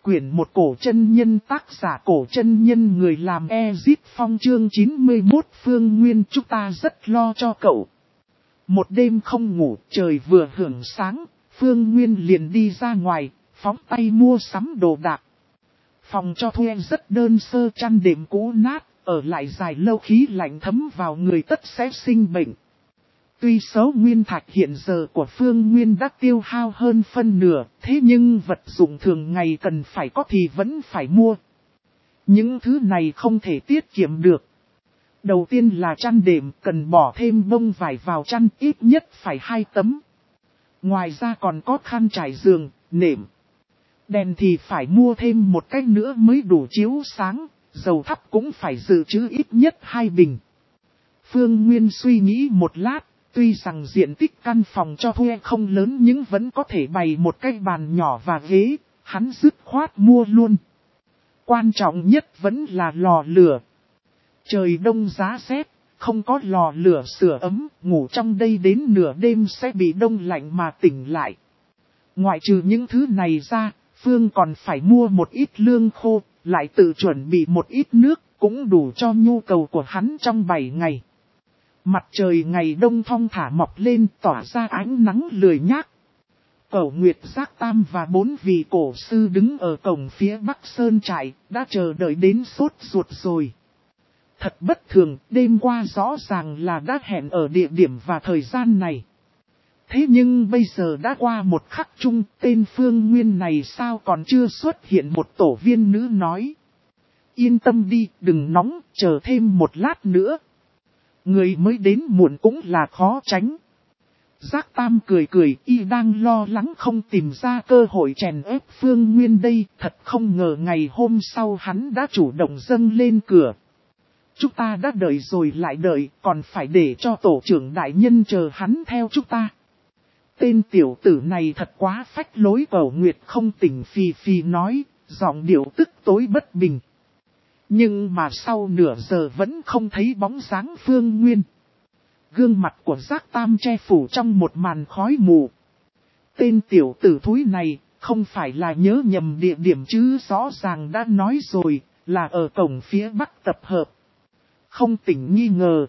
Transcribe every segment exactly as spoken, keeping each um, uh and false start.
quyển một cổ chân nhân, tác giả cổ chân nhân, người làm Ezit Phong, chương chín mươi mốt Phương Nguyên, chúng ta rất lo cho cậu. Một đêm không ngủ, trời vừa hưởng sáng, Phương Nguyên liền đi ra ngoài, phóng tay mua sắm đồ đạc. Phòng cho thuê rất đơn sơ, chăn đệm cũ nát, ở lại dài lâu khí lạnh thấm vào người tất sẽ sinh bệnh. Tuy số nguyên thạch hiện giờ của Phương Nguyên đã tiêu hao hơn phân nửa, thế nhưng vật dụng thường ngày cần phải có thì vẫn phải mua. Những thứ này không thể tiết kiệm được. Đầu tiên là chăn đệm, cần bỏ thêm bông vải vào chăn, ít nhất phải hai tấm. Ngoài ra còn có khăn trải giường, nệm. Đèn thì phải mua thêm một cái nữa mới đủ chiếu sáng, dầu thắp cũng phải dự trữ ít nhất hai bình. Phương Nguyên suy nghĩ một lát, tuy rằng diện tích căn phòng cho thuê không lớn nhưng vẫn có thể bày một cái bàn nhỏ và ghế, hắn dứt khoát mua luôn. Quan trọng nhất vẫn là lò lửa. Trời đông giá rét, không có lò lửa sưởi ấm, ngủ trong đây đến nửa đêm sẽ bị đông lạnh mà tỉnh lại. Ngoại trừ những thứ này ra, Phương còn phải mua một ít lương khô, lại tự chuẩn bị một ít nước, cũng đủ cho nhu cầu của hắn trong bảy ngày. Mặt trời ngày đông thong thả mọc lên, tỏa ra ánh nắng lười nhác. Cẩu Nguyệt, Giác Tam và bốn vị cổ sư đứng ở cổng phía bắc sơn trại, đã chờ đợi đến sốt ruột rồi. Thật bất thường, đêm qua rõ ràng là đã hẹn ở địa điểm và thời gian này. Thế nhưng bây giờ đã qua một khắc chung, tên Phương Nguyên này sao còn chưa xuất hiện, một tổ viên nữ nói. Yên tâm đi, đừng nóng, chờ thêm một lát nữa. Người mới đến muộn cũng là khó tránh. Giác Tam cười cười, y đang lo lắng không tìm ra cơ hội chèn ép Phương Nguyên đây, thật không ngờ ngày hôm sau hắn đã chủ động dâng lên cửa. Chúng ta đã đợi rồi lại đợi, còn phải để cho tổ trưởng đại nhân chờ hắn theo chúng ta. Tên tiểu tử này thật quá phách lối, Cẩu Nguyệt không tỉnh phì phì nói, giọng điệu tức tối bất bình. Nhưng mà sau nửa giờ vẫn không thấy bóng dáng Phương Nguyên. Gương mặt của Giác Tam che phủ trong một màn khói mù. Tên tiểu tử thúi này không phải là nhớ nhầm địa điểm chứ, rõ ràng đã nói rồi là ở cổng phía bắc tập hợp. Không tỉnh nghi ngờ.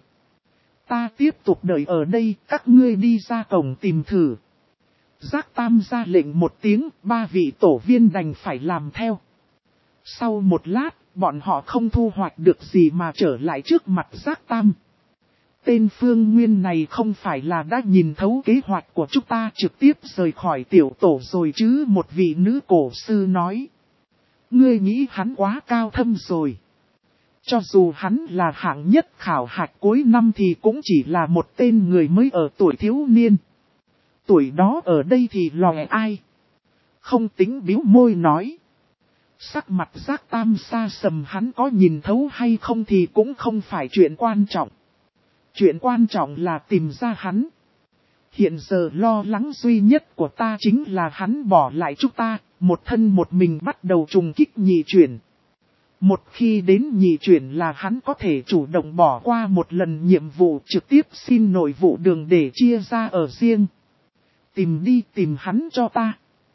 Ta tiếp tục đợi ở đây, các ngươi đi ra cổng tìm thử. Giác Tam ra lệnh một tiếng, ba vị tổ viên đành phải làm theo. Sau một lát, bọn họ không thu hoạch được gì mà trở lại trước mặt Giác Tam. Tên Phương Nguyên này không phải là đã nhìn thấu kế hoạch của chúng ta trực tiếp rời khỏi tiểu tổ rồi chứ, một vị nữ cổ sư nói. Ngươi nghĩ hắn quá cao thâm rồi. Cho dù hắn là hạng nhất khảo hạch cuối năm thì cũng chỉ là một tên người mới ở tuổi thiếu niên. Tuổi đó ở đây thì lòe ai. Không tính biếu môi nói. Sắc mặt Giác Tam xa sầm, hắn có nhìn thấu hay không thì cũng không phải chuyện quan trọng. Chuyện quan trọng là tìm ra hắn. Hiện giờ lo lắng duy nhất của ta chính là hắn bỏ lại chúng ta, một thân một mình bắt đầu trùng kích nhị chuyển. Một khi đến nhị chuyển là hắn có thể chủ động bỏ qua một lần nhiệm vụ, trực tiếp xin nội vụ đường để chia ra ở riêng. Tìm đi, tìm hắn cho ta.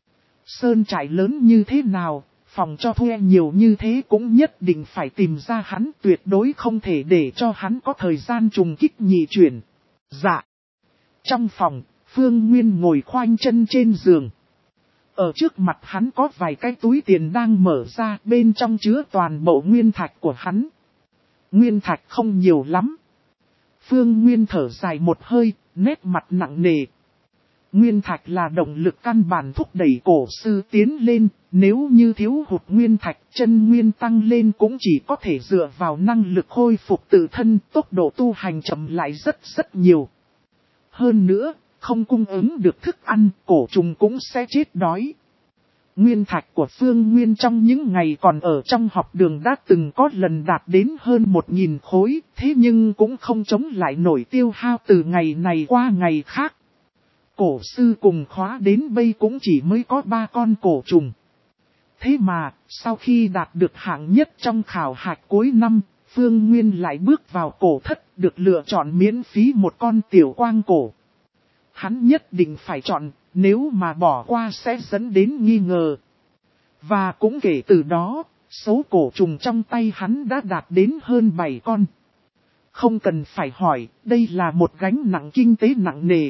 Sơn trại lớn như thế nào, phòng cho thuê nhiều như thế cũng nhất định phải tìm ra hắn, tuyệt đối không thể để cho hắn có thời gian trùng kích nhị chuyển. Dạ. Trong phòng, Phương Nguyên ngồi khoanh chân trên giường. Ở trước mặt hắn có vài cái túi tiền đang mở ra, bên trong chứa toàn bộ nguyên thạch của hắn. Nguyên thạch không nhiều lắm. Phương Nguyên thở dài một hơi, nét mặt nặng nề. Nguyên thạch là động lực căn bản thúc đẩy cổ sư tiến lên, nếu như thiếu hụt nguyên thạch, chân nguyên tăng lên cũng chỉ có thể dựa vào năng lực khôi phục tự thân, tốc độ tu hành chậm lại rất rất nhiều. Hơn nữa, không cung ứng được thức ăn, cổ trùng cũng sẽ chết đói. Nguyên thạch của Phương Nguyên trong những ngày còn ở trong học đường đã từng có lần đạt đến hơn một nghìn khối, thế nhưng cũng không chống lại nổi tiêu hao từ ngày này qua ngày khác. Cổ sư cùng khóa đến bây cũng chỉ mới có ba con cổ trùng. Thế mà, sau khi đạt được hạng nhất trong khảo hạch cuối năm, Phương Nguyên lại bước vào cổ thất, được lựa chọn miễn phí một con tiểu quang cổ. Hắn nhất định phải chọn, nếu mà bỏ qua sẽ dẫn đến nghi ngờ. Và cũng kể từ đó, số cổ trùng trong tay hắn đã đạt đến hơn bảy con. Không cần phải hỏi, đây là một gánh nặng kinh tế nặng nề.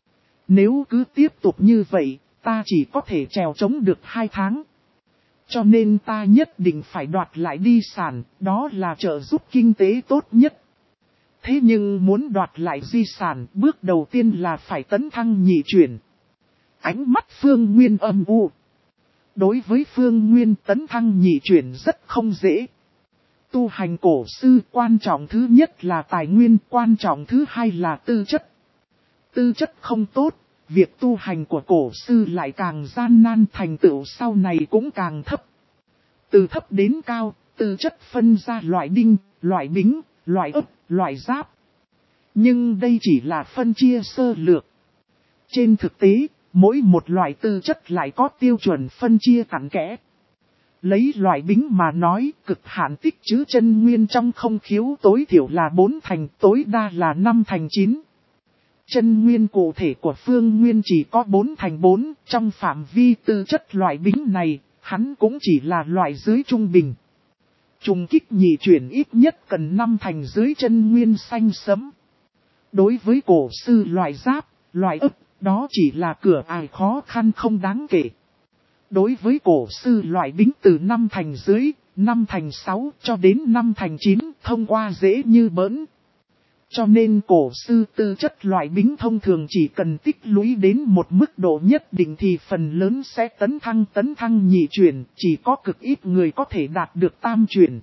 Nếu cứ tiếp tục như vậy, ta chỉ có thể trèo chống được hai tháng. Cho nên ta nhất định phải đoạt lại di sản, đó là trợ giúp kinh tế tốt nhất. Thế nhưng muốn đoạt lại di sản, bước đầu tiên là phải tấn thăng nhị chuyển. Ánh mắt Phương Nguyên âm u. Đối với Phương Nguyên, tấn thăng nhị chuyển rất không dễ. Tu hành cổ sư, quan trọng thứ nhất là tài nguyên, quan trọng thứ hai là tư chất. Tư chất không tốt, việc tu hành của cổ sư lại càng gian nan, thành tựu sau này cũng càng thấp. Từ thấp đến cao, tư chất phân ra loại đinh, loại bính, loại ấp, loại giáp. Nhưng đây chỉ là phân chia sơ lược. Trên thực tế, mỗi một loại tư chất lại có tiêu chuẩn phân chia cặn kẽ. Lấy loại bính mà nói, cực hạn tích trữ chân nguyên trong không khiếu tối thiểu là bốn thành, tối đa là năm thành chín. Chân nguyên cụ thể của Phương Nguyên chỉ có bốn thành bốn, trong phạm vi tư chất loại bính này, hắn cũng chỉ là loại dưới trung bình. Trùng kích nhị chuyển ít nhất cần năm thành dưới chân nguyên xanh sẫm. Đối với cổ sư loại giáp, loại ấp, đó chỉ là cửa ải khó khăn không đáng kể. Đối với cổ sư loại bính từ năm thành dưới, năm thành sáu cho đến năm thành chín, thông qua dễ như bỡn. Cho nên cổ sư tư chất loại bính thông thường chỉ cần tích lũy đến một mức độ nhất định thì phần lớn sẽ tấn thăng tấn thăng nhị chuyển, chỉ có cực ít người có thể đạt được tam chuyển.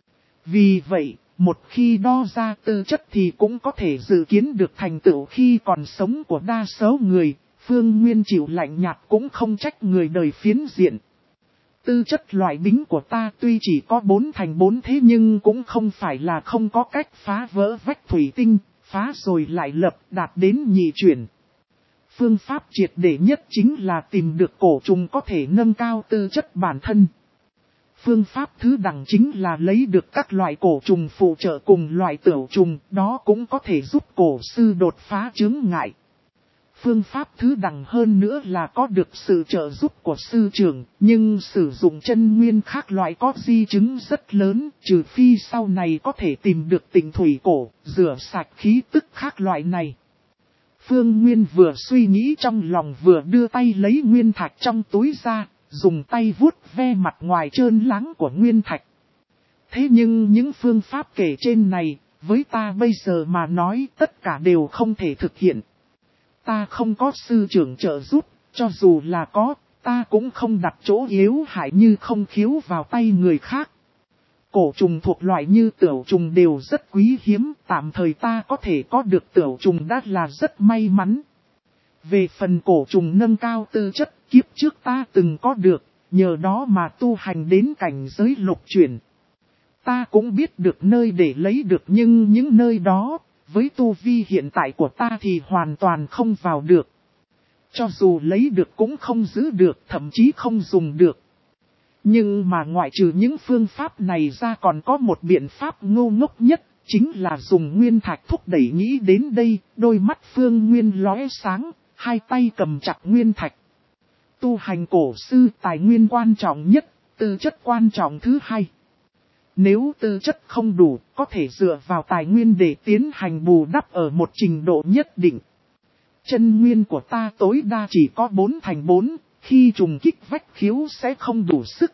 Vì vậy, một khi đo ra tư chất thì cũng có thể dự kiến được thành tựu khi còn sống của đa số người. Phương Nguyên chịu lạnh nhạt cũng không trách người đời phiến diện. Tư chất loại bính của ta tuy chỉ có bốn thành bốn thế nhưng cũng không phải là không có cách phá vỡ vách thủy tinh, phá rồi lại lập đạt đến nhị chuyển. Phương pháp triệt để nhất chính là tìm được cổ trùng có thể nâng cao tư chất bản thân. Phương pháp thứ đẳng chính là lấy được các loại cổ trùng phụ trợ cùng loại tửu trùng, đó cũng có thể giúp cổ sư đột phá chướng ngại. Phương pháp thứ đẳng hơn nữa là có được sự trợ giúp của sư trưởng, nhưng sử dụng chân nguyên khác loại có di chứng rất lớn, trừ phi sau này có thể tìm được tịnh thủy cổ, rửa sạch khí tức khác loại này. Phương Nguyên vừa suy nghĩ trong lòng vừa đưa tay lấy nguyên thạch trong túi ra, dùng tay vuốt ve mặt ngoài trơn láng của nguyên thạch. Thế nhưng những phương pháp kể trên này, với ta bây giờ mà nói tất cả đều không thể thực hiện. Ta không có sư trưởng trợ giúp, cho dù là có, ta cũng không đặt chỗ yếu hại như không khiếu vào tay người khác. Cổ trùng thuộc loại như tửu trùng đều rất quý hiếm, tạm thời ta có thể có được tửu trùng đã là rất may mắn. Về phần cổ trùng nâng cao tư chất, kiếp trước ta từng có được, nhờ đó mà tu hành đến cảnh giới lục chuyển. Ta cũng biết được nơi để lấy được nhưng những nơi đó, với tu vi hiện tại của ta thì hoàn toàn không vào được. Cho dù lấy được cũng không giữ được, thậm chí không dùng được. Nhưng mà ngoại trừ những phương pháp này ra còn có một biện pháp ngu ngốc nhất, chính là dùng nguyên thạch thúc đẩy nghĩ đến đây, đôi mắt Phương Nguyên lóe sáng, hai tay cầm chặt nguyên thạch. Tu hành cổ sư tài nguyên quan trọng nhất, tư chất quan trọng thứ hai. Nếu tư chất không đủ, có thể dựa vào tài nguyên để tiến hành bù đắp ở một trình độ nhất định. Chân nguyên của ta tối đa chỉ có bốn thành bốn, khi trùng kích vách khiếu sẽ không đủ sức.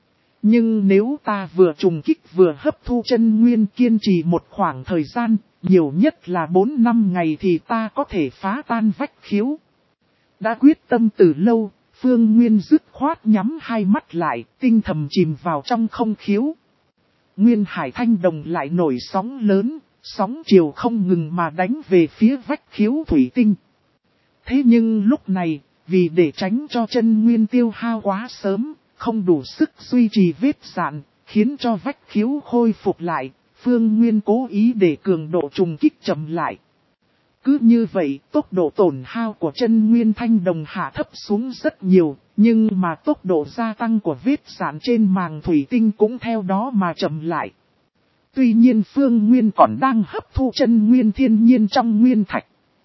Nhưng nếu ta vừa trùng kích vừa hấp thu chân nguyên kiên trì một khoảng thời gian, nhiều nhất là bốn năm ngày thì ta có thể phá tan vách khiếu. Đã quyết tâm từ lâu, Phương Nguyên dứt khoát nhắm hai mắt lại, tinh thầm chìm vào trong không khiếu. Nguyên hải thanh đồng lại nổi sóng lớn, sóng chiều không ngừng mà đánh về phía vách khiếu thủy tinh. Thế nhưng lúc này, vì để tránh cho chân nguyên tiêu hao quá sớm, không đủ sức duy trì vết dạn, khiến cho vách khiếu khôi phục lại, Phương Nguyên cố ý để cường độ trùng kích chậm lại. Cứ như vậy, tốc độ tổn hao của chân nguyên thanh đồng hạ thấp xuống rất nhiều, nhưng mà tốc độ gia tăng của vết dạn trên màng thủy tinh cũng theo đó mà chậm lại. Tuy nhiên Phương Nguyên còn đang hấp thu chân nguyên thiên nhiên trong nguyên thạch.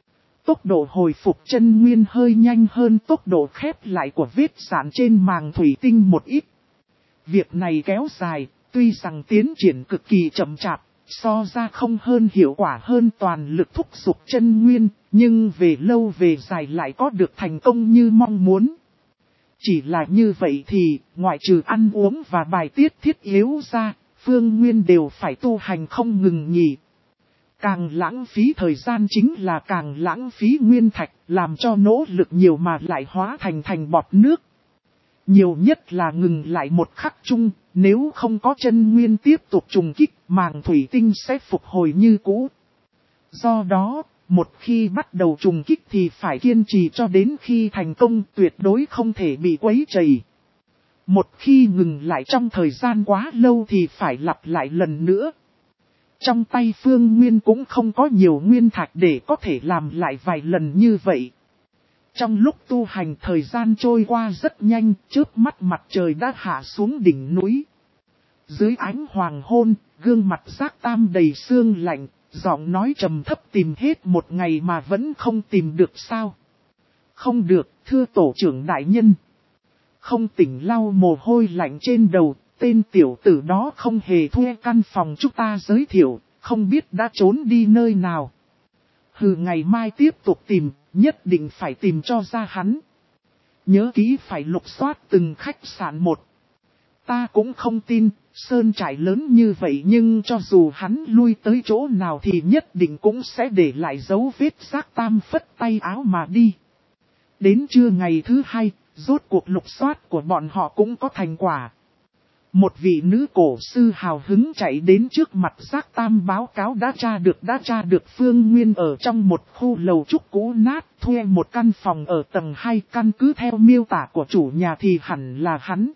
Tốc độ hồi phục chân nguyên hơi nhanh hơn tốc độ khép lại của vết dạn trên màng thủy tinh một ít. Việc này kéo dài, tuy rằng tiến triển cực kỳ chậm chạp, so ra không hơn hiệu quả hơn toàn lực thúc giục chân nguyên, nhưng về lâu về dài lại có được thành công như mong muốn. Chỉ là như vậy thì, ngoại trừ ăn uống và bài tiết thiết yếu ra, Phương Nguyên đều phải tu hành không ngừng nghỉ. Càng lãng phí thời gian chính là càng lãng phí nguyên thạch, làm cho nỗ lực nhiều mà lại hóa thành thành bọt nước. Nhiều nhất là ngừng lại một khắc chung, nếu không có chân nguyên tiếp tục trùng kích, màng thủy tinh sẽ phục hồi như cũ. Do đó, một khi bắt đầu trùng kích thì phải kiên trì cho đến khi thành công, tuyệt đối không thể bị quấy rầy. Một khi ngừng lại trong thời gian quá lâu thì phải lặp lại lần nữa. Trong tay Phương Nguyên cũng không có nhiều nguyên thạch để có thể làm lại vài lần như vậy. Trong lúc tu hành thời gian trôi qua rất nhanh, chớp mắt mặt trời đã hạ xuống đỉnh núi. Dưới ánh hoàng hôn, gương mặt Giác Tam đầy sương lạnh, giọng nói trầm thấp tìm hết một ngày mà vẫn không tìm được sao. Không được, thưa tổ trưởng đại nhân. Không tỉnh lau mồ hôi lạnh trên đầu, tên tiểu tử đó không hề thuê căn phòng chúng ta giới thiệu, không biết đã trốn đi nơi nào. Hừ, ngày mai tiếp tục tìm, nhất định phải tìm cho ra hắn. Nhớ kỹ phải lục soát từng khách sạn một. Ta cũng không tin, sơn trại lớn như vậy nhưng cho dù hắn lui tới chỗ nào thì nhất định cũng sẽ để lại dấu vết. Giác Tam phất tay áo mà đi. Đến trưa ngày thứ hai, rốt cuộc lục soát của bọn họ cũng có thành quả. Một vị nữ cổ sư hào hứng chạy đến trước mặt Giác Tam báo cáo đã tra được đã tra được Phương Nguyên ở trong một khu lầu trúc cũ nát, thuê một căn phòng ở tầng hai, căn cứ theo miêu tả của chủ nhà thì hẳn là hắn.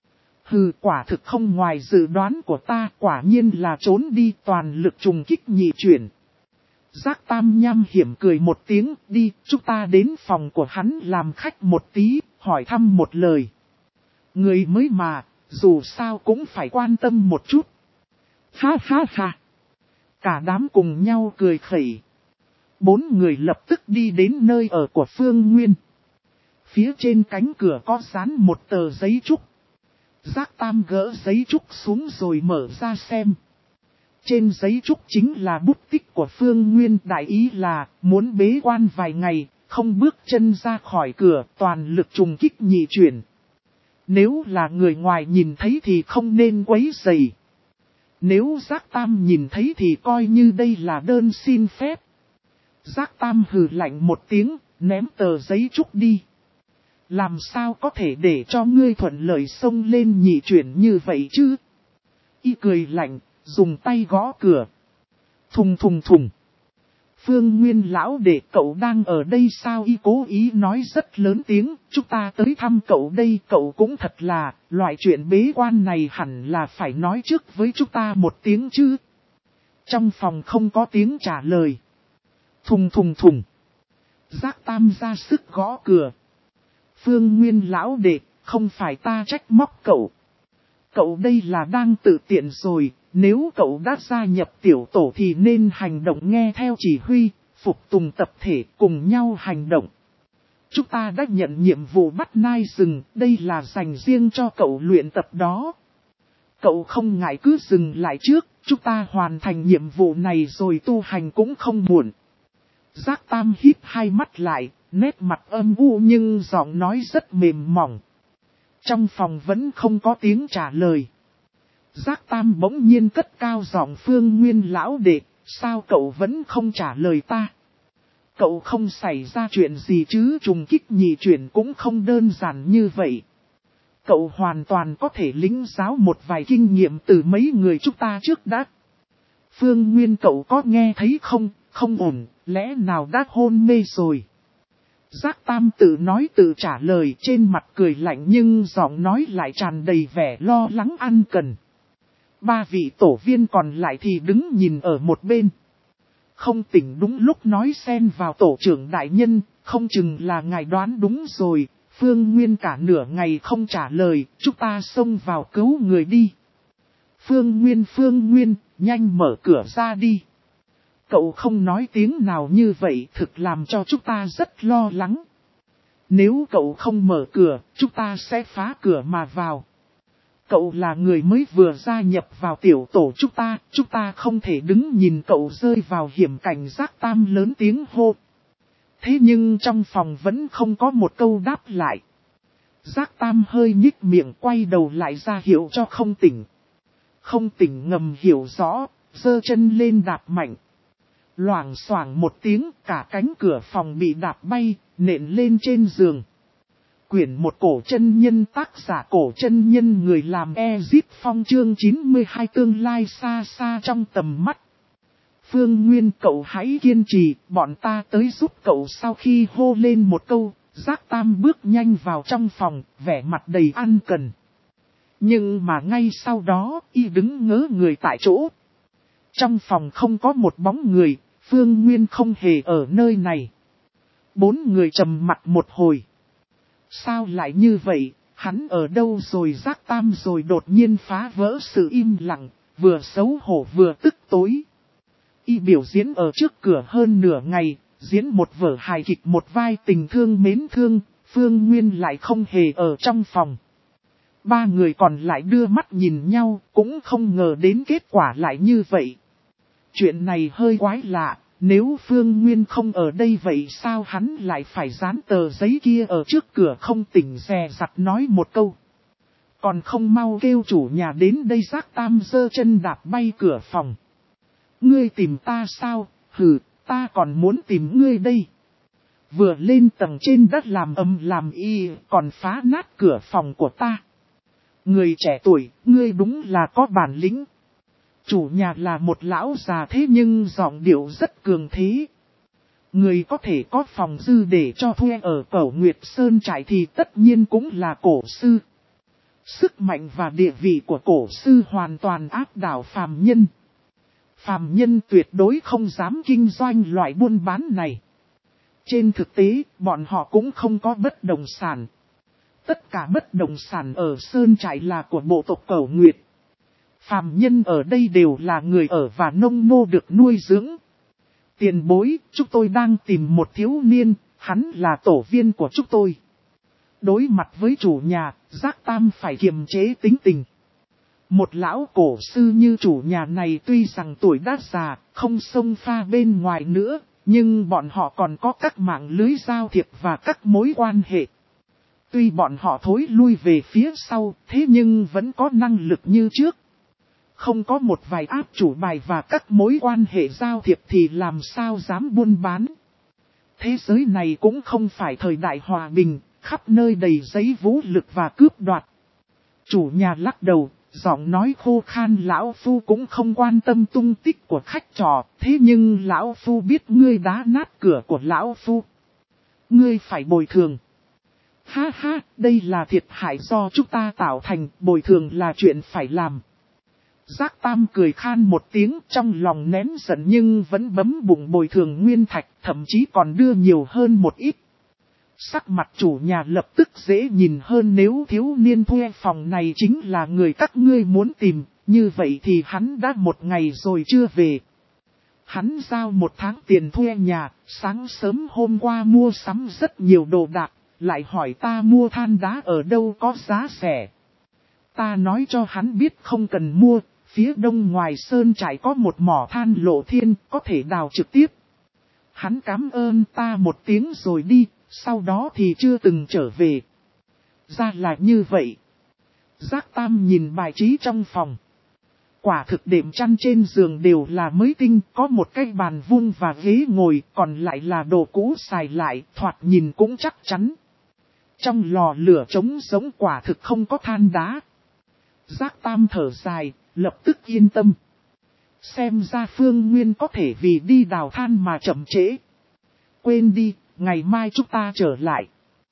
Hừ, quả thực không ngoài dự đoán của ta, quả nhiên là trốn đi, toàn lực trùng kích nhị chuyển. Giác Tam nham hiểm cười một tiếng, đi, chúng ta đến phòng của hắn làm khách một tí, hỏi thăm một lời. Người mới mà, dù sao cũng phải quan tâm một chút. Ha ha ha. Cả đám cùng nhau cười khẩy. Bốn người lập tức đi đến nơi ở của Phương Nguyên. Phía trên cánh cửa có dán một tờ giấy trúc. Giác Tam gỡ giấy trúc xuống rồi mở ra xem. Trên giấy trúc chính là bút tích của Phương Nguyên, đại ý là muốn bế quan vài ngày, không bước chân ra khỏi cửa, toàn lực trùng kích nhị chuyển. Nếu là người ngoài nhìn thấy thì không nên quấy rầy. Nếu Giác Tam nhìn thấy thì coi như đây là đơn xin phép. Giác Tam hừ lạnh một tiếng, ném tờ giấy trúc đi. Làm sao có thể để cho ngươi thuận lợi xông lên nhị chuyển như vậy chứ? Y cười lạnh, dùng tay gõ cửa. Thùng thùng thùng. Phương Nguyên lão đệ, cậu đang ở đây sao? Y cố ý nói rất lớn tiếng, chúng ta tới thăm cậu đây. Cậu cũng thật là, loại chuyện bế quan này hẳn là phải nói trước với chúng ta một tiếng chứ. Trong phòng không có tiếng trả lời. Thùng thùng thùng. Giác Tam ra sức gõ cửa. Phương Nguyên lão đệ, không phải ta trách móc cậu. Cậu đây là đang tự tiện rồi, nếu cậu đã gia nhập tiểu tổ thì nên hành động nghe theo chỉ huy, phục tùng tập thể cùng nhau hành động. Chúng ta đã nhận nhiệm vụ bắt nai rừng, đây là dành riêng cho cậu luyện tập đó. Cậu không ngại cứ dừng lại trước, chúng ta hoàn thành nhiệm vụ này rồi tu hành cũng không muộn. Giác Tam híp hai mắt lại, nét mặt âm u nhưng giọng nói rất mềm mỏng. Trong phòng vẫn không có tiếng trả lời. Giác Tam bỗng nhiên cất cao giọng, Phương Nguyên lão đệ, sao cậu vẫn không trả lời ta? Cậu không xảy ra chuyện gì chứ? Trùng kích nhị chuyển cũng không đơn giản như vậy. Cậu hoàn toàn có thể lĩnh giáo một vài kinh nghiệm từ mấy người chúng ta trước đã. Phương Nguyên cậu có nghe thấy không? Không ổn, lẽ nào đã hôn mê rồi? Giác Tam tự nói tự trả lời, trên mặt cười lạnh nhưng giọng nói lại tràn đầy vẻ lo lắng ăn cần. Ba vị tổ viên còn lại thì đứng nhìn ở một bên. Không tỉnh đúng lúc nói xen vào, tổ trưởng đại nhân, không chừng là ngài đoán đúng rồi. Phương Nguyên cả nửa ngày không trả lời, chúng ta xông vào cứu người đi. Phương Nguyên Phương Nguyên, nhanh mở cửa ra đi. Cậu không nói tiếng nào như vậy thực làm cho chúng ta rất lo lắng. Nếu cậu không mở cửa, chúng ta sẽ phá cửa mà vào. Cậu là người mới vừa gia nhập vào tiểu tổ chúng ta, chúng ta không thể đứng nhìn cậu rơi vào hiểm cảnh. Giác Tam lớn tiếng hô. Thế nhưng trong phòng vẫn không có một câu đáp lại. Giác Tam hơi nhích miệng quay đầu lại ra hiệu cho Không Tỉnh. Không Tỉnh ngầm hiểu rõ, giơ chân lên đạp mạnh. Loảng xoảng một tiếng, cả cánh cửa phòng bị đạp bay, nện lên trên giường. Quyển một cổ chân nhân, tác giả cổ chân nhân, người làm Ezip Phong, chương chín mươi hai, tương lai xa xa trong tầm mắt. Phương Nguyên, cậu hãy kiên trì, bọn ta tới giúp cậu. Sau khi hô lên một câu, Giác Tam bước nhanh vào trong phòng, vẻ mặt đầy ân cần. Nhưng mà ngay sau đó, y đứng ngớ người tại chỗ. Trong phòng không có một bóng người, Phương Nguyên không hề ở nơi này. Bốn người trầm mặt một hồi. Sao lại như vậy, hắn ở đâu rồi? Giác Tam rồi đột nhiên phá vỡ sự im lặng, vừa xấu hổ vừa tức tối. Y biểu diễn ở trước cửa hơn nửa ngày, diễn một vở hài kịch, một vai tình thương mến thương, Phương Nguyên lại không hề ở trong phòng. Ba người còn lại đưa mắt nhìn nhau, cũng không ngờ đến kết quả lại như vậy. Chuyện này hơi quái lạ, nếu Phương Nguyên không ở đây vậy sao hắn lại phải dán tờ giấy kia ở trước cửa? Không Tỉnh dè dặt nói một câu. Còn không mau kêu chủ nhà đến đây. Giác Tam giơ chân đạp bay cửa phòng. Ngươi tìm ta sao? Hừ, ta còn muốn tìm ngươi đây. Vừa lên tầng trên đất làm ầm làm y, còn phá nát cửa phòng của ta. Người trẻ tuổi, ngươi đúng là có bản lĩnh. Chủ nhà là một lão già thế nhưng giọng điệu rất cường thế. Người có thể có phòng dư để cho thuê ở Cẩu Nguyệt Sơn trại thì tất nhiên cũng là cổ sư. Sức mạnh và địa vị của cổ sư hoàn toàn áp đảo phàm nhân. Phàm nhân tuyệt đối không dám kinh doanh loại buôn bán này. Trên thực tế, bọn họ cũng không có bất động sản. Tất cả bất động sản ở Sơn trại là của bộ tộc Cẩu Nguyệt. Phàm nhân ở đây đều là người ở và nông nô được nuôi dưỡng. Tiền bối, chúng tôi đang tìm một thiếu niên, hắn là tổ viên của chúng tôi. Đối mặt với chủ nhà, Giác Tam phải kiềm chế tính tình. Một lão cổ sư như chủ nhà này tuy rằng tuổi đã già, không xông pha bên ngoài nữa, nhưng bọn họ còn có các mạng lưới giao thiệp và các mối quan hệ. Tuy bọn họ thối lui về phía sau, thế nhưng vẫn có năng lực như trước. Không có một vài áp chủ bài và các mối quan hệ giao thiệp thì làm sao dám buôn bán. Thế giới này cũng không phải thời đại hòa bình, khắp nơi đầy giấy vũ lực và cướp đoạt. Chủ nhà lắc đầu, giọng nói khô khan. Lão Phu cũng không quan tâm tung tích của khách trò, thế nhưng Lão Phu biết ngươi đá nát cửa của Lão Phu. Ngươi phải bồi thường. Ha ha, đây là thiệt hại do chúng ta tạo thành, bồi thường là chuyện phải làm. Giác Tam cười khan một tiếng, trong lòng nén giận nhưng vẫn bấm bụng bồi thường nguyên thạch, thậm chí còn đưa nhiều hơn một ít. Sắc mặt chủ nhà lập tức dễ nhìn hơn. Nếu thiếu niên thuê phòng này chính là người các ngươi muốn tìm, như vậy thì hắn đã một ngày rồi chưa về. Hắn giao một tháng tiền thuê nhà, sáng sớm hôm qua mua sắm rất nhiều đồ đạc, lại hỏi ta mua than đá ở đâu có giá rẻ. Ta nói cho hắn biết không cần mua, phía đông ngoài sơn trại có một mỏ than Lộ Thiên, có thể đào trực tiếp. Hắn cảm ơn ta một tiếng rồi đi, sau đó thì chưa từng trở về. Ra là như vậy. Giác Tam nhìn bài trí trong phòng. Quả thực đệm chăn trên giường đều là mới tinh, có một cái bàn vuông và ghế ngồi, còn lại là đồ cũ xài lại, thoạt nhìn cũng chắc chắn. Trong lò lửa trống giống, quả thực không có than đá. Giác Tam thở dài, lập tức yên tâm. Xem ra Phương Nguyên có thể vì đi đào than mà chậm trễ. Quên đi, ngày mai chúng ta trở lại.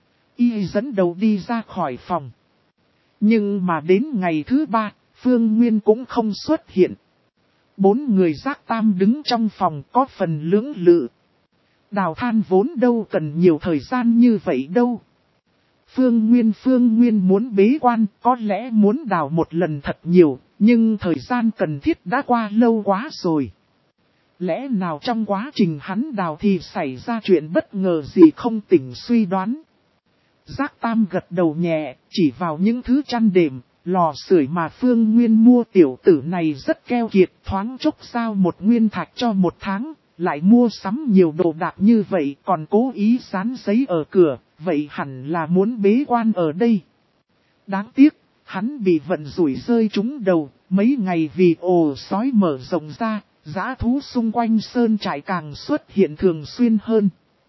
Y dẫn đầu đi ra khỏi phòng. Nhưng mà đến ngày thứ ba, Phương Nguyên cũng không xuất hiện. Bốn người Giác Tam đứng trong phòng có phần lưỡng lự. Đào than vốn đâu cần nhiều thời gian như vậy đâu. Phương Nguyên Phương Nguyên muốn bế quan, có lẽ muốn đào một lần thật nhiều, nhưng thời gian cần thiết đã qua lâu quá rồi. Lẽ nào trong quá trình hắn đào thì xảy ra chuyện bất ngờ gì? Không Tỉnh suy đoán. Giác Tam gật đầu nhẹ, chỉ vào những thứ chăn đệm, lò sưởi mà Phương Nguyên mua tiểu tử này rất keo kiệt, thoáng chốc giao một nguyên thạch cho một tháng, lại mua sắm nhiều đồ đạc như vậy còn cố ý dán giấy ở cửa, vậy hẳn là muốn bế quan ở đây. Đáng tiếc, hắn bị vận rủi rơi trúng đầu, mấy ngày vì ồ sói mở rộng ra, dã thú xung quanh sơn trại càng xuất hiện thường xuyên hơn.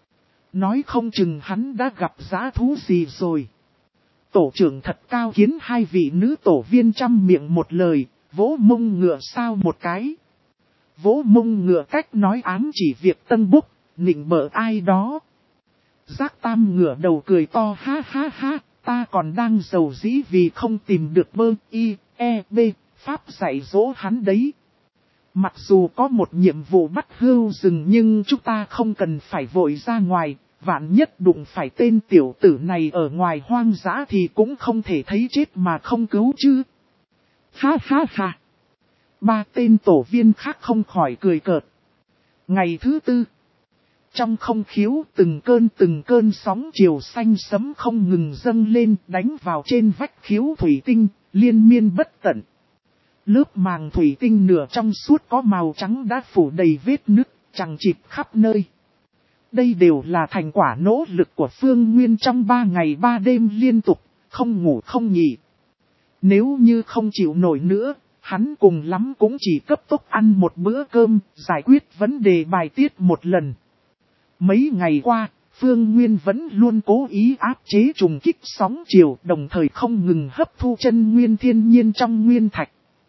Nói không chừng hắn đã gặp dã thú gì rồi. Tổ trưởng thật cao kiến hai vị nữ tổ viên trăm miệng một lời, vỗ mông ngựa sao một cái. Vỗ mông ngựa cách nói ám chỉ việc tân búc, nịnh bợ ai đó. Giác Tam ngửa đầu cười to ha ha ha, ta còn đang giàu dĩ vì không tìm được bơ y, e, b, pháp dạy dỗ hắn đấy. Mặc dù có một nhiệm vụ bắt hươu rừng nhưng chúng ta không cần phải vội ra ngoài, vạn nhất đụng phải tên tiểu tử này ở ngoài hoang dã thì cũng không thể thấy chết mà không cứu chứ. Ha ha ha. Ba tên tổ viên khác không khỏi cười cợt. Ngày thứ tư. Trong không khiếu từng cơn từng cơn sóng chiều xanh sấm không ngừng dâng lên đánh vào trên vách khiếu thủy tinh, liên miên bất tận. Lớp màng thủy tinh nửa trong suốt có màu trắng đã phủ đầy vết nứt, chằng chịt khắp nơi. Đây đều là thành quả nỗ lực của Phương Nguyên trong ba ngày ba đêm liên tục, không ngủ không nghỉ. Nếu như không chịu nổi nữa, hắn cùng lắm cũng chỉ cấp tốc ăn một bữa cơm, giải quyết vấn đề bài tiết một lần. Mấy ngày qua, Phương Nguyên vẫn luôn cố ý áp chế trùng kích sóng chiều, đồng thời không ngừng hấp thu chân nguyên thiên nhiên trong nguyên thạch.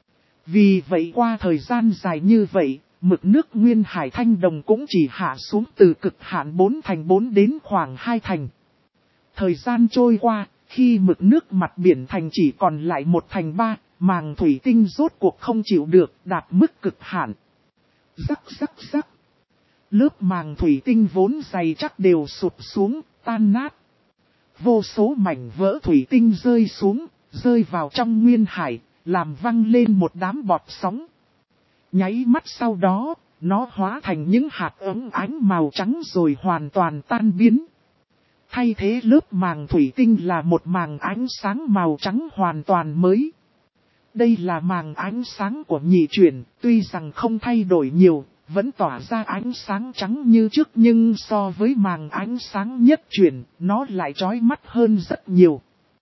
Vì vậy qua thời gian dài như vậy, mực nước nguyên hải thanh đồng cũng chỉ hạ xuống từ cực hạn bốn thành bốn đến khoảng hai thành. Thời gian trôi qua, khi mực nước mặt biển thành chỉ còn lại một thành ba, màng thủy tinh rốt cuộc không chịu được, đạt mức cực hạn. Rắc rắc rắc. Lớp màng thủy tinh vốn dày chắc đều sụp xuống, tan nát. Vô số mảnh vỡ thủy tinh rơi xuống, rơi vào trong nguyên hải, làm văng lên một đám bọt sóng. Nháy mắt sau đó, nó hóa thành những hạt ấm ánh màu trắng rồi hoàn toàn tan biến. Thay thế lớp màng thủy tinh là một màng ánh sáng màu trắng hoàn toàn mới. Đây là màng ánh sáng của nhị chuyển, tuy rằng không thay đổi nhiều, vẫn tỏa ra ánh sáng trắng như trước nhưng so với màng ánh sáng nhất chuyển, nó lại chói mắt hơn rất nhiều.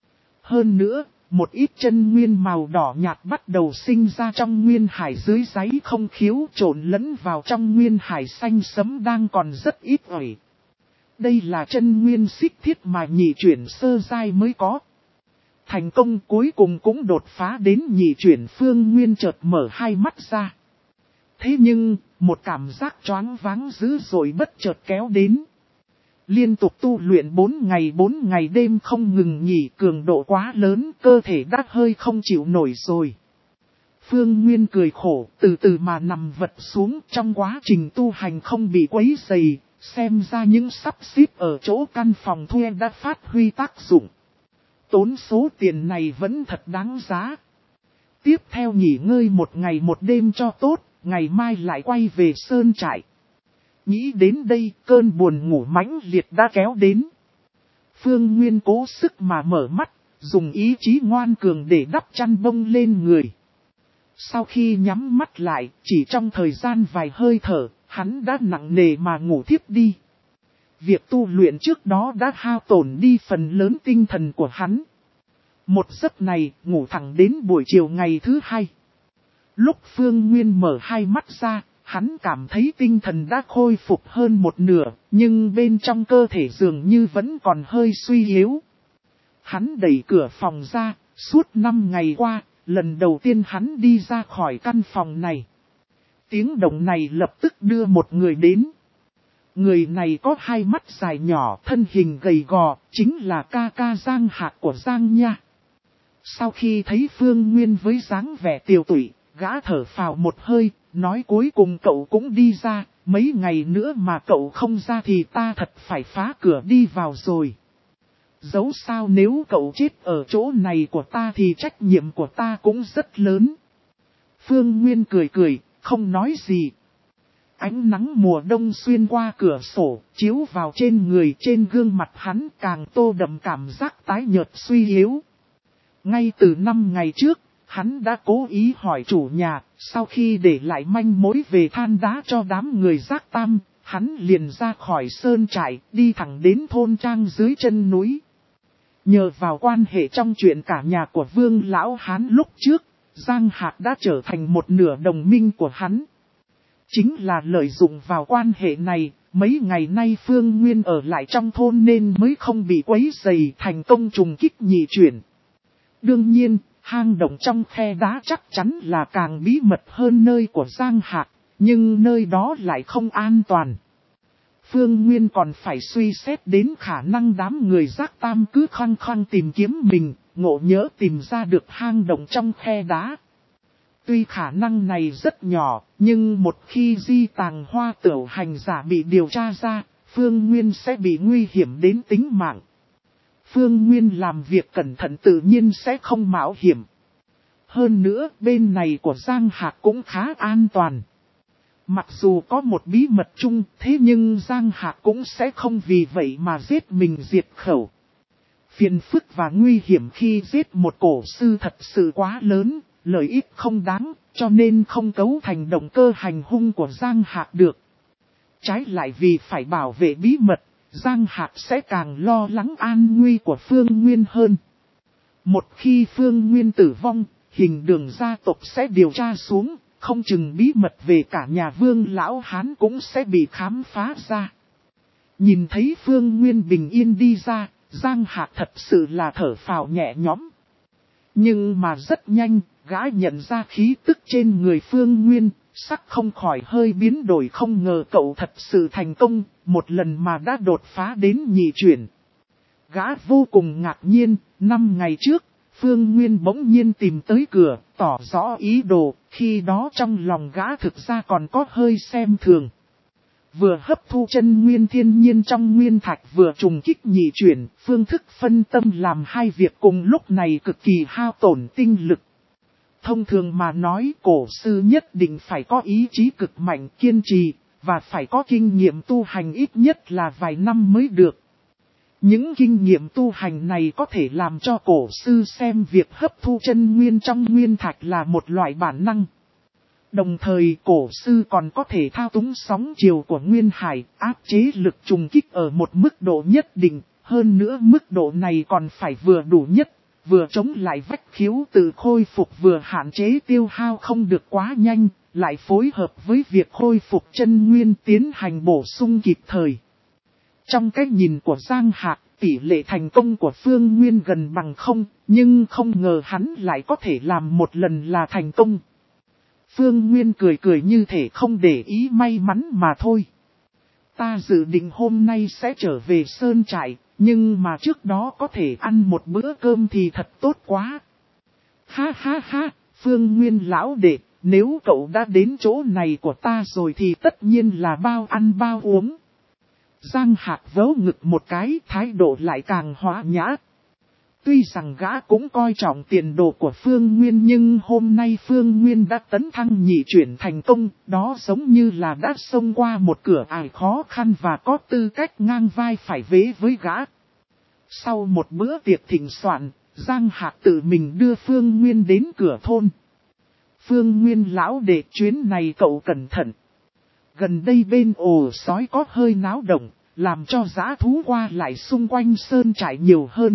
Hơn nữa, một ít chân nguyên màu đỏ nhạt bắt đầu sinh ra trong nguyên hải dưới đáy không khiếu trộn lẫn vào trong nguyên hải xanh sẫm đang còn rất ít ỏi. Đây là chân nguyên xích thiết mà nhị chuyển sơ giai mới có. Thành công cuối cùng cũng đột phá đến nhị chuyển. Phương Nguyên chợt mở hai mắt ra. Thế nhưng, một cảm giác choáng váng dữ dội bất chợt kéo đến. Liên tục tu luyện bốn ngày bốn ngày đêm không ngừng nghỉ, cường độ quá lớn, cơ thể đã hơi không chịu nổi rồi. Phương Nguyên cười khổ, từ từ mà nằm vật xuống, trong quá trình tu hành không bị quấy rầy, xem ra những sắp xếp ở chỗ căn phòng thuê đã phát huy tác dụng. Tốn số tiền này vẫn thật đáng giá. Tiếp theo nghỉ ngơi một ngày một đêm cho tốt, ngày mai lại quay về sơn trại. Nghĩ đến đây, cơn buồn ngủ mãnh liệt đã kéo đến. Phương Nguyên cố sức mà mở mắt, dùng ý chí ngoan cường để đắp chăn bông lên người. Sau khi nhắm mắt lại, chỉ trong thời gian vài hơi thở, hắn đã nặng nề mà ngủ thiếp đi. Việc tu luyện trước đó đã hao tổn đi phần lớn tinh thần của hắn. Một giấc này, ngủ thẳng đến buổi chiều ngày thứ hai. Lúc Phương Nguyên mở hai mắt ra, hắn cảm thấy tinh thần đã khôi phục hơn một nửa, nhưng bên trong cơ thể dường như vẫn còn hơi suy yếu. Hắn đẩy cửa phòng ra, suốt năm ngày qua, lần đầu tiên hắn đi ra khỏi căn phòng này. Tiếng động này lập tức đưa một người đến. Người này có hai mắt dài nhỏ, thân hình gầy gò, chính là ca ca Giang Hạc của Giang Nha. Sau khi thấy Phương Nguyên với dáng vẻ tiều tụy, gã thở phào một hơi, nói cuối cùng cậu cũng đi ra, mấy ngày nữa mà cậu không ra thì ta thật phải phá cửa đi vào rồi. Dẫu sao nếu cậu chết ở chỗ này của ta thì trách nhiệm của ta cũng rất lớn. Phương Nguyên cười cười, không nói gì. Ánh nắng mùa đông xuyên qua cửa sổ, chiếu vào trên người trên gương mặt hắn càng tô đậm cảm giác tái nhợt suy yếu. Ngay từ năm ngày trước, hắn đã cố ý hỏi chủ nhà, sau khi để lại manh mối về than đá cho đám người Giác Tam, hắn liền ra khỏi sơn trại, đi thẳng đến thôn trang dưới chân núi. Nhờ vào quan hệ trong chuyện cả nhà của Vương Lão Hán lúc trước, Giang Hạc đã trở thành một nửa đồng minh của hắn. Chính là lợi dụng vào quan hệ này, mấy ngày nay Phương Nguyên ở lại trong thôn nên mới không bị quấy rầy, thành công trùng kích nhị chuyển. Đương nhiên, hang động trong khe đá chắc chắn là càng bí mật hơn nơi của Giang Hạc, nhưng nơi đó lại không an toàn. Phương Nguyên còn phải suy xét đến khả năng đám người Giác Tam cứ khăng khăng tìm kiếm mình, ngộ nhỡ tìm ra được hang động trong khe đá. Tuy khả năng này rất nhỏ, nhưng một khi di tàng hoa tửu hành giả bị điều tra ra, Phương Nguyên sẽ bị nguy hiểm đến tính mạng. Phương Nguyên làm việc cẩn thận tự nhiên sẽ không mạo hiểm. Hơn nữa, bên này của Giang Hạc cũng khá an toàn. Mặc dù có một bí mật chung, thế nhưng Giang Hạc cũng sẽ không vì vậy mà giết mình diệt khẩu. Phiền phức và nguy hiểm khi giết một cổ sư thật sự quá lớn, lợi ích không đáng, cho nên không cấu thành động cơ hành hung của Giang Hạc được. Trái lại vì phải bảo vệ bí mật, Giang Hạc sẽ càng lo lắng an nguy của Phương Nguyên hơn. Một khi Phương Nguyên tử vong, hình đường gia tộc sẽ điều tra xuống, không chừng bí mật về cả nhà Vương Lão Hán cũng sẽ bị khám phá ra. Nhìn thấy Phương Nguyên bình yên đi ra, Giang Hạc thật sự là thở phào nhẹ nhõm. Nhưng mà rất nhanh, gã nhận ra khí tức trên người Phương Nguyên, sắc không khỏi hơi biến đổi, không ngờ cậu thật sự thành công, một lần mà đã đột phá đến nhị chuyển. Gã vô cùng ngạc nhiên, năm ngày trước, Phương Nguyên bỗng nhiên tìm tới cửa, tỏ rõ ý đồ, khi đó trong lòng gã thực ra còn có hơi xem thường. Vừa hấp thu chân nguyên thiên nhiên trong nguyên thạch vừa trùng kích nhị chuyển, phương thức phân tâm làm hai việc cùng lúc này cực kỳ hao tổn tinh lực. Thông thường mà nói, cổ sư nhất định phải có ý chí cực mạnh kiên trì, và phải có kinh nghiệm tu hành ít nhất là vài năm mới được. Những kinh nghiệm tu hành này có thể làm cho cổ sư xem việc hấp thu chân nguyên trong nguyên thạch là một loại bản năng. Đồng thời cổ sư còn có thể thao túng sóng chiều của nguyên hải, áp chế lực trùng kích ở một mức độ nhất định, hơn nữa mức độ này còn phải vừa đủ nhất, vừa chống lại vách khiếu tự khôi phục vừa hạn chế tiêu hao không được quá nhanh, lại phối hợp với việc khôi phục chân nguyên tiến hành bổ sung kịp thời. Trong cái nhìn của Giang Hạc, tỷ lệ thành công của Phương Nguyên gần bằng không, nhưng không ngờ hắn lại có thể làm một lần là thành công. Phương Nguyên cười cười như thể không để ý may mắn mà thôi. Ta dự định hôm nay sẽ trở về sơn trại, nhưng mà trước đó có thể ăn một bữa cơm thì thật tốt quá. Ha ha ha, Phương Nguyên lão đệ, nếu cậu đã đến chỗ này của ta rồi thì tất nhiên là bao ăn bao uống. Giang Hạc vớ ngực một cái, thái độ lại càng hóa nhã. Tuy rằng gã cũng coi trọng tiền đồ của Phương Nguyên, nhưng hôm nay Phương Nguyên đã tấn thăng nhị chuyển thành công, đó giống như là đã xông qua một cửa ải khó khăn và có tư cách ngang vai phải vế với gã. Sau một bữa tiệc thịnh soạn, Giang Hạc tự mình đưa Phương Nguyên đến cửa thôn. Phương Nguyên lão đệ, chuyến này cậu cẩn thận. Gần đây bên ổ sói có hơi náo động, làm cho dã thú qua lại xung quanh sơn trại nhiều hơn.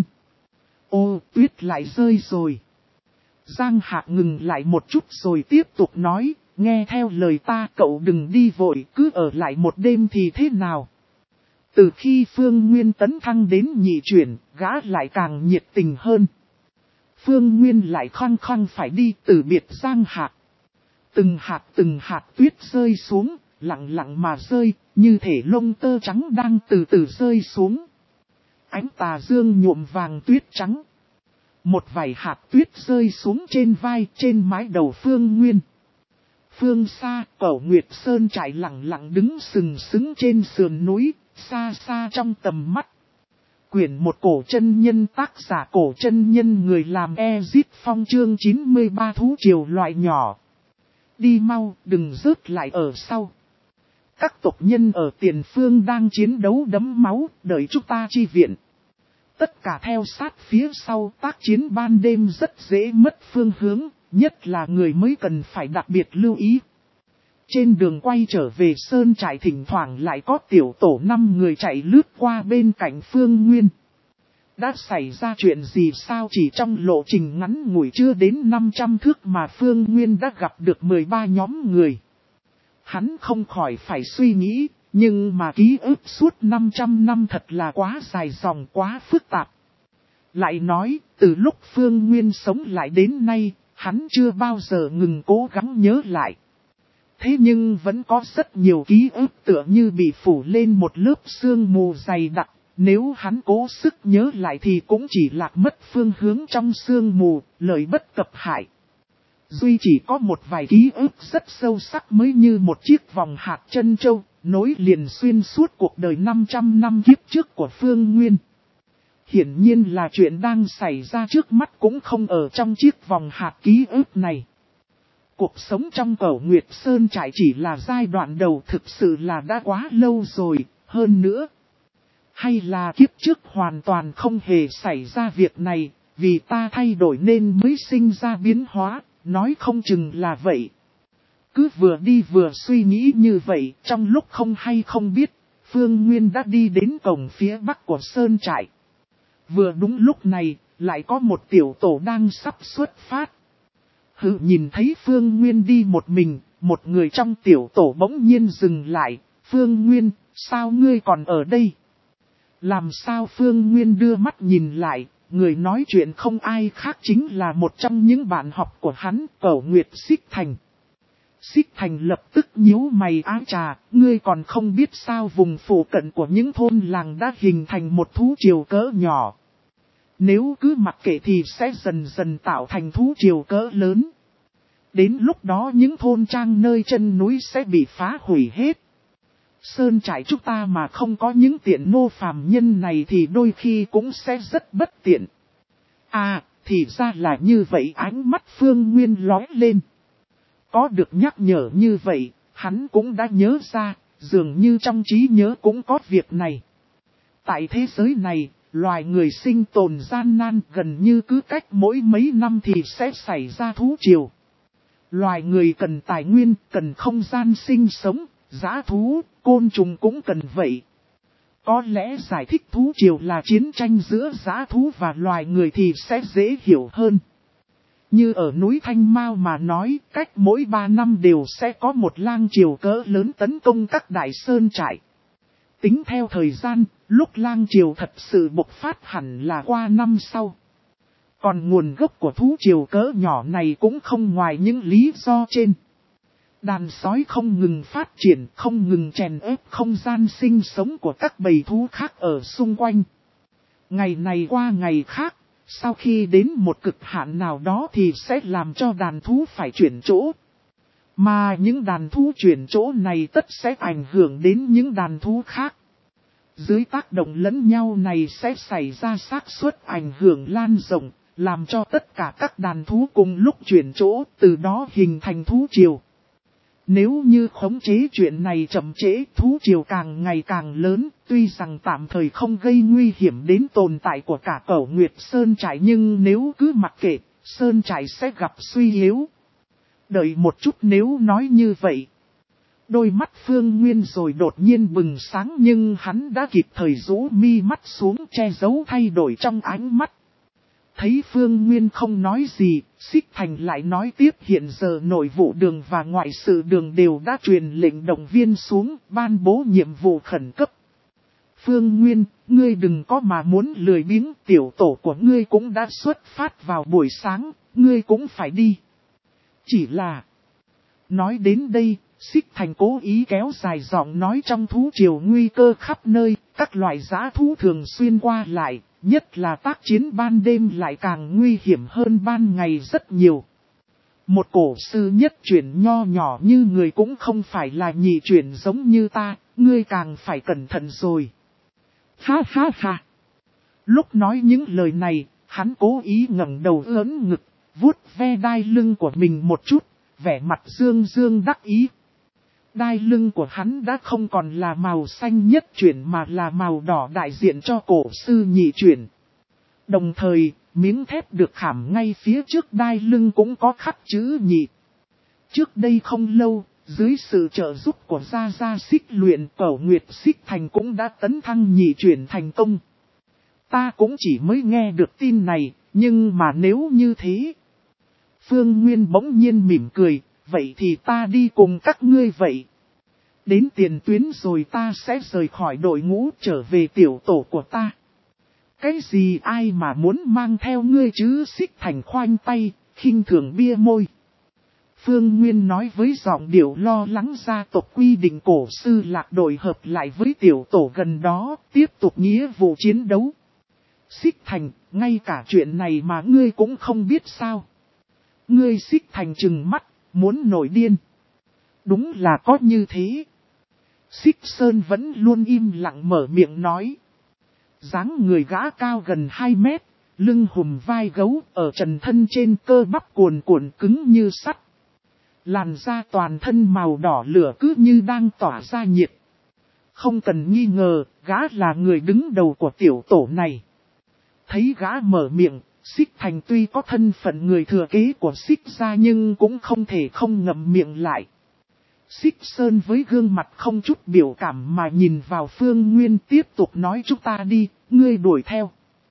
Ô, tuyết lại rơi rồi. Giang Hạc ngừng lại một chút rồi tiếp tục nói, nghe theo lời ta cậu đừng đi vội, cứ ở lại một đêm thì thế nào. Từ khi Phương Nguyên tấn thăng đến nhị chuyển, gã lại càng nhiệt tình hơn. Phương Nguyên lại khăng khăng phải đi từ biệt Giang Hạc. Từng hạt từng hạt tuyết rơi xuống, lặng lặng mà rơi, như thể lông tơ trắng đang từ từ rơi xuống. Ánh tà dương nhuộm vàng tuyết trắng. Một vài hạt tuyết rơi xuống trên vai, trên mái đầu Phương Nguyên. Phương xa, Cẩu Nguyệt Sơn trại lặng lặng đứng sừng sững trên sườn núi, xa xa trong tầm mắt. Quyển một cổ chân nhân, tác giả Cổ Chân Nhân, người làm Ezit Phong, chương chín mươi ba, thú triều loại nhỏ. Đi mau, đừng rớt lại ở sau. Các tộc nhân ở tiền phương đang chiến đấu đẫm máu, đợi chúng ta chi viện. tất cả theo sát phía sau. Tác chiến ban đêm rất dễ mất phương hướng, nhất là người mới cần phải đặc biệt lưu ý. Trên đường quay trở về sơn trại thỉnh thoảng lại có tiểu tổ năm người chạy lướt qua bên cạnh Phương Nguyên. Đã xảy ra chuyện gì sao? Chỉ trong lộ trình ngắn ngủi chưa đến năm trăm thước mà Phương Nguyên đã gặp được mười ba nhóm người. Hắn không khỏi phải suy nghĩ, nhưng mà ký ức suốt năm trăm năm thật là quá dài dòng, quá phức tạp. Lại nói, từ lúc Phương Nguyên sống lại đến nay, hắn chưa bao giờ ngừng cố gắng nhớ lại. Thế nhưng vẫn có rất nhiều ký ức tựa như bị phủ lên một lớp sương mù dày đặc. Nếu hắn cố sức nhớ lại thì cũng chỉ lạc mất phương hướng trong sương mù, lời bất cập hại. Duy chỉ có một vài ký ức rất sâu sắc mới như một chiếc vòng hạt chân châu, nối liền xuyên suốt cuộc đời năm trăm năm kiếp trước của Phương Nguyên. Hiển nhiên là chuyện đang xảy ra trước mắt cũng không ở trong chiếc vòng hạt ký ức này. Cuộc sống trong Cẩu Nguyệt Sơn trại chỉ là giai đoạn đầu, thực sự là đã quá lâu rồi, hơn nữa. Hay là kiếp trước hoàn toàn không hề xảy ra việc này, vì ta thay đổi nên mới sinh ra biến hóa, nói không chừng là vậy. Cứ vừa đi vừa suy nghĩ như vậy, trong lúc không hay không biết, Phương Nguyên đã đi đến cổng phía bắc của Sơn trại. Vừa đúng lúc này, lại có một tiểu tổ đang sắp xuất phát. Hự nhìn thấy Phương Nguyên đi một mình, một người trong tiểu tổ bỗng nhiên dừng lại. Phương Nguyên, sao ngươi còn ở đây? Làm sao? Phương Nguyên đưa mắt nhìn lại, người nói chuyện không ai khác chính là một trong những bạn học của hắn, Cẩu Nguyệt Xích Thành. Xích Thành lập tức nhíu mày ái trà, ngươi còn không biết sao vùng phụ cận của những thôn làng đã hình thành một thú triều cỡ nhỏ. Nếu cứ mặc kệ thì sẽ dần dần tạo thành thú triều cỡ lớn. Đến lúc đó những thôn trang nơi chân núi sẽ bị phá hủy hết. Sơn trại chúng ta mà không có những tiện nô phàm nhân này thì đôi khi cũng sẽ rất bất tiện. À, thì ra là như vậy. Ánh mắt Phương Nguyên lóe lên. Có được nhắc nhở như vậy, hắn cũng đã nhớ ra, dường như trong trí nhớ cũng có việc này. Tại thế giới này, loài người sinh tồn gian nan, gần như cứ cách mỗi mấy năm thì sẽ xảy ra thú triều. Loài người cần tài nguyên, cần không gian sinh sống, dã thú, côn trùng cũng cần vậy. Có lẽ giải thích thú triều là chiến tranh giữa dã thú và loài người thì sẽ dễ hiểu hơn. Như ở núi Thanh Mao mà nói, cách mỗi ba năm đều sẽ có một lang triều cỡ lớn tấn công các đại sơn trại. Tính theo thời gian, lúc lang triều thật sự bộc phát hẳn là qua năm sau. Còn nguồn gốc của thú triều cỡ nhỏ này cũng không ngoài những lý do trên. Đàn sói không ngừng phát triển, không ngừng chèn ép không gian sinh sống của các bầy thú khác ở xung quanh. Ngày này qua ngày khác, sau khi đến một cực hạn nào đó thì sẽ làm cho đàn thú phải chuyển chỗ. Mà những đàn thú chuyển chỗ này tất sẽ ảnh hưởng đến những đàn thú khác. Dưới tác động lẫn nhau này sẽ xảy ra xác suất ảnh hưởng lan rộng, làm cho tất cả các đàn thú cùng lúc chuyển chỗ, từ đó hình thành thú triều. Nếu như khống chế chuyện này chậm trễ, thú triều càng ngày càng lớn, tuy rằng tạm thời không gây nguy hiểm đến tồn tại của cả Cẩu Nguyệt Sơn trại, nhưng nếu cứ mặc kệ, Sơn trại sẽ gặp suy yếu. Đợi một chút, nếu nói như vậy. Đôi mắt Phương Nguyên rồi đột nhiên bừng sáng, nhưng hắn đã kịp thời rũ mi mắt xuống che giấu thay đổi trong ánh mắt. Thấy Phương Nguyên không nói gì, Xích Thành lại nói tiếp, hiện giờ nội vụ đường và ngoại sự đường đều đã truyền lệnh động viên xuống, ban bố nhiệm vụ khẩn cấp. Phương Nguyên, ngươi đừng có mà muốn lười biếng, tiểu tổ của ngươi cũng đã xuất phát vào buổi sáng, ngươi cũng phải đi. Chỉ là... Nói đến đây, Xích Thành cố ý kéo dài giọng nói, trong thú triều nguy cơ khắp nơi, các loại dã thú thường xuyên qua lại. Nhất là tác chiến ban đêm lại càng nguy hiểm hơn ban ngày rất nhiều. Một cổ sư nhất chuyển nho nhỏ như người cũng không phải là nhị chuyển giống như ta, ngươi càng phải cẩn thận rồi. Ha ha ha. Lúc nói những lời này, hắn cố ý ngẩng đầu ớn ngực, vuốt ve đai lưng của mình một chút, vẻ mặt dương dương đắc ý. Đai lưng của hắn đã không còn là màu xanh nhất chuyển mà là màu đỏ đại diện cho cổ sư nhị chuyển. Đồng thời, miếng thép được khảm ngay phía trước đai lưng cũng có khắc chữ nhị. Trước đây không lâu, dưới sự trợ giúp của Gia Gia Xích Luyện, Cẩu Nguyệt Xích Thành cũng đã tấn thăng nhị chuyển thành công. Ta cũng chỉ mới nghe được tin này, nhưng mà nếu như thế... Phương Nguyên bỗng nhiên mỉm cười, vậy thì ta đi cùng các ngươi vậy. Đến tiền tuyến rồi ta sẽ rời khỏi đội ngũ trở về tiểu tổ của ta. Cái gì ai mà muốn mang theo ngươi chứ? Xích Thành khoanh tay, khinh thường bia môi. Phương Nguyên nói với giọng điệu lo lắng gia tộc quy định cổ sư lạc đội hợp lại với tiểu tổ gần đó, tiếp tục nghĩa vụ chiến đấu. Xích Thành, ngay cả chuyện này mà ngươi cũng không biết sao? Ngươi Xích Thành trừng mắt, muốn nổi điên. Đúng là có như thế. Xích Sơn vẫn luôn im lặng mở miệng nói. Dáng người gã cao gần hai mét, lưng hùm vai gấu, ở trần thân trên cơ bắp cuồn cuộn cứng như sắt. Làn da toàn thân màu đỏ lửa cứ như đang tỏa ra nhiệt. Không cần nghi ngờ, gã là người đứng đầu của tiểu tổ này. Thấy gã mở miệng, Xích Thành tuy có thân phận người thừa kế của Xích gia nhưng cũng không thể không ngậm miệng lại. Xích Sơn với gương mặt không chút biểu cảm mà nhìn vào Phương Nguyên tiếp tục nói chúng ta đi, ngươi đuổi theo.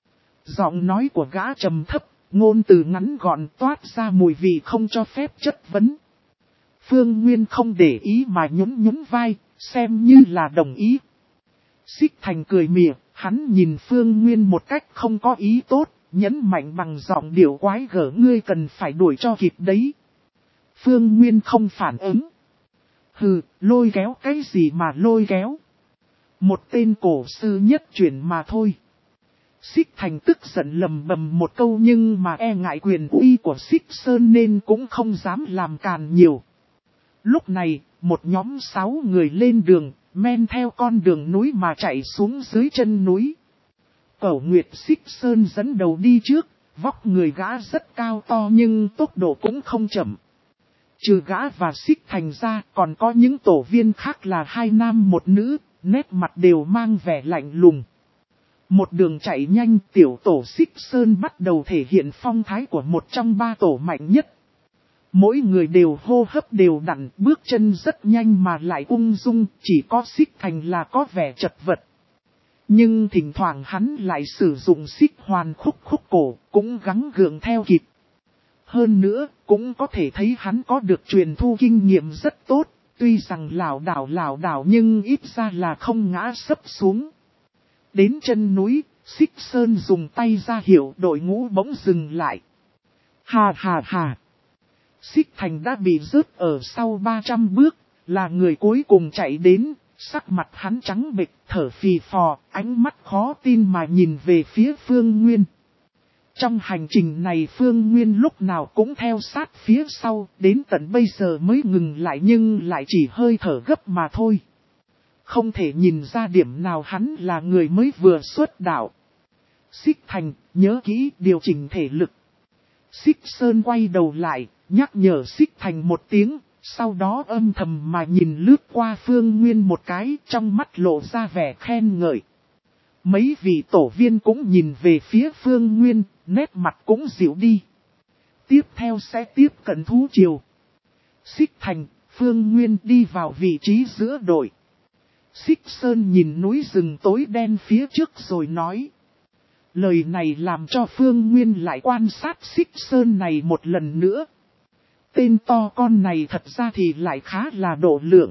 Giọng nói của gã trầm thấp, ngôn từ ngắn gọn toát ra mùi vị không cho phép chất vấn. Phương Nguyên không để ý mà nhún nhún vai, xem như là đồng ý. Xích Thành cười mỉa, hắn nhìn Phương Nguyên một cách không có ý tốt, nhấn mạnh bằng giọng điệu quái gở ngươi cần phải đuổi cho kịp đấy. Phương Nguyên không phản ứng. Hừ, lôi kéo cái gì mà lôi kéo. Một tên cổ sư nhất chuyển mà thôi. Xích Thành tức giận lầm bầm một câu nhưng mà e ngại quyền uy của Xích Sơn nên cũng không dám làm càn nhiều. Lúc này, một nhóm sáu người lên đường, men theo con đường núi mà chạy xuống dưới chân núi. Cẩu Nguyệt Xích Sơn dẫn đầu đi trước, vóc người gã rất cao to nhưng tốc độ cũng không chậm. Trừ gã và Xích Thành ra còn có những tổ viên khác là hai nam một nữ, nét mặt đều mang vẻ lạnh lùng. Một đường chạy nhanh tiểu tổ Xích Sơn bắt đầu thể hiện phong thái của một trong ba tổ mạnh nhất. Mỗi người đều hô hấp đều đặn, bước chân rất nhanh mà lại ung dung, chỉ có Xích Thành là có vẻ chật vật. Nhưng thỉnh thoảng hắn lại sử dụng xích hoàn khúc khúc cổ, cũng gắng gượng theo kịp. Hơn nữa, cũng có thể thấy hắn có được truyền thu kinh nghiệm rất tốt, tuy rằng lảo đảo lảo đảo nhưng ít ra là không ngã sấp xuống. Đến chân núi, Xích Sơn dùng tay ra hiệu đội ngũ bỗng dừng lại. Hà hà hà! Xích Thành đã bị rớt ở sau ba trăm bước, là người cuối cùng chạy đến, sắc mặt hắn trắng bệch, thở phì phò, ánh mắt khó tin mà nhìn về phía Phương Nguyên. Trong hành trình này Phương Nguyên lúc nào cũng theo sát phía sau, đến tận bây giờ mới ngừng lại nhưng lại chỉ hơi thở gấp mà thôi. Không thể nhìn ra điểm nào hắn là người mới vừa xuất đạo. Xích Thành, nhớ kỹ điều chỉnh thể lực. Xích Sơn quay đầu lại, nhắc nhở Xích Thành một tiếng, sau đó âm thầm mà nhìn lướt qua Phương Nguyên một cái, trong mắt lộ ra vẻ khen ngợi. Mấy vị tổ viên cũng nhìn về phía Phương Nguyên, nét mặt cũng dịu đi. Tiếp theo sẽ tiếp cận thú triều. Xích Thành, Phương Nguyên đi vào vị trí giữa đội. Xích Sơn nhìn núi rừng tối đen phía trước rồi nói. Lời này làm cho Phương Nguyên lại quan sát Xích Sơn này một lần nữa. Tên to con này thật ra thì lại khá là độ lượng.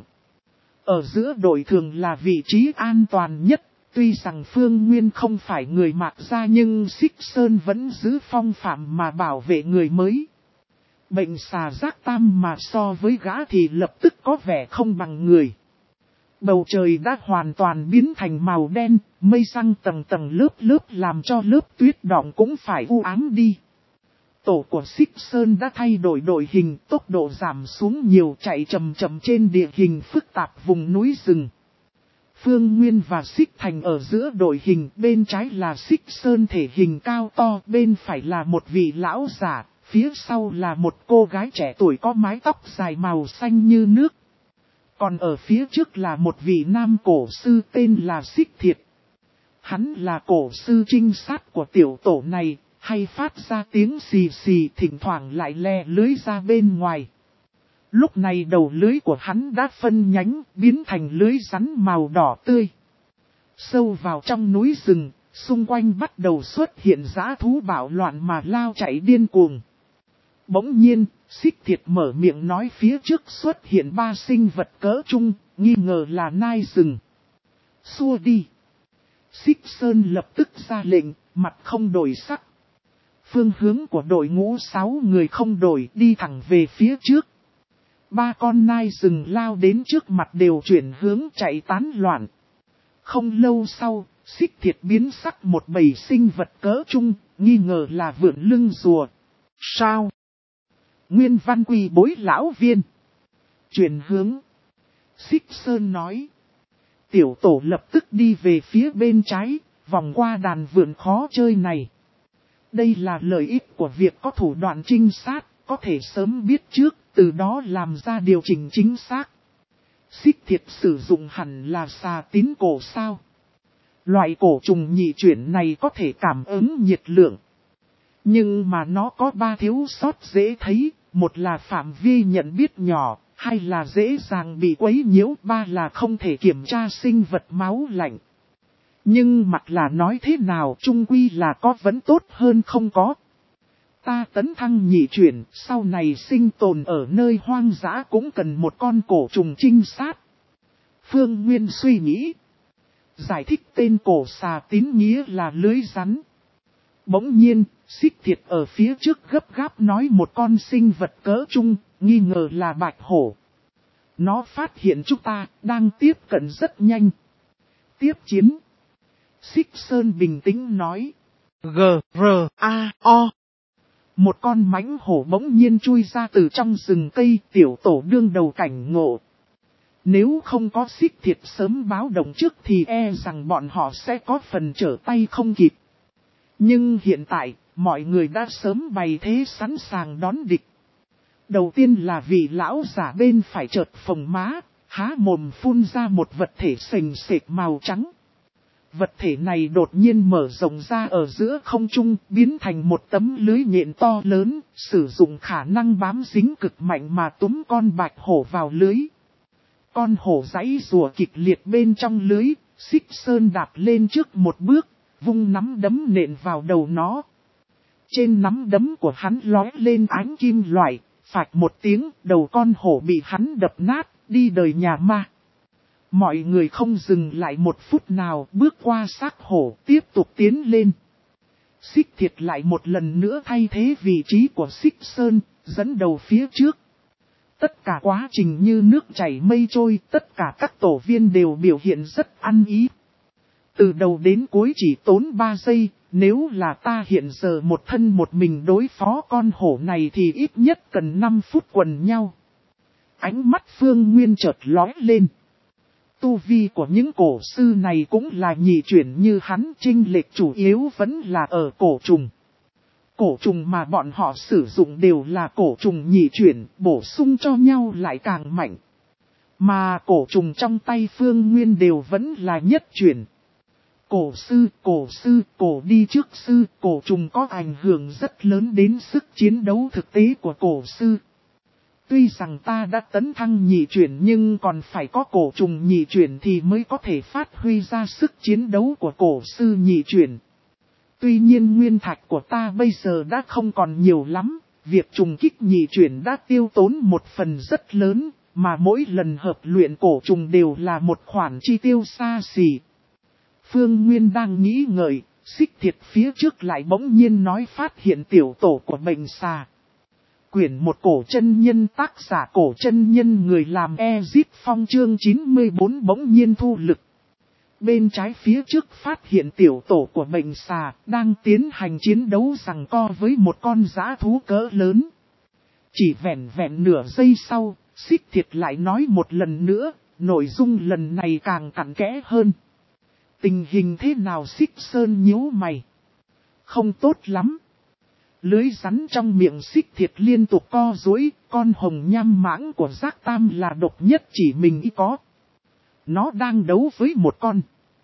Ở giữa đội thường là vị trí an toàn nhất. Tuy rằng Phương Nguyên không phải người Mạc Gia nhưng Xích Sơn vẫn giữ phong phạm mà bảo vệ người mới. Bệnh xà giác tam mà so với gã thì lập tức có vẻ không bằng người. Bầu trời đã hoàn toàn biến thành màu đen, mây răng tầng tầng lớp lớp làm cho lớp tuyết đọng cũng phải u ám đi. Tổ của Xích Sơn đã thay đổi đội hình, tốc độ giảm xuống nhiều, chạy chậm chậm trên địa hình phức tạp vùng núi rừng. Phương Nguyên và Xích Thành ở giữa đội hình, bên trái là Xích Sơn thể hình cao to, bên phải là một vị lão giả, phía sau là một cô gái trẻ tuổi có mái tóc dài màu xanh như nước. Còn ở phía trước là một vị nam cổ sư tên là Xích Thiệt. Hắn là cổ sư trinh sát của tiểu tổ này, hay phát ra tiếng xì xì thỉnh thoảng lại le lưới ra bên ngoài. Lúc này đầu lưới của hắn đã phân nhánh, biến thành lưới rắn màu đỏ tươi. Sâu vào trong núi rừng, xung quanh bắt đầu xuất hiện dã thú bạo loạn mà lao chạy điên cuồng. Bỗng nhiên, Xích Thiệt mở miệng nói phía trước xuất hiện ba sinh vật cỡ trung, nghi ngờ là nai rừng. Xua đi. Xích Sơn lập tức ra lệnh, mặt không đổi sắc. Phương hướng của đội ngũ sáu người không đổi, đi thẳng về phía trước. Ba con nai rừng lao đến trước mặt đều chuyển hướng chạy tán loạn. Không lâu sau, Xích Thiệt biến sắc một bầy sinh vật cỡ trung, nghi ngờ là vượn lưng rùa. Sao? Nguyên văn quỳ bối lão viên. Chuyển hướng. Xích Sơn nói. Tiểu tổ lập tức đi về phía bên trái, vòng qua đàn vượn khó chơi này. Đây là lợi ích của việc có thủ đoạn trinh sát, có thể sớm biết trước, từ đó làm ra điều chỉnh chính xác. Xích Thiệt sử dụng hẳn là xà tín cổ sao. Loại cổ trùng nhị chuyển này có thể cảm ứng nhiệt lượng. Nhưng mà nó có ba thiếu sót dễ thấy, một là phạm vi nhận biết nhỏ, hai là dễ dàng bị quấy nhiễu, ba là không thể kiểm tra sinh vật máu lạnh. Nhưng mặc là nói thế nào chung quy là có vẫn tốt hơn không có. Ta tấn thăng nhị chuyển, sau này sinh tồn ở nơi hoang dã cũng cần một con cổ trùng trinh sát. Phương Nguyên suy nghĩ. Giải thích tên cổ xà tín nghĩa là lưới rắn. Bỗng nhiên, Xích Thiệt ở phía trước gấp gáp nói một con sinh vật cỡ trung, nghi ngờ là bạch hổ. Nó phát hiện chúng ta, đang tiếp cận rất nhanh. Tiếp chiến. Xích Sơn bình tĩnh nói. G, R, A, O. Một con mãnh hổ bỗng nhiên chui ra từ trong rừng cây, tiểu tổ đương đầu cảnh ngộ. Nếu không có Xích Thiệt sớm báo động trước thì e rằng bọn họ sẽ có phần trở tay không kịp. Nhưng hiện tại, mọi người đã sớm bày thế sẵn sàng đón địch. Đầu tiên là vị lão giả bên phải chợt phồng má, há mồm phun ra một vật thể sềnh sệt màu trắng. Vật thể này đột nhiên mở rộng ra ở giữa không trung, biến thành một tấm lưới nhện to lớn, sử dụng khả năng bám dính cực mạnh mà túm con bạch hổ vào lưới. Con hổ giãy rùa kịch liệt bên trong lưới, Xích Sơn đạp lên trước một bước, vung nắm đấm nện vào đầu nó. Trên nắm đấm của hắn lóe lên ánh kim loại, phạch một tiếng, đầu con hổ bị hắn đập nát, đi đời nhà ma. Mọi người không dừng lại một phút nào, bước qua xác hổ, tiếp tục tiến lên. Xích Thiệt lại một lần nữa thay thế vị trí của Xích Sơn, dẫn đầu phía trước. Tất cả quá trình như nước chảy mây trôi, tất cả các tổ viên đều biểu hiện rất ăn ý. Từ đầu đến cuối chỉ tốn ba giây, nếu là ta hiện giờ một thân một mình đối phó con hổ này thì ít nhất cần năm phút quần nhau. Ánh mắt Phương Nguyên chợt lóe lên. Tu vi của những cổ sư này cũng là nhị chuyển như hắn, chênh lệch chủ yếu vẫn là ở cổ trùng. Cổ trùng mà bọn họ sử dụng đều là cổ trùng nhị chuyển, bổ sung cho nhau lại càng mạnh. Mà cổ trùng trong tay Phương Nguyên đều vẫn là nhất chuyển. Cổ sư, cổ sư, cổ đi trước sư, cổ trùng có ảnh hưởng rất lớn đến sức chiến đấu thực tế của cổ sư. Tuy rằng ta đã tấn thăng nhị chuyển nhưng còn phải có cổ trùng nhị chuyển thì mới có thể phát huy ra sức chiến đấu của cổ sư nhị chuyển. Tuy nhiên nguyên thạch của ta bây giờ đã không còn nhiều lắm, việc trùng kích nhị chuyển đã tiêu tốn một phần rất lớn, mà mỗi lần hợp luyện cổ trùng đều là một khoản chi tiêu xa xỉ. Phương Nguyên đang nghĩ ngợi, Xích Thiệt phía trước lại bỗng nhiên nói phát hiện tiểu tổ của bệnh xà. Quyển một cổ chân nhân tác giả cổ chân nhân người làm Ezip Phong chương chín mươi bốn bỗng nhiên thu lực. Bên trái phía trước phát hiện tiểu tổ của bệnh xà đang tiến hành chiến đấu giằng co với một con dã thú cỡ lớn. Chỉ vẹn vẹn nửa giây sau, Xích Thiệt lại nói một lần nữa, nội dung lần này càng cặn kẽ hơn. Tình hình thế nào? Xích Sơn nhíu mày. Không tốt lắm. Lưới rắn trong miệng Xích Thiệt liên tục co duỗi, con hồng nham mãng của Giác Tam là độc nhất chỉ mình y có. Nó đang đấu với một con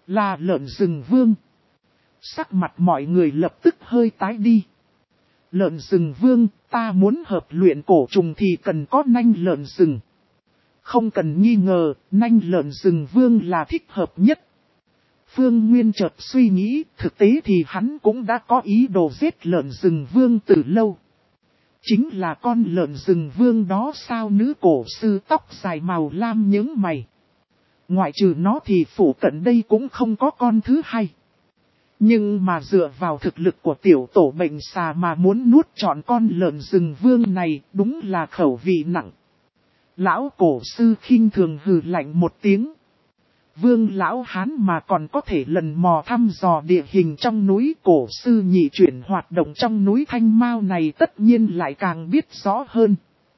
Là lợn rừng vương. Sắc mặt mọi người lập tức hơi tái đi. Lợn rừng vương, ta muốn hợp luyện cổ trùng thì cần có nanh lợn rừng. Không cần nghi ngờ, nanh lợn rừng vương là thích hợp nhất. Phương Nguyên chợt suy nghĩ, thực tế thì hắn cũng đã có ý đồ giết lợn rừng vương từ lâu. Chính là con lợn rừng vương đó sao? Nữ cổ sư tóc dài màu lam nhướng mày. Ngoại trừ nó thì phủ cận đây cũng không có con thứ hai. Nhưng mà dựa vào thực lực của tiểu tổ bệnh xà mà muốn nuốt trọn con lợn rừng vương này đúng là khẩu vị nặng. Lão cổ sư khinh thường hừ lạnh một tiếng. Vương lão hán mà còn có thể lần mò thăm dò địa hình trong núi, cổ sư nhị chuyển hoạt động trong núi Thanh Mao này tất nhiên lại càng biết rõ hơn.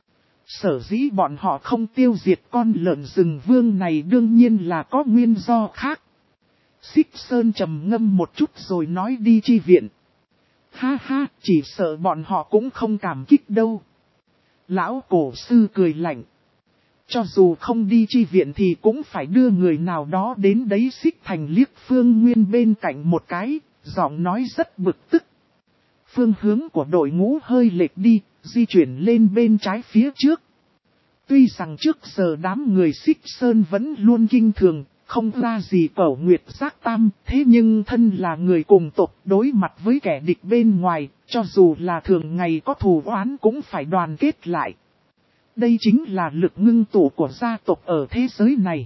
Sở dĩ bọn họ không tiêu diệt con lợn rừng vương này đương nhiên là có nguyên do khác. Xích Sơn trầm ngâm một chút rồi nói đi chi viện. Ha ha, chỉ sợ bọn họ cũng không cảm kích đâu. Lão cổ sư cười lạnh. Cho dù không đi chi viện thì cũng phải đưa người nào đó đến đấy. Xích Thành liếc Phương Nguyên bên cạnh một cái, giọng nói rất bực tức. Phương hướng của đội ngũ hơi lệch đi, di chuyển lên bên trái phía trước. Tuy rằng trước giờ đám người Xích Sơn vẫn luôn kinh thường, không ra gì Cẩu Nguyệt Giác Tam, thế nhưng thân là người cùng tộc đối mặt với kẻ địch bên ngoài, cho dù là thường ngày có thù oán cũng phải đoàn kết lại. Đây chính là lực ngưng tụ của gia tộc ở thế giới này.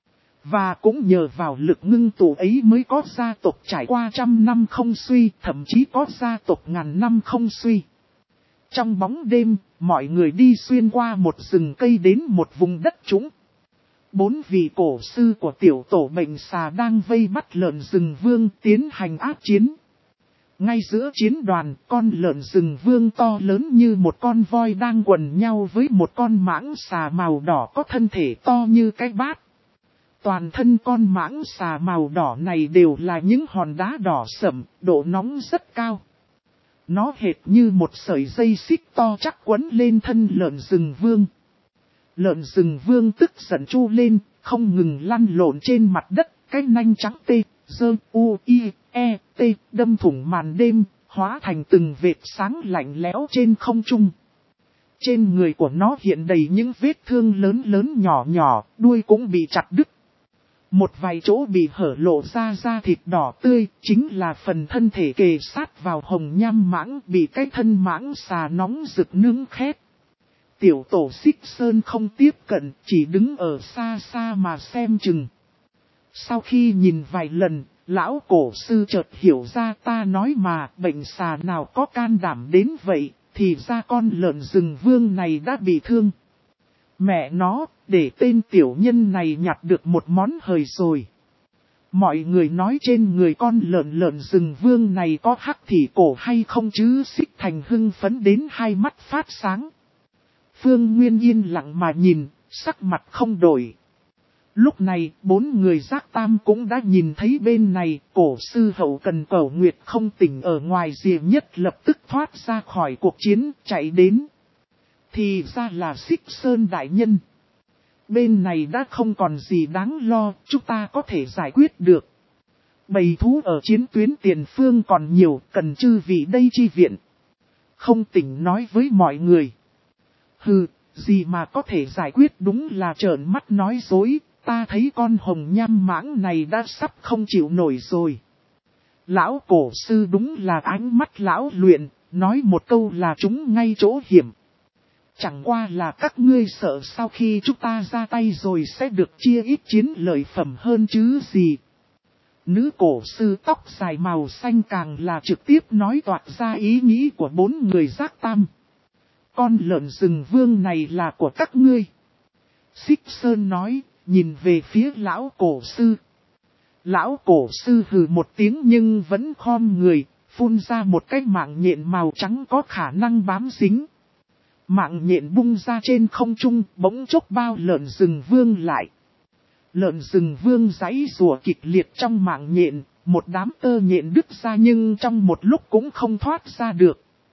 Và cũng nhờ vào lực ngưng tụ ấy mới có gia tộc trải qua trăm năm không suy, thậm chí có gia tộc ngàn năm không suy. Trong bóng đêm, mọi người đi xuyên qua một rừng cây đến một vùng đất trũng. Bốn vị cổ sư của tiểu tổ bệnh xà đang vây bắt lợn rừng vương tiến hành ác chiến. Ngay giữa chiến đoàn, con lợn rừng vương to lớn như một con voi đang quần nhau với một con mãng xà màu đỏ có thân thể to như cái bát. Toàn thân con mãng xà màu đỏ này đều là những hòn đá đỏ sẫm, độ nóng rất cao. Nó hệt như một sợi dây xích to chắc quấn lên thân lợn rừng vương. Lợn rừng vương tức giận chu lên, không ngừng lăn lộn trên mặt đất, cái nanh trắng tê, dơ, u, i, e, t, đâm thủng màn đêm, hóa thành từng vệt sáng lạnh lẽo trên không trung. Trên người của nó hiện đầy những vết thương lớn lớn nhỏ nhỏ, đuôi cũng bị chặt đứt. Một vài chỗ bị hở lộ ra da thịt đỏ tươi, chính là phần thân thể kề sát vào hồng nham mãng bị cái thân mãng xà nóng rực nướng khét. Tiểu tổ Xích Sơn không tiếp cận, chỉ đứng ở xa xa mà xem chừng. Sau khi nhìn vài lần, lão cổ sư chợt hiểu ra ta nói mà bệnh xà nào có can đảm đến vậy, thì ra con lợn rừng vương này đã bị thương. Mẹ nó, để tên tiểu nhân này nhặt được một món hời rồi. Mọi người nói trên người con lợn lợn rừng vương này có hắc thị cổ hay không chứ? Xích Thành hưng phấn đến hai mắt phát sáng. Phương Nguyên yên lặng mà nhìn, sắc mặt không đổi. Lúc này, bốn người Giác Tam cũng đã nhìn thấy bên này, cổ sư hậu cần Cẩu Nguyệt không tỉnh ở ngoài rìa nhất lập tức thoát ra khỏi cuộc chiến, chạy đến. Thì ra là Xích Sơn đại nhân. Bên này đã không còn gì đáng lo, chúng ta có thể giải quyết được. Bầy thú ở chiến tuyến tiền phương còn nhiều, cần chư vị đây chi viện. Không tỉnh nói với mọi người. Hừ, gì mà có thể giải quyết, đúng là trợn mắt nói dối, ta thấy con hồng nham mãng này đã sắp không chịu nổi rồi. Lão cổ sư đúng là ánh mắt lão luyện, nói một câu là trúng ngay chỗ hiểm. Chẳng qua là các ngươi sợ sau khi chúng ta ra tay rồi sẽ được chia ít chiến lợi phẩm hơn chứ gì. Nữ cổ sư tóc dài màu xanh càng là trực tiếp nói toạc ra ý nghĩ của bốn người Giác Tam. Con lợn rừng vương này là của các ngươi. Xích Sơn nói, nhìn về phía lão cổ sư. Lão cổ sư hừ một tiếng nhưng vẫn khom người, phun ra một cái mạng nhện màu trắng có khả năng bám dính. Mạng nhện bung ra trên không trung, bỗng chốc bao lợn rừng vương lại. Lợn rừng vương giãy rùa kịch liệt trong mạng nhện, một đám tơ nhện đứt ra nhưng trong một lúc cũng không thoát ra được.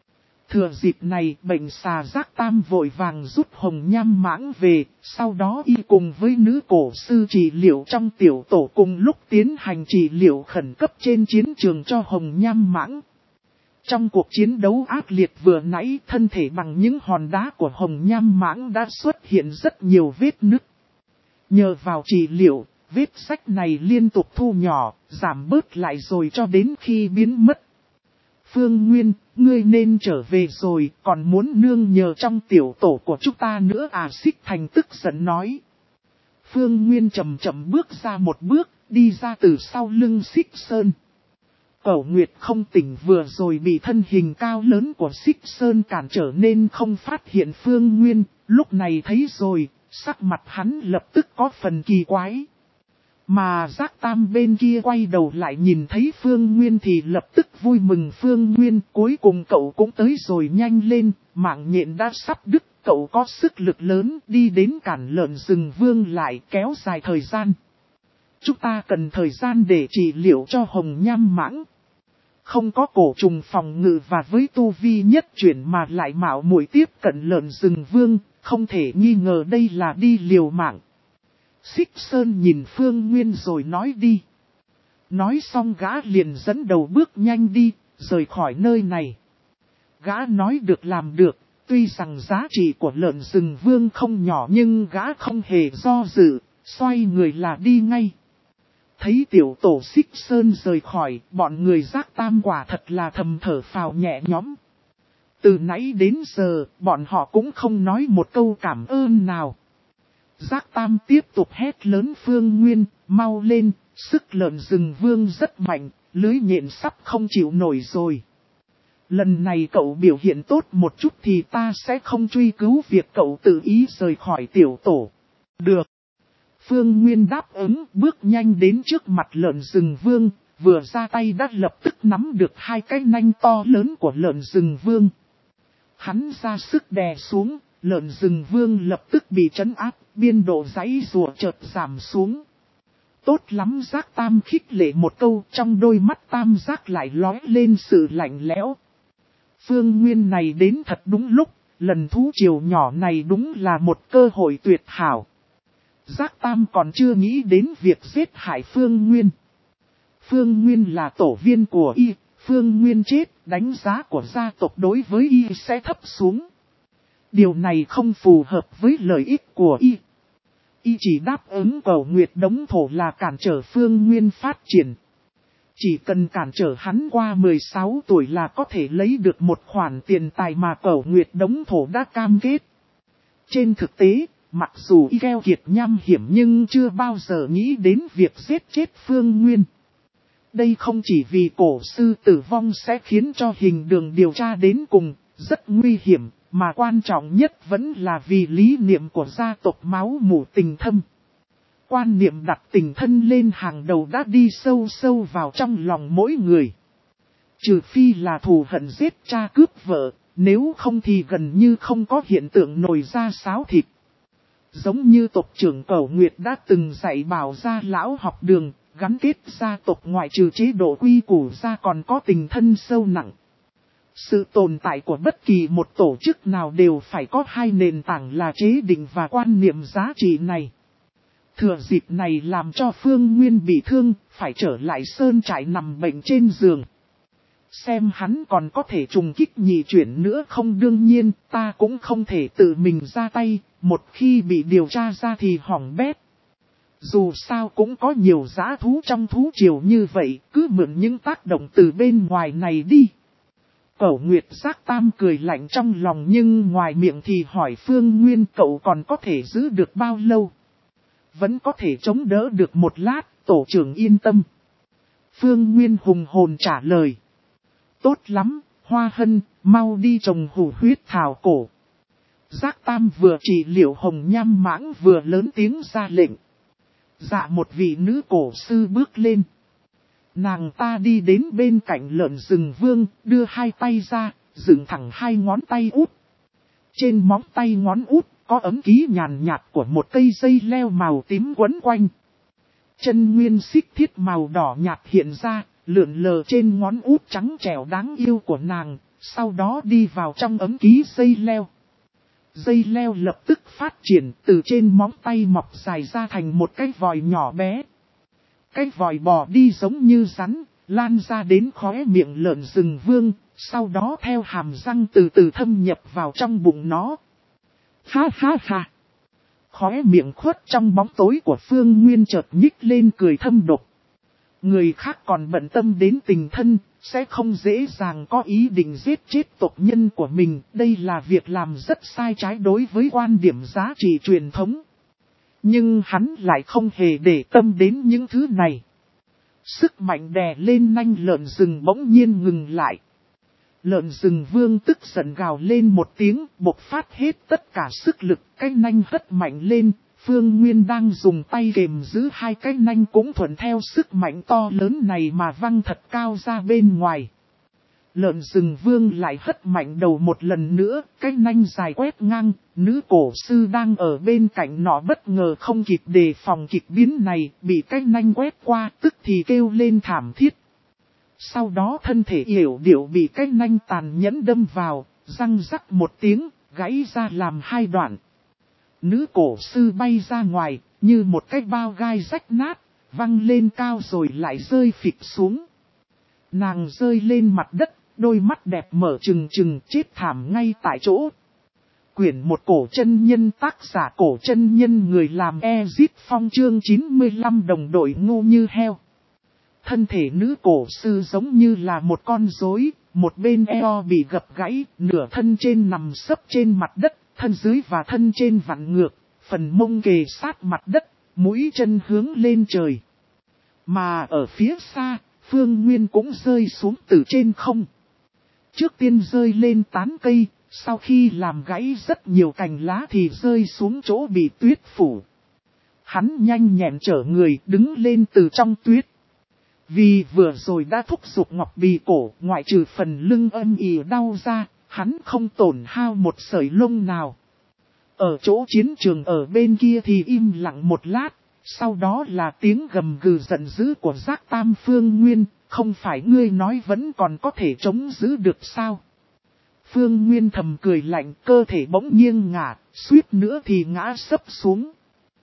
Thừa dịp này bệnh xà giác tam vội vàng rút hồng nham mãng về, sau đó y cùng với nữ cổ sư trị liệu trong tiểu tổ cùng lúc tiến hành trị liệu khẩn cấp trên chiến trường cho hồng nham mãng. Trong cuộc chiến đấu ác liệt vừa nãy, thân thể bằng những hòn đá của hồng nham mãng đã xuất hiện rất nhiều vết nứt. Nhờ vào trị liệu, vết rách này liên tục thu nhỏ, giảm bớt lại rồi cho đến khi biến mất. Phương Nguyên, ngươi nên trở về rồi, còn muốn nương nhờ trong tiểu tổ của chúng ta nữa à? Xích Thành tức giận nói. Phương Nguyên chậm chậm bước ra một bước, đi ra từ sau lưng Xích Sơn. Cẩu Nguyệt không tỉnh vừa rồi bị thân hình cao lớn của Xích Sơn cản trở nên không phát hiện Phương Nguyên, lúc này thấy rồi, sắc mặt hắn lập tức có phần kỳ quái. Mà Giác Tam bên kia quay đầu lại nhìn thấy Phương Nguyên thì lập tức vui mừng. Phương Nguyên, cuối cùng cậu cũng tới rồi, nhanh lên, mạng nhện đã sắp đứt, cậu có sức lực lớn, đi đến cản lợn rừng vương lại, kéo dài thời gian. Chúng ta cần thời gian để trị liệu cho hồng nham mãng. Không có cổ trùng phòng ngự và với tu vi nhất chuyển mà lại mạo muội tiếp cận lợn rừng vương, không thể nghi ngờ đây là đi liều mạng. Xích Sơn nhìn Phương Nguyên rồi nói đi. Nói xong gã liền dẫn đầu bước nhanh đi, rời khỏi nơi này. Gã nói được làm được, tuy rằng giá trị của lợn rừng vương không nhỏ nhưng gã không hề do dự, xoay người là đi ngay. Thấy tiểu tổ Xích Sơn rời khỏi, bọn người Giác Tam quả thật là thầm thở phào nhẹ nhõm. Từ nãy đến giờ, bọn họ cũng không nói một câu cảm ơn nào. Giác Tam tiếp tục hét lớn Phương Nguyên, mau lên, sức lợn rừng vương rất mạnh, lưới nhện sắp không chịu nổi rồi. Lần này cậu biểu hiện tốt một chút thì ta sẽ không truy cứu việc cậu tự ý rời khỏi tiểu tổ. Được. Phương Nguyên đáp ứng, bước nhanh đến trước mặt lợn rừng vương, vừa ra tay đã lập tức nắm được hai cái nanh to lớn của lợn rừng vương. Hắn ra sức đè xuống, lợn rừng vương lập tức bị trấn áp, biên độ giãy giụa chợt giảm xuống. Tốt lắm, Giác Tam khích lệ một câu, trong đôi mắt Tam Giác lại lóe lên sự lạnh lẽo. Phương Nguyên này đến thật đúng lúc, lần thú triều nhỏ này đúng là một cơ hội tuyệt hảo. Giác Tam còn chưa nghĩ đến việc giết hại Phương Nguyên. Phương Nguyên là tổ viên của y, Phương Nguyên chết, đánh giá của gia tộc đối với y sẽ thấp xuống. Điều này không phù hợp với lợi ích của y. Y chỉ đáp ứng cầu Nguyệt Đống Thổ là cản trở Phương Nguyên phát triển. Chỉ cần cản trở hắn qua mười sáu tuổi là có thể lấy được một khoản tiền tài mà cầu Nguyệt Đống Thổ đã cam kết. Trên thực tế, mặc dù y keo kiệt nham hiểm nhưng chưa bao giờ nghĩ đến việc giết chết Phương Nguyên. Đây không chỉ vì cổ sư tử vong sẽ khiến cho hình đường điều tra đến cùng rất nguy hiểm, mà quan trọng nhất vẫn là vì lý niệm của gia tộc máu mủ tình thâm. Quan niệm đặt tình thân lên hàng đầu đã đi sâu sâu vào trong lòng mỗi người. Trừ phi là thù hận giết cha cướp vợ, nếu không thì gần như không có hiện tượng nổi ra sáo thịt. Giống như tộc trưởng Cẩu Nguyệt đã từng dạy bảo gia lão học đường, gắn kết gia tộc ngoại trừ chế độ quy củ ra còn có tình thân sâu nặng. Sự tồn tại của bất kỳ một tổ chức nào đều phải có hai nền tảng là chế định và quan niệm giá trị này. Thừa dịp này làm cho Phương Nguyên bị thương, phải trở lại sơn trại nằm bệnh trên giường. Xem hắn còn có thể trùng kích nhị chuyển nữa không, đương nhiên ta cũng không thể tự mình ra tay, một khi bị điều tra ra thì hỏng bét. Dù sao cũng có nhiều dã thú trong thú triều như vậy, cứ mượn những tác động từ bên ngoài này đi. Cẩu Nguyệt Giác Tam cười lạnh trong lòng nhưng ngoài miệng thì hỏi Phương Nguyên cậu còn có thể giữ được bao lâu. Vẫn có thể chống đỡ được một lát, tổ trưởng yên tâm. Phương Nguyên hùng hồn trả lời. Tốt lắm, Hoa Hân, mau đi trồng hủ huyết thảo cổ. Giác Tam vừa trị liệu hồng nham mãng vừa lớn tiếng ra lệnh. Dạ một vị nữ cổ sư bước lên. Nàng ta đi đến bên cạnh lợn rừng vương, đưa hai tay ra, dựng thẳng hai ngón tay út. Trên móng tay ngón út, có ấm ký nhàn nhạt của một cây dây leo màu tím quấn quanh. Chân nguyên xích thiết màu đỏ nhạt hiện ra, lượn lờ trên ngón út trắng trẻo đáng yêu của nàng, sau đó đi vào trong ấm ký dây leo. Dây leo lập tức phát triển, từ trên móng tay mọc dài ra thành một cái vòi nhỏ bé. Cái vòi bò đi giống như rắn, lan ra đến khóe miệng lợn rừng vương, sau đó theo hàm răng từ từ thâm nhập vào trong bụng nó. Ha ha ha! Khóe miệng khuất trong bóng tối của Phương Nguyên chợt nhích lên cười thâm độc. Người khác còn bận tâm đến tình thân, sẽ không dễ dàng có ý định giết chết tộc nhân của mình. Đây là việc làm rất sai trái đối với quan điểm giá trị truyền thống. Nhưng hắn lại không hề để tâm đến những thứ này. Sức mạnh đè lên nanh lợn rừng bỗng nhiên ngừng lại. Lợn rừng vương tức giận gào lên một tiếng, bộc phát hết tất cả sức lực, cái nanh hất mạnh lên. Phương Nguyên đang dùng tay kềm giữ hai cái nanh cũng thuận theo sức mạnh to lớn này mà văng thật cao ra bên ngoài. Lợn rừng vương lại hất mạnh đầu một lần nữa, cái nanh dài quét ngang, nữ cổ sư đang ở bên cạnh nọ bất ngờ không kịp đề phòng kịch biến này, bị cái nanh quét qua tức thì kêu lên thảm thiết. Sau đó thân thể yểu điệu bị cái nanh tàn nhẫn đâm vào, răng rắc một tiếng, gãy ra làm hai đoạn. Nữ cổ sư bay ra ngoài, như một cái bao gai rách nát, văng lên cao rồi lại rơi phịch xuống. Nàng rơi lên mặt đất, đôi mắt đẹp mở trừng trừng chết thảm ngay tại chỗ. Quyển một cổ chân nhân tác giả cổ chân nhân người làm Ezit Phong chương chín mươi lăm đồng đội ngu như heo. Thân thể nữ cổ sư giống như là một con rối, một bên eo bị gập gãy, nửa thân trên nằm sấp trên mặt đất, thân dưới và thân trên vặn ngược, phần mông kề sát mặt đất, mũi chân hướng lên trời. Mà ở phía xa, Phương Nguyên cũng rơi xuống từ trên không. Trước tiên rơi lên tán cây, sau khi làm gãy rất nhiều cành lá thì rơi xuống chỗ bị tuyết phủ. Hắn nhanh nhẹn trở người đứng lên từ trong tuyết. Vì vừa rồi đã thúc giục ngọc bì cổ, ngoại trừ phần lưng âm ỉ đau ra, hắn không tổn hao một sợi lông nào. Ở chỗ chiến trường ở bên kia thì im lặng một lát, sau đó là tiếng gầm gừ giận dữ của Giác Tam Phương Nguyên, không phải ngươi nói vẫn còn có thể chống giữ được sao? Phương Nguyên thầm cười lạnh, cơ thể bỗng nghiêng ngả, suýt nữa thì ngã sấp xuống.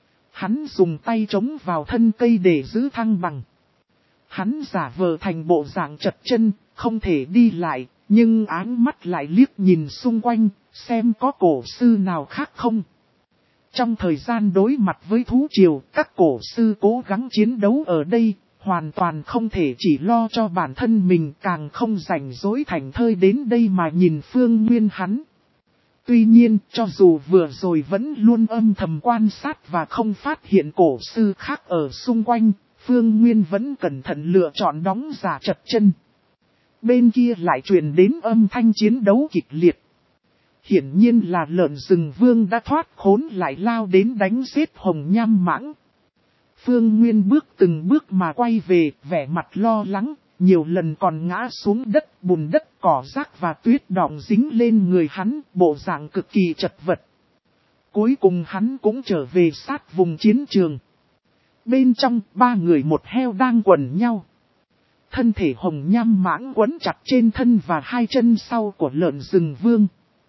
Hắn dùng tay chống vào thân cây để giữ thăng bằng. Hắn giả vờ thành bộ dạng chật chân, không thể đi lại, nhưng áng mắt lại liếc nhìn xung quanh, xem có cổ sư nào khác không. Trong thời gian đối mặt với thú triều, các cổ sư cố gắng chiến đấu ở đây, hoàn toàn không thể chỉ lo cho bản thân mình, càng không rảnh rỗi thành thơi đến đây mà nhìn Phương Nguyên hắn. Tuy nhiên, cho dù vừa rồi vẫn luôn âm thầm quan sát và không phát hiện cổ sư khác ở xung quanh, Phương Nguyên vẫn cẩn thận lựa chọn đóng giả chật chân. Bên kia lại truyền đến âm thanh chiến đấu kịch liệt. Hiển nhiên là lợn rừng vương đã thoát khốn lại lao đến đánh giết hồng nham mãng. Phương Nguyên bước từng bước mà quay về, vẻ mặt lo lắng, nhiều lần còn ngã xuống đất, bùn đất, cỏ rác và tuyết đọng dính lên người hắn, bộ dạng cực kỳ chật vật. Cuối cùng hắn cũng trở về sát vùng chiến trường. Bên trong, ba người một heo đang quần nhau. Thân thể hồng nham mãng quấn chặt trên thân và hai chân sau của lợn rừng vương.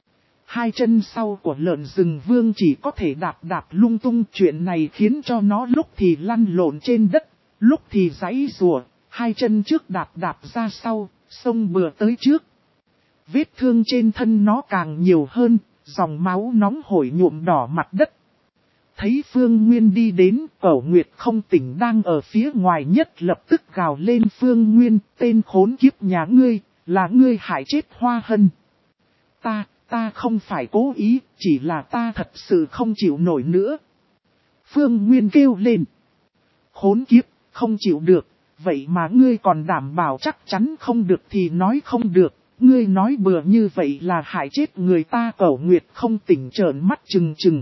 Hai chân sau của lợn rừng vương chỉ có thể đạp đạp lung tung, chuyện này khiến cho nó lúc thì lăn lộn trên đất, lúc thì giãy giụa, hai chân trước đạp đạp ra sau, xông bừa tới trước. Vết thương trên thân nó càng nhiều hơn, dòng máu nóng hổi nhuộm đỏ mặt đất. Thấy Phương Nguyên đi đến, Cẩu Nguyệt không tỉnh đang ở phía ngoài nhất lập tức gào lên Phương Nguyên, tên khốn kiếp nhà ngươi, là ngươi hại chết Hoa Hân. Ta, ta không phải cố ý, chỉ là ta thật sự không chịu nổi nữa. Phương Nguyên kêu lên. Khốn kiếp, không chịu được, vậy mà ngươi còn đảm bảo chắc chắn không được thì nói không được, ngươi nói bừa như vậy là hại chết người ta. Cẩu Nguyệt không tỉnh trợn mắt trừng trừng.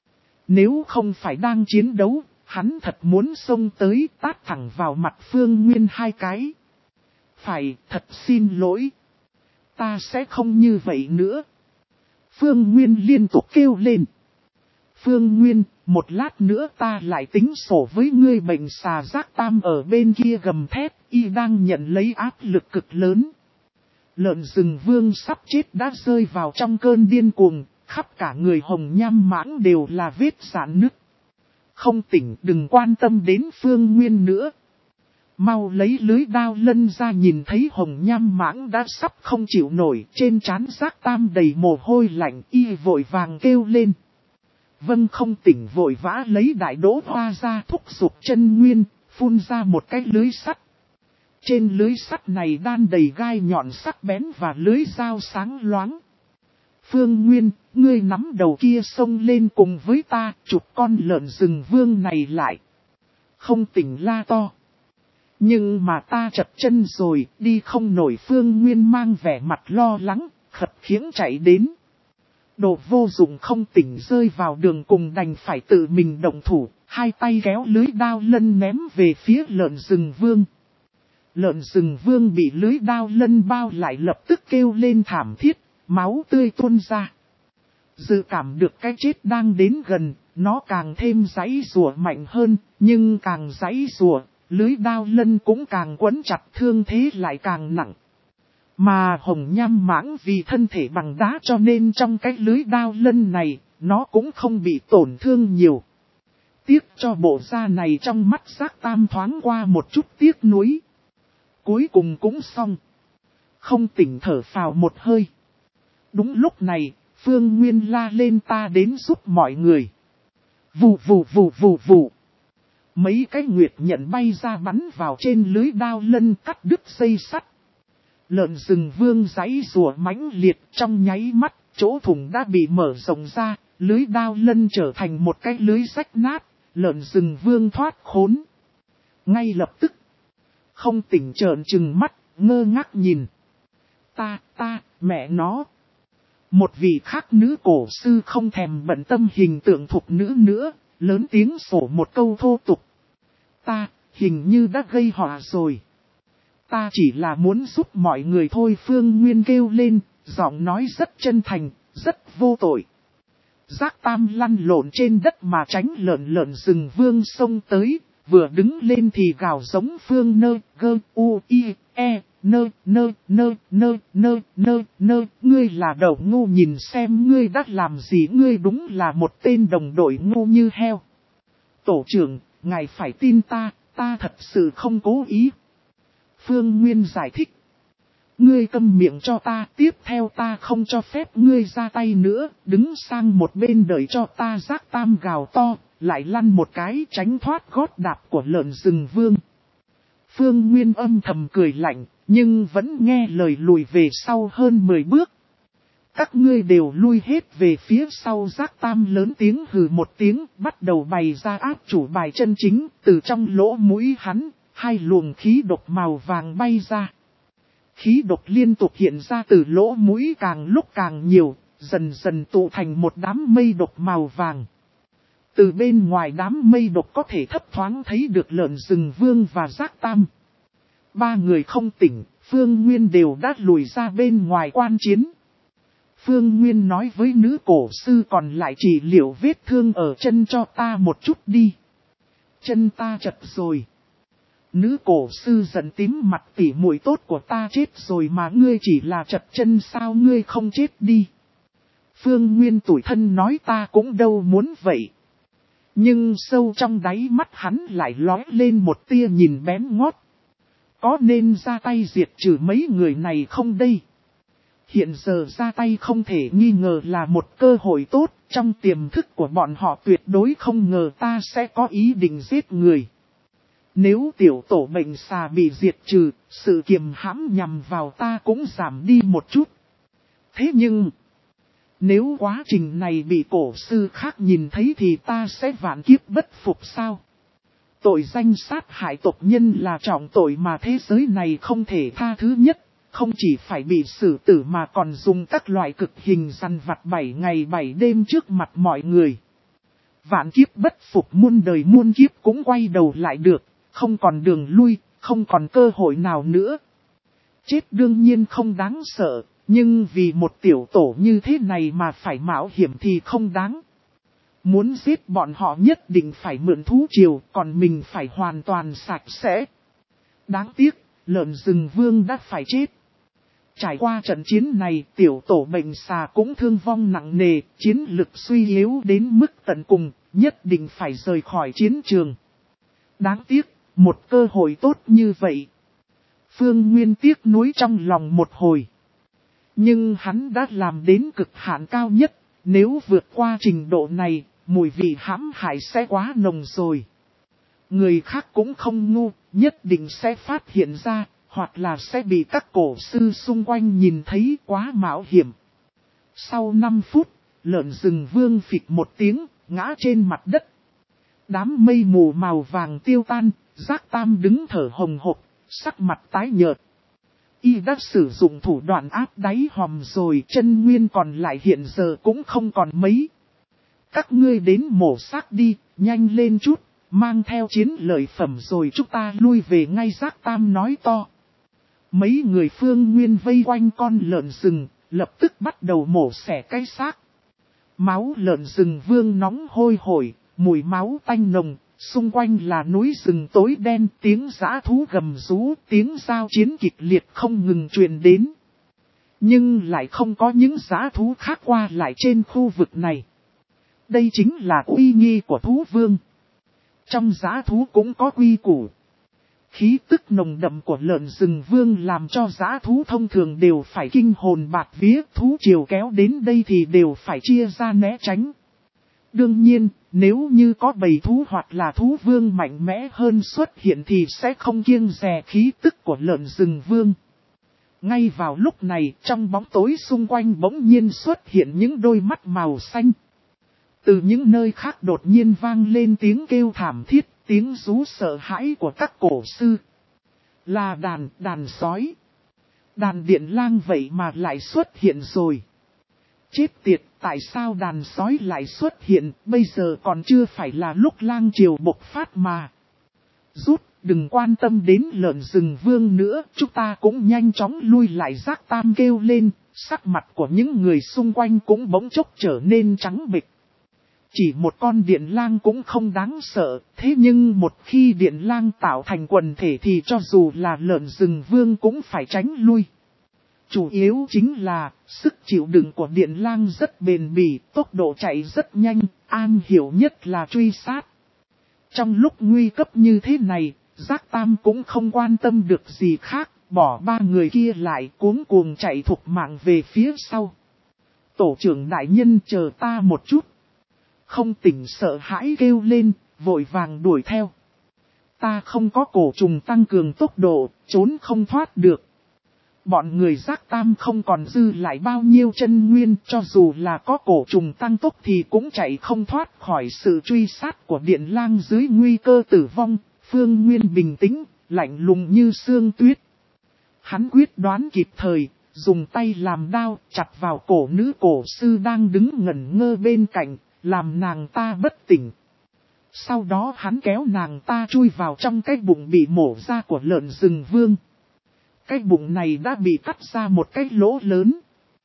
Nếu không phải đang chiến đấu, hắn thật muốn xông tới tát thẳng vào mặt Phương Nguyên hai cái. Phải, thật xin lỗi. Ta sẽ không như vậy nữa. Phương Nguyên liên tục kêu lên. Phương Nguyên, một lát nữa ta lại tính sổ với ngươi. Bệnh xà Giác Tam ở bên kia gầm thét, y đang nhận lấy áp lực cực lớn. Lợn rừng vương sắp chết đã rơi vào trong cơn điên cuồng, khắp cả người hồng nham mãng đều là vết rạn nứt. Không tỉnh, đừng quan tâm đến Phương Nguyên nữa. Mau lấy lưới đao lân ra, nhìn thấy hồng nham mãng đã sắp không chịu nổi, trên trán Giác Tam đầy mồ hôi lạnh, y vội vàng kêu lên. Vân Không Tỉnh vội vã lấy đại đỗ hoa ra, thúc giục chân nguyên, phun ra một cái lưới sắt. Trên lưới sắt này đan đầy gai nhọn sắc bén và lưới dao sáng loáng. Phương Nguyên, ngươi nắm đầu kia xông lên cùng với ta, chụp con lợn rừng vương này lại. Không Tỉnh la to. Nhưng mà ta chật chân rồi, đi không nổi. Phương Nguyên mang vẻ mặt lo lắng, khập khiễng chạy đến. Đồ vô dụng. Không Tỉnh rơi vào đường cùng, đành phải tự mình động thủ, hai tay kéo lưới đao lân ném về phía lợn rừng vương. Lợn rừng vương bị lưới đao lân bao lại lập tức kêu lên thảm thiết, máu tươi tuôn ra. Dự cảm được cái chết đang đến gần, nó càng thêm giãy giụa mạnh hơn, nhưng càng giãy giụa, lưới đao lân cũng càng quấn chặt, thương thế lại càng nặng. Mà hồng nham mãng vì thân thể bằng đá cho nên trong cái lưới đao lân này, nó cũng không bị tổn thương nhiều. Tiếc cho bộ da này, trong mắt Giác Tam thoáng qua một chút tiếc nuối. Cuối cùng cũng xong. Không Tỉnh thở phào một hơi. Đúng lúc này, Phương Nguyên la lên, ta đến giúp mọi người. Vù vù vù vù vù. Mấy cái nguyệt nhận bay ra bắn vào trên lưới đao lân, cắt đứt dây sắt. Lợn rừng vương giãy giụa mãnh liệt, trong nháy mắt, chỗ thủng đã bị mở rộng ra, lưới đao lân trở thành một cái lưới rách nát, lợn rừng vương thoát khốn. Ngay lập tức, Không Tỉnh trợn trừng mắt, ngơ ngác nhìn. Ta, ta, mẹ nó. Một vị khác nữ cổ sư không thèm bận tâm hình tượng thục nữ nữa, lớn tiếng sổ một câu thô tục. Ta, hình như đã gây họa rồi. Ta chỉ là muốn giúp mọi người thôi. Phương Nguyên kêu lên, giọng nói rất chân thành, rất vô tội. Giác Tam lăn lộn trên đất mà tránh lợn lợn rừng vương xông tới, vừa đứng lên thì gào giống Phương nơ, gơ, u, i, e, nơ, nơ, nơ, nơ, nơ, nơ, nơ, ngươi là đầu ngu, nhìn xem ngươi đã làm gì, ngươi đúng là một tên đồng đội ngu như heo. Tổ trưởng, ngài phải tin ta, ta thật sự không cố ý. Phương Nguyên giải thích. Ngươi câm miệng cho ta, tiếp theo ta không cho phép ngươi ra tay nữa, đứng sang một bên đợi cho ta. Giác Tam gào to, lại lăn một cái tránh thoát gót đạp của lợn rừng vương. Phương Nguyên âm thầm cười lạnh, nhưng vẫn nghe lời lùi về sau hơn mười bước. Các ngươi đều lui hết về phía sau. Giác Tam lớn tiếng hừ một tiếng, bắt đầu bày ra áp chủ bài chân chính, từ trong lỗ mũi hắn, hai luồng khí độc màu vàng bay ra. Khí độc liên tục hiện ra từ lỗ mũi, càng lúc càng nhiều, dần dần tụ thành một đám mây độc màu vàng. Từ bên ngoài đám mây độc có thể thấp thoáng thấy được lợn rừng vương và Giác Tam. Ba người Không Tỉnh, Phương Nguyên đều đã lùi ra bên ngoài quan chiến. Phương Nguyên nói với nữ cổ sư còn lại, chỉ liệu vết thương ở chân cho ta một chút đi. Chân ta chật rồi. Nữ cổ sư giận tím mặt, tỉ muội tốt của ta chết rồi mà ngươi chỉ là chật chân sao, ngươi không chết đi. Phương Nguyên tủi thân nói, ta cũng đâu muốn vậy. Nhưng sâu trong đáy mắt hắn lại lóe lên một tia nhìn bén ngót. Có nên ra tay diệt trừ mấy người này không đây? Hiện giờ ra tay không thể nghi ngờ là một cơ hội tốt, trong tiềm thức của bọn họ tuyệt đối không ngờ ta sẽ có ý định giết người. Nếu tiểu tổ bệnh xà bị diệt trừ, sự kiềm hãm nhằm vào ta cũng giảm đi một chút. Thế nhưng, nếu quá trình này bị cổ sư khác nhìn thấy thì ta sẽ vạn kiếp bất phục sao? Tội danh sát hại tộc nhân là trọng tội mà thế giới này không thể tha thứ nhất. Không chỉ phải bị xử tử mà còn dùng các loại cực hình săn vặt bảy ngày bảy đêm trước mặt mọi người. Vạn kiếp bất phục, muôn đời muôn kiếp cũng quay đầu lại được, không còn đường lui, không còn cơ hội nào nữa. Chết đương nhiên không đáng sợ, nhưng vì một tiểu tổ như thế này mà phải mạo hiểm thì không đáng. Muốn giết bọn họ nhất định phải mượn thú triều, còn mình phải hoàn toàn sạch sẽ. Đáng tiếc, lợn rừng vương đã phải chết. Trải qua trận chiến này, tiểu tổ bệnh xà cũng thương vong nặng nề, chiến lực suy yếu đến mức tận cùng, nhất định phải rời khỏi chiến trường. Đáng tiếc, một cơ hội tốt như vậy. Phương Nguyên tiếc nuối trong lòng một hồi. Nhưng hắn đã làm đến cực hạn cao nhất, nếu vượt qua trình độ này, mùi vị hãm hại sẽ quá nồng rồi. Người khác cũng không ngu, nhất định sẽ phát hiện ra, hoặc là sẽ bị các cổ sư xung quanh nhìn thấy quá mạo hiểm. Sau năm phút, lợn rừng vương phịch một tiếng, ngã trên mặt đất. Đám mây mù màu vàng tiêu tan, Giác Tam đứng thở hồng hộc, sắc mặt tái nhợt. Y đã sử dụng thủ đoạn áp đáy hòm rồi, chân nguyên còn lại hiện giờ cũng không còn mấy. Các ngươi đến mổ xác đi, nhanh lên chút, mang theo chiến lợi phẩm rồi chúng ta lui về ngay, Giác Tam nói to. Mấy người Phương Nguyên vây quanh con lợn rừng, lập tức bắt đầu mổ xẻ cái xác. Máu lợn rừng vương nóng hôi hổi, mùi máu tanh nồng, xung quanh là núi rừng tối đen, tiếng dã thú gầm rú, tiếng giao chiến kịch liệt không ngừng truyền đến. Nhưng lại không có những dã thú khác qua lại trên khu vực này. Đây chính là uy nghi của thú vương. Trong dã thú cũng có quy củ. Khí tức nồng đậm của lợn rừng vương làm cho dã thú thông thường đều phải kinh hồn bạt vía, thú triều kéo đến đây thì đều phải chia ra né tránh. Đương nhiên, nếu như có bầy thú hoặc là thú vương mạnh mẽ hơn xuất hiện thì sẽ không kiêng dè khí tức của lợn rừng vương. Ngay vào lúc này, trong bóng tối xung quanh bỗng nhiên xuất hiện những đôi mắt màu xanh. Từ những nơi khác đột nhiên vang lên tiếng kêu thảm thiết, tiếng rú sợ hãi của các cổ sư. Là đàn, đàn sói. Đàn điện lang vậy mà lại xuất hiện rồi. Chết tiệt, tại sao đàn sói lại xuất hiện, bây giờ còn chưa phải là lúc lang triều bộc phát mà. Rút, đừng quan tâm đến lợn rừng vương nữa, chúng ta cũng nhanh chóng lui lại, Giác Tam kêu lên, sắc mặt của những người xung quanh cũng bỗng chốc trở nên trắng bệch. Chỉ một con điện lang cũng không đáng sợ, thế nhưng một khi điện lang tạo thành quần thể thì cho dù là lợn rừng vương cũng phải tránh lui. Chủ yếu chính là, sức chịu đựng của điện lang rất bền bỉ, tốc độ chạy rất nhanh, am hiểu nhất là truy sát. Trong lúc nguy cấp như thế này, Giác Tam cũng không quan tâm được gì khác, bỏ ba người kia lại cuống cuồng chạy thục mạng về phía sau. Tổ trưởng đại nhân chờ ta một chút. Không tỉnh sợ hãi kêu lên, vội vàng đuổi theo. Ta không có cổ trùng tăng cường tốc độ, trốn không thoát được. Bọn người Giác Tam không còn dư lại bao nhiêu chân nguyên, cho dù là có cổ trùng tăng tốc thì cũng chạy không thoát khỏi sự truy sát của điện lang dưới nguy cơ tử vong. Phương Nguyên bình tĩnh, lạnh lùng như sương tuyết. Hắn quyết đoán kịp thời, dùng tay làm đao chặt vào cổ nữ cổ sư đang đứng ngẩn ngơ bên cạnh, làm nàng ta bất tỉnh. Sau đó hắn kéo nàng ta chui vào trong cái bụng bị mổ ra của lợn rừng vương. Cái bụng này đã bị cắt ra một cái lỗ lớn.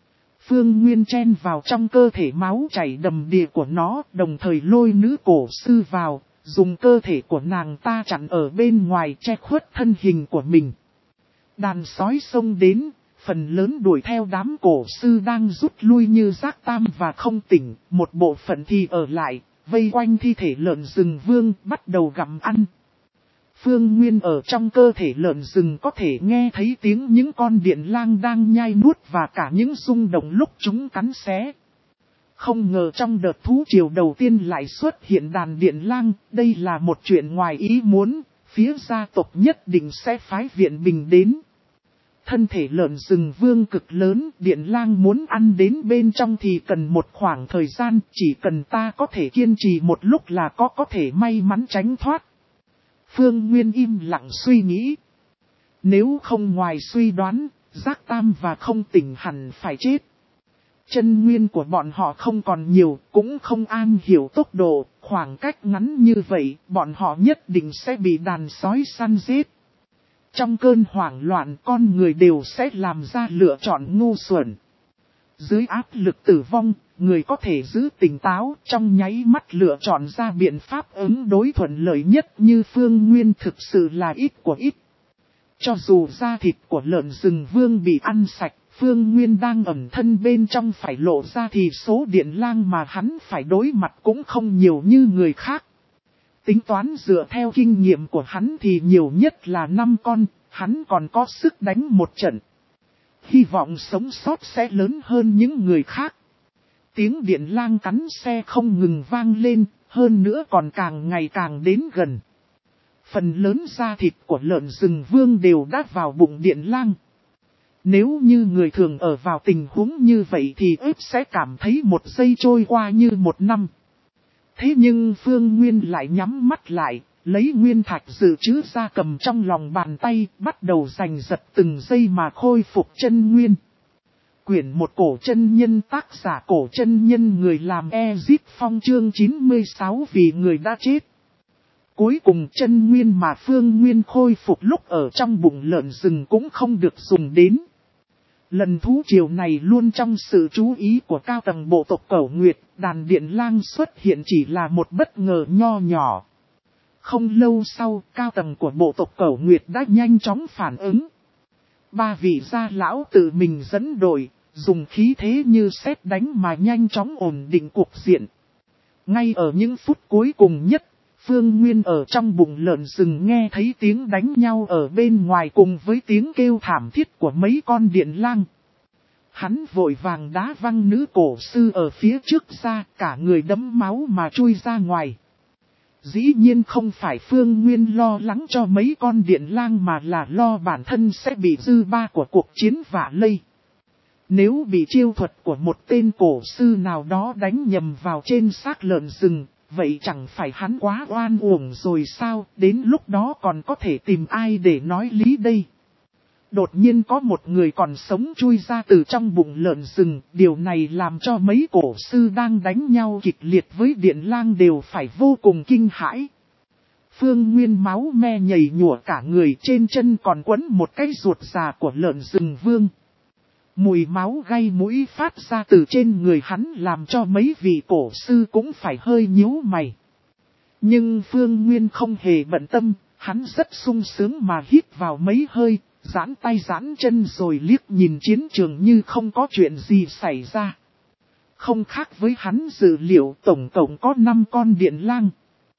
Phương Nguyên chen vào trong cơ thể máu chảy đầm đìa của nó, đồng thời lôi nữ cổ sư vào, dùng cơ thể của nàng ta chặn ở bên ngoài che khuất thân hình của mình. Đàn sói xông đến, phần lớn đuổi theo đám cổ sư đang rút lui như Giác Tam và không tỉnh, một bộ phận thì ở lại, vây quanh thi thể lợn rừng vương bắt đầu gặm ăn. Phương Nguyên ở trong cơ thể lợn rừng có thể nghe thấy tiếng những con điện lang đang nhai nuốt và cả những rung động lúc chúng cắn xé. Không ngờ trong đợt thú triều đầu tiên lại xuất hiện đàn điện lang, đây là một chuyện ngoài ý muốn, phía gia tộc nhất định sẽ phái viện binh đến. Thân thể lợn rừng vương cực lớn, điện lang muốn ăn đến bên trong thì cần một khoảng thời gian, chỉ cần ta có thể kiên trì một lúc là có có thể may mắn tránh thoát. Phương Nguyên im lặng suy nghĩ. Nếu không ngoài suy đoán, Giác Tam và không tỉnh hẳn phải chết. Chân nguyên của bọn họ không còn nhiều, cũng không an hiểu tốc độ, khoảng cách ngắn như vậy, bọn họ nhất định sẽ bị đàn sói săn giết. Trong cơn hoảng loạn con người đều sẽ làm ra lựa chọn ngu xuẩn. Dưới áp lực tử vong, người có thể giữ tỉnh táo trong nháy mắt lựa chọn ra biện pháp ứng đối thuận lợi nhất như Phương Nguyên thực sự là ít của ít. Cho dù da thịt của lợn rừng vương bị ăn sạch, Phương Nguyên đang ẩn thân bên trong phải lộ ra thì số điện lang mà hắn phải đối mặt cũng không nhiều như người khác. Tính toán dựa theo kinh nghiệm của hắn thì nhiều nhất là năm con, hắn còn có sức đánh một trận. Hy vọng sống sót sẽ lớn hơn những người khác. Tiếng điện lang cắn xe không ngừng vang lên, hơn nữa còn càng ngày càng đến gần. Phần lớn da thịt của lợn rừng vương đều đã vào bụng điện lang. Nếu như người thường ở vào tình huống như vậy thì ếp sẽ cảm thấy một giây trôi qua như một năm. Thế nhưng Phương Nguyên lại nhắm mắt lại, lấy nguyên thạch dự trữ ra cầm trong lòng bàn tay, bắt đầu giành giật từng giây mà khôi phục chân nguyên. Quyển một cổ chân nhân, tác giả cổ chân nhân, người làm Ezip Phong, chương chín mươi sáu vì người đã chết. Cuối cùng chân nguyên mà Phương Nguyên khôi phục lúc ở trong bụng lợn rừng cũng không được dùng đến. Lần thú triều này luôn trong sự chú ý của cao tầng bộ tộc Cẩu Nguyệt, đàn điện lang xuất hiện chỉ là một bất ngờ nho nhỏ. Không lâu sau, cao tầng của bộ tộc Cẩu Nguyệt đã nhanh chóng phản ứng. Ba vị gia lão tự mình dẫn đội, dùng khí thế như sét đánh mà nhanh chóng ổn định cuộc diện. Ngay ở những phút cuối cùng nhất, Phương Nguyên ở trong bụng lợn rừng nghe thấy tiếng đánh nhau ở bên ngoài cùng với tiếng kêu thảm thiết của mấy con điện lang. Hắn vội vàng đá văng nữ cổ sư ở phía trước ra, cả người đẫm máu mà chui ra ngoài. Dĩ nhiên không phải Phương Nguyên lo lắng cho mấy con điện lang mà là lo bản thân sẽ bị dư ba của cuộc chiến vạ lây. Nếu bị chiêu thuật của một tên cổ sư nào đó đánh nhầm vào trên xác lợn rừng, vậy chẳng phải hắn quá oan uổng rồi sao, đến lúc đó còn có thể tìm ai để nói lý đây. Đột nhiên có một người còn sống chui ra từ trong bụng lợn rừng, điều này làm cho mấy cổ sư đang đánh nhau kịch liệt với điện lang đều phải vô cùng kinh hãi. Phương Nguyên máu me nhảy nhủa cả người, trên chân còn quấn một cái ruột già của lợn rừng vương. Mùi máu gay mũi phát ra từ trên người hắn làm cho mấy vị cổ sư cũng phải hơi nhíu mày. Nhưng Phương Nguyên không hề bận tâm, hắn rất sung sướng mà hít vào mấy hơi, giãn tay giãn chân rồi liếc nhìn chiến trường như không có chuyện gì xảy ra. Không khác với hắn dự liệu, tổng tổng có năm con điện lang.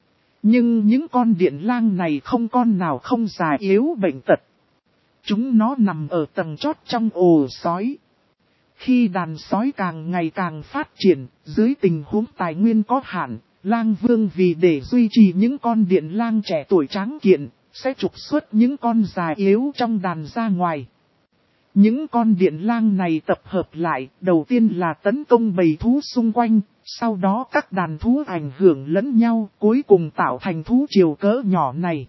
Nhưng những con điện lang này không con nào không già yếu bệnh tật. Chúng nó nằm ở tầng chót trong ổ sói. Khi đàn sói càng ngày càng phát triển, dưới tình huống tài nguyên có hạn, lang vương vì để duy trì những con điện lang trẻ tuổi tráng kiện, sẽ trục xuất những con già yếu trong đàn ra ngoài. Những con điện lang này tập hợp lại, đầu tiên là tấn công bầy thú xung quanh, sau đó các đàn thú ảnh hưởng lẫn nhau, cuối cùng tạo thành thú triều cỡ nhỏ này.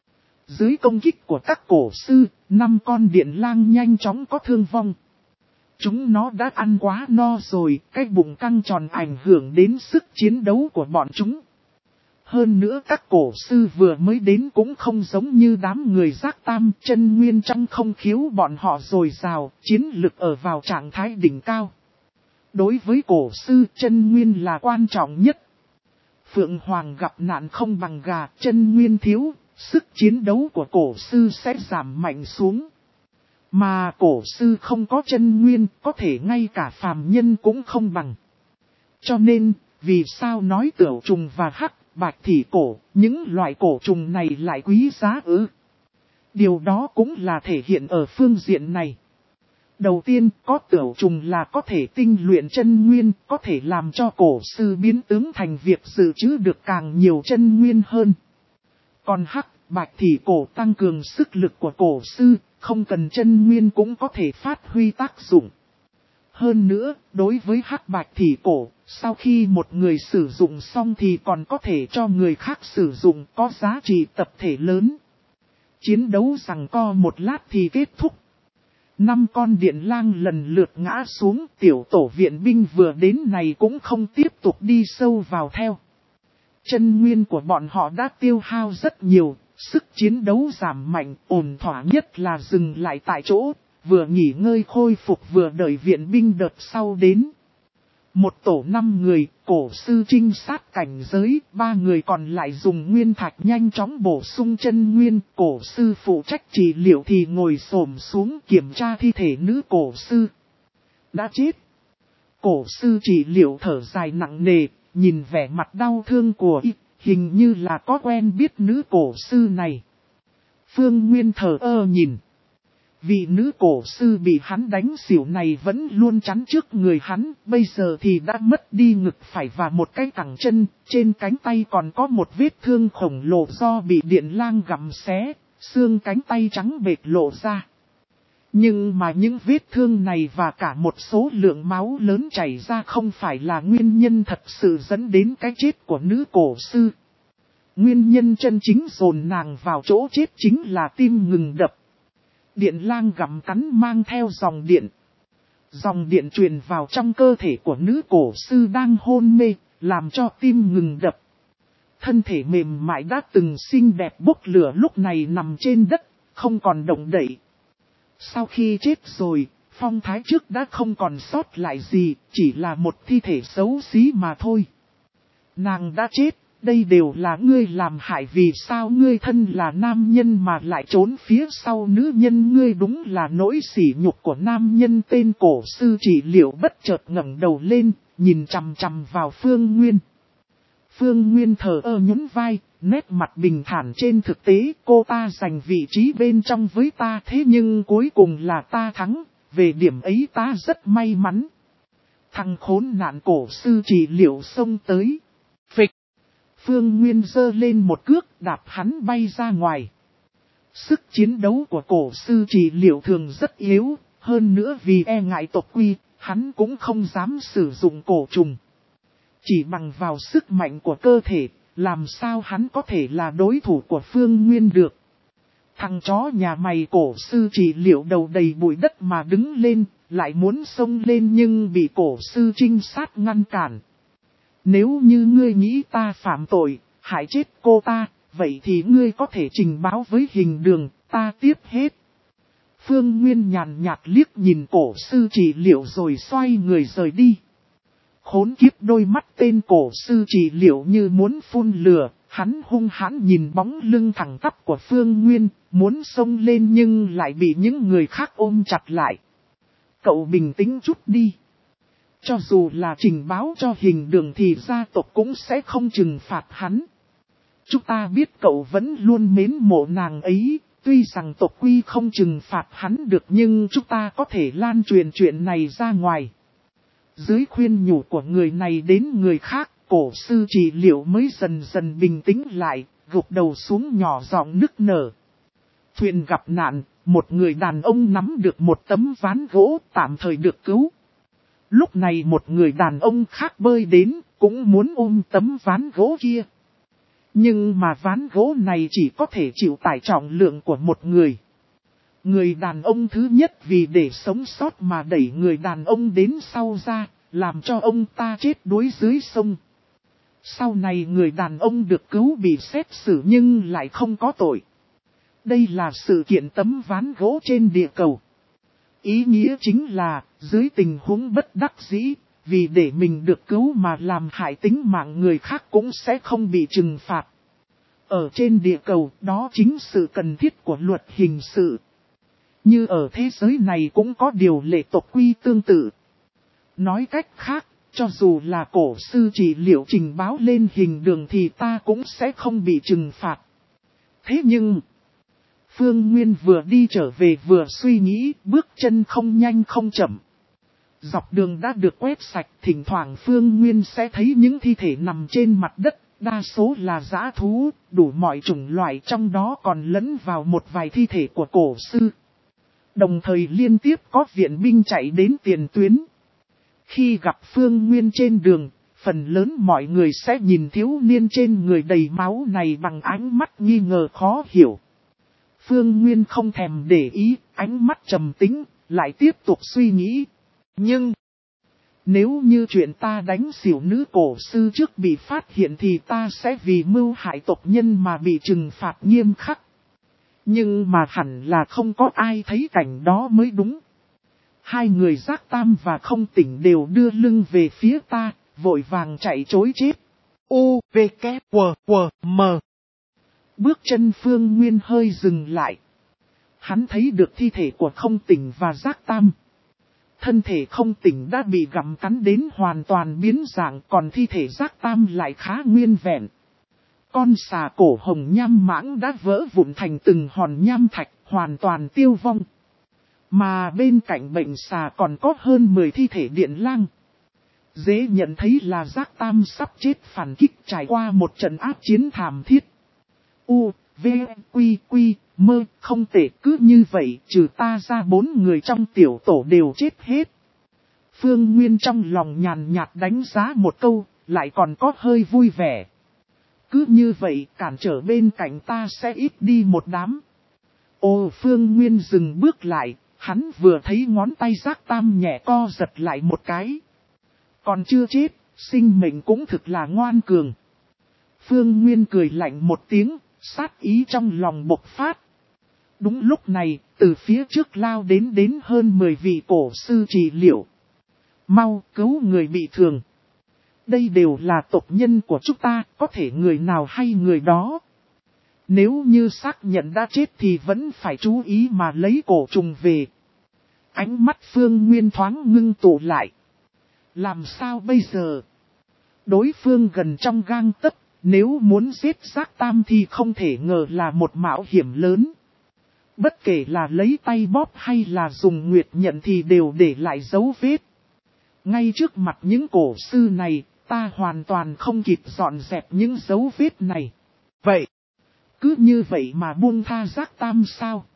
Dưới công kích của các cổ sư, năm con điện lang nhanh chóng có thương vong. Chúng nó đã ăn quá no rồi, cái bụng căng tròn ảnh hưởng đến sức chiến đấu của bọn chúng. Hơn nữa các cổ sư vừa mới đến cũng không giống như đám người giác tam, chân nguyên trong không khiếu bọn họ dồi dào, chiến lực ở vào trạng thái đỉnh cao. Đối với cổ sư, chân nguyên là quan trọng nhất. Phượng Hoàng gặp nạn không bằng gà, chân nguyên thiếu, sức chiến đấu của cổ sư sẽ giảm mạnh xuống. Mà cổ sư không có chân nguyên, có thể ngay cả phàm nhân cũng không bằng. Cho nên, vì sao nói tửu trùng và hắc, bạch thỉ cổ, những loại cổ trùng này lại quý giá ư? Điều đó cũng là thể hiện ở phương diện này. Đầu tiên, có tửu trùng là có thể tinh luyện chân nguyên, có thể làm cho cổ sư biến tướng thành việc dự trữ được càng nhiều chân nguyên hơn. Còn hắc, bạch thỉ cổ tăng cường sức lực của cổ sư, không cần chân nguyên cũng có thể phát huy tác dụng. Hơn nữa, đối với hắc bạch thỉ cổ, sau khi một người sử dụng xong thì còn có thể cho người khác sử dụng, có giá trị tập thể lớn. Chiến đấu giằng co một lát thì kết thúc. Năm con điện lang lần lượt ngã xuống, tiểu tổ viện binh vừa đến này cũng không tiếp tục đi sâu vào theo. Chân nguyên của bọn họ đã tiêu hao rất nhiều, sức chiến đấu giảm mạnh, ổn thỏa nhất là dừng lại tại chỗ, vừa nghỉ ngơi khôi phục vừa đợi viện binh đợt sau đến. Một tổ năm người, cổ sư trinh sát cảnh giới, ba người còn lại dùng nguyên thạch nhanh chóng bổ sung chân nguyên, cổ sư phụ trách trị liệu thì ngồi xổm xuống kiểm tra thi thể nữ cổ sư. Đã chết. Cổ sư trị liệu thở dài nặng nề, nhìn vẻ mặt đau thương của y, hình như là có quen biết nữ cổ sư này. Phương Nguyên thờ ơ nhìn. Vị nữ cổ sư bị hắn đánh xỉu này vẫn luôn chắn trước người hắn, bây giờ thì đã mất đi ngực phải và một cái cẳng chân, trên cánh tay còn có một vết thương khổng lồ do bị điện lang gặm xé, xương cánh tay trắng bệt lộ ra. Nhưng mà những vết thương này và cả một số lượng máu lớn chảy ra không phải là nguyên nhân thật sự dẫn đến cái chết của nữ cổ sư. Nguyên nhân chân chính dồn nàng vào chỗ chết chính là tim ngừng đập. Điện lang gặm cắn mang theo dòng điện. Dòng điện truyền vào trong cơ thể của nữ cổ sư đang hôn mê, làm cho tim ngừng đập. Thân thể mềm mại đã từng xinh đẹp bốc lửa lúc này nằm trên đất, không còn động đậy. Sau khi chết rồi, phong thái trước đã không còn sót lại gì, chỉ là một thi thể xấu xí mà thôi. Nàng đã chết, đây đều là ngươi làm hại, vì sao ngươi thân là nam nhân mà lại trốn phía sau nữ nhân, ngươi đúng là nỗi sỉ nhục của nam nhân. Tên cổ sư trị liệu bất chợt ngẩng đầu lên, nhìn chằm chằm vào Phương Nguyên. Phương Nguyên thờ ơ nhún vai, nét mặt bình thản, trên thực tế cô ta giành vị trí bên trong với ta, thế nhưng cuối cùng là ta thắng, về điểm ấy ta rất may mắn. Thằng khốn nạn cổ sư trị liệu xông tới. Phịch! Phương Nguyên giơ lên một cước đạp hắn bay ra ngoài. Sức chiến đấu của cổ sư trị liệu thường rất yếu, hơn nữa vì e ngại tộc quy, hắn cũng không dám sử dụng cổ trùng. Chỉ bằng vào sức mạnh của cơ thể, làm sao hắn có thể là đối thủ của Phương Nguyên được. Thằng chó nhà mày cổ sư trị liệu đầu đầy bụi đất mà đứng lên, lại muốn xông lên nhưng bị cổ sư trinh sát ngăn cản. Nếu như ngươi nghĩ ta phạm tội, hại chết cô ta, vậy thì ngươi có thể trình báo với hình đường, ta tiếp hết. Phương Nguyên nhàn nhạt liếc nhìn cổ sư trị liệu rồi xoay người rời đi. Khốn kiếp, đôi mắt tên cổ sư trị liệu như muốn phun lửa, hắn hung hãn nhìn bóng lưng thẳng tắp của Phương Nguyên, muốn xông lên nhưng lại bị những người khác ôm chặt lại. Cậu bình tĩnh chút đi. Cho dù là trình báo cho hình đường thì gia tộc cũng sẽ không trừng phạt hắn. Chúng ta biết cậu vẫn luôn mến mộ nàng ấy, tuy rằng tộc quy không trừng phạt hắn được nhưng chúng ta có thể lan truyền chuyện này ra ngoài. Dưới khuyên nhủ của người này đến người khác, cổ sư trị liệu mới dần dần bình tĩnh lại, gục đầu xuống nhỏ giọng nức nở. Thuyền gặp nạn, một người đàn ông nắm được một tấm ván gỗ tạm thời được cứu. Lúc này một người đàn ông khác bơi đến, cũng muốn ôm tấm ván gỗ kia. Nhưng mà ván gỗ này chỉ có thể chịu tải trọng lượng của một người. Người đàn ông thứ nhất vì để sống sót mà đẩy người đàn ông đến sau ra, làm cho ông ta chết đuối dưới sông. Sau này người đàn ông được cứu bị xét xử nhưng lại không có tội. Đây là sự kiện tấm ván gỗ trên địa cầu. Ý nghĩa chính là, dưới tình huống bất đắc dĩ, vì để mình được cứu mà làm hại tính mạng người khác cũng sẽ không bị trừng phạt. Ở trên địa cầu, đó chính sự cần thiết của luật hình sự. Như ở thế giới này cũng có điều lệ tộc quy tương tự. Nói cách khác, cho dù là cổ sư trị liệu trình báo lên hình đường thì ta cũng sẽ không bị trừng phạt. Thế nhưng, Phương Nguyên vừa đi trở về vừa suy nghĩ, bước chân không nhanh không chậm. Dọc đường đã được quét sạch, thỉnh thoảng Phương Nguyên sẽ thấy những thi thể nằm trên mặt đất, đa số là dã thú, đủ mọi chủng loại, trong đó còn lẫn vào một vài thi thể của cổ sư. Đồng thời liên tiếp có viện binh chạy đến tiền tuyến. Khi gặp Phương Nguyên trên đường, phần lớn mọi người sẽ nhìn thiếu niên trên người đầy máu này bằng ánh mắt nghi ngờ khó hiểu. Phương Nguyên không thèm để ý, ánh mắt trầm tĩnh, lại tiếp tục suy nghĩ. Nhưng, nếu như chuyện ta đánh xỉu nữ cổ sư trước bị phát hiện thì ta sẽ vì mưu hại tộc nhân mà bị trừng phạt nghiêm khắc. Nhưng mà hẳn là không có ai thấy cảnh đó mới đúng. Hai người Giác Tam và Không Tỉnh đều đưa lưng về phía ta, vội vàng chạy trối chết. U, V, K, W, W, M. Bước chân Phương Nguyên hơi dừng lại. Hắn thấy được thi thể của Không Tỉnh và Giác Tam. Thân thể Không Tỉnh đã bị gặm cắn đến hoàn toàn biến dạng, còn thi thể Giác Tam lại khá nguyên vẹn. Con xà cổ hồng nham mãng đã vỡ vụn thành từng hòn nham thạch, hoàn toàn tiêu vong. Mà bên cạnh bệnh xà còn có hơn mười thi thể điện lang. Dễ nhận thấy là Giác Tam sắp chết phản kích trải qua một trận ác chiến thảm thiết. U, V, Quy, Quy, Mơ, không tệ, cứ như vậy, trừ ta ra bốn người trong tiểu tổ đều chết hết. Phương Nguyên trong lòng nhàn nhạt đánh giá một câu, lại còn có hơi vui vẻ. Cứ như vậy, cản trở bên cạnh ta sẽ ít đi một đám. Ô, Phương Nguyên dừng bước lại, hắn vừa thấy ngón tay Giác Tam nhẹ co giật lại một cái. Còn chưa chết, sinh mệnh cũng thực là ngoan cường. Phương Nguyên cười lạnh một tiếng, sát ý trong lòng bộc phát. Đúng lúc này, từ phía trước lao đến đến hơn mười vị cổ sư trị liệu. Mau cứu người bị thương. Đây đều là tộc nhân của chúng ta, có thể người nào hay người đó. Nếu như xác nhận đã chết thì vẫn phải chú ý mà lấy cổ trùng về. Ánh mắt Phương Nguyên thoáng ngưng tụ lại. Làm sao bây giờ? Đối phương gần trong gang tấc, nếu muốn giết Giác Tam thì không thể ngờ là một mạo hiểm lớn. Bất kể là lấy tay bóp hay là dùng nguyệt nhận thì đều để lại dấu vết. Ngay trước mặt những cổ sư này, ta hoàn toàn không kịp dọn dẹp những dấu vết này. Vậy, cứ như vậy mà buông tha Giác Tam sao?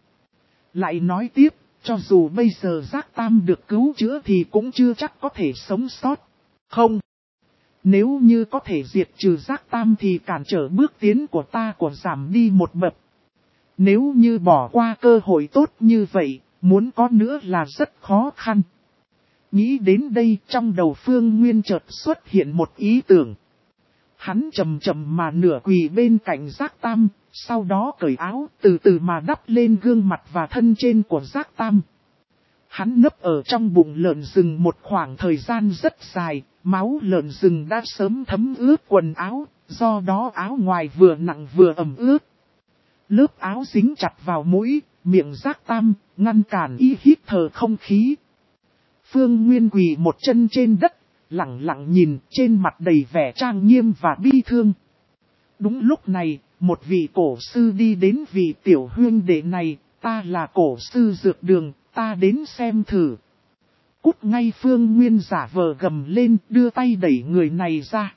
Lại nói tiếp, cho dù bây giờ Giác Tam được cứu chữa thì cũng chưa chắc có thể sống sót. Không. Nếu như có thể diệt trừ Giác Tam thì cản trở bước tiến của ta của giảm đi một bậc. Nếu như bỏ qua cơ hội tốt như vậy, muốn có nữa là rất khó khăn. Nghĩ đến đây, trong đầu Phương Nguyên chợt xuất hiện một ý tưởng. Hắn chậm chậm mà nửa quỳ bên cạnh Giác Tam, sau đó cởi áo, từ từ mà đắp lên gương mặt và thân trên của Giác Tam. Hắn nấp ở trong bụng lợn rừng một khoảng thời gian rất dài, máu lợn rừng đã sớm thấm ướt quần áo, do đó áo ngoài vừa nặng vừa ẩm ướt. Lớp áo dính chặt vào mũi, miệng Giác Tam, ngăn cản y hít thở không khí. Phương Nguyên quỳ một chân trên đất, lặng lặng nhìn, trên mặt đầy vẻ trang nghiêm và bi thương. Đúng lúc này, một vị cổ sư đi đến vị tiểu huynh đệ này, ta là cổ sư dược đường, ta đến xem thử. Cút ngay, Phương Nguyên giả vờ gầm lên, đưa tay đẩy người này ra.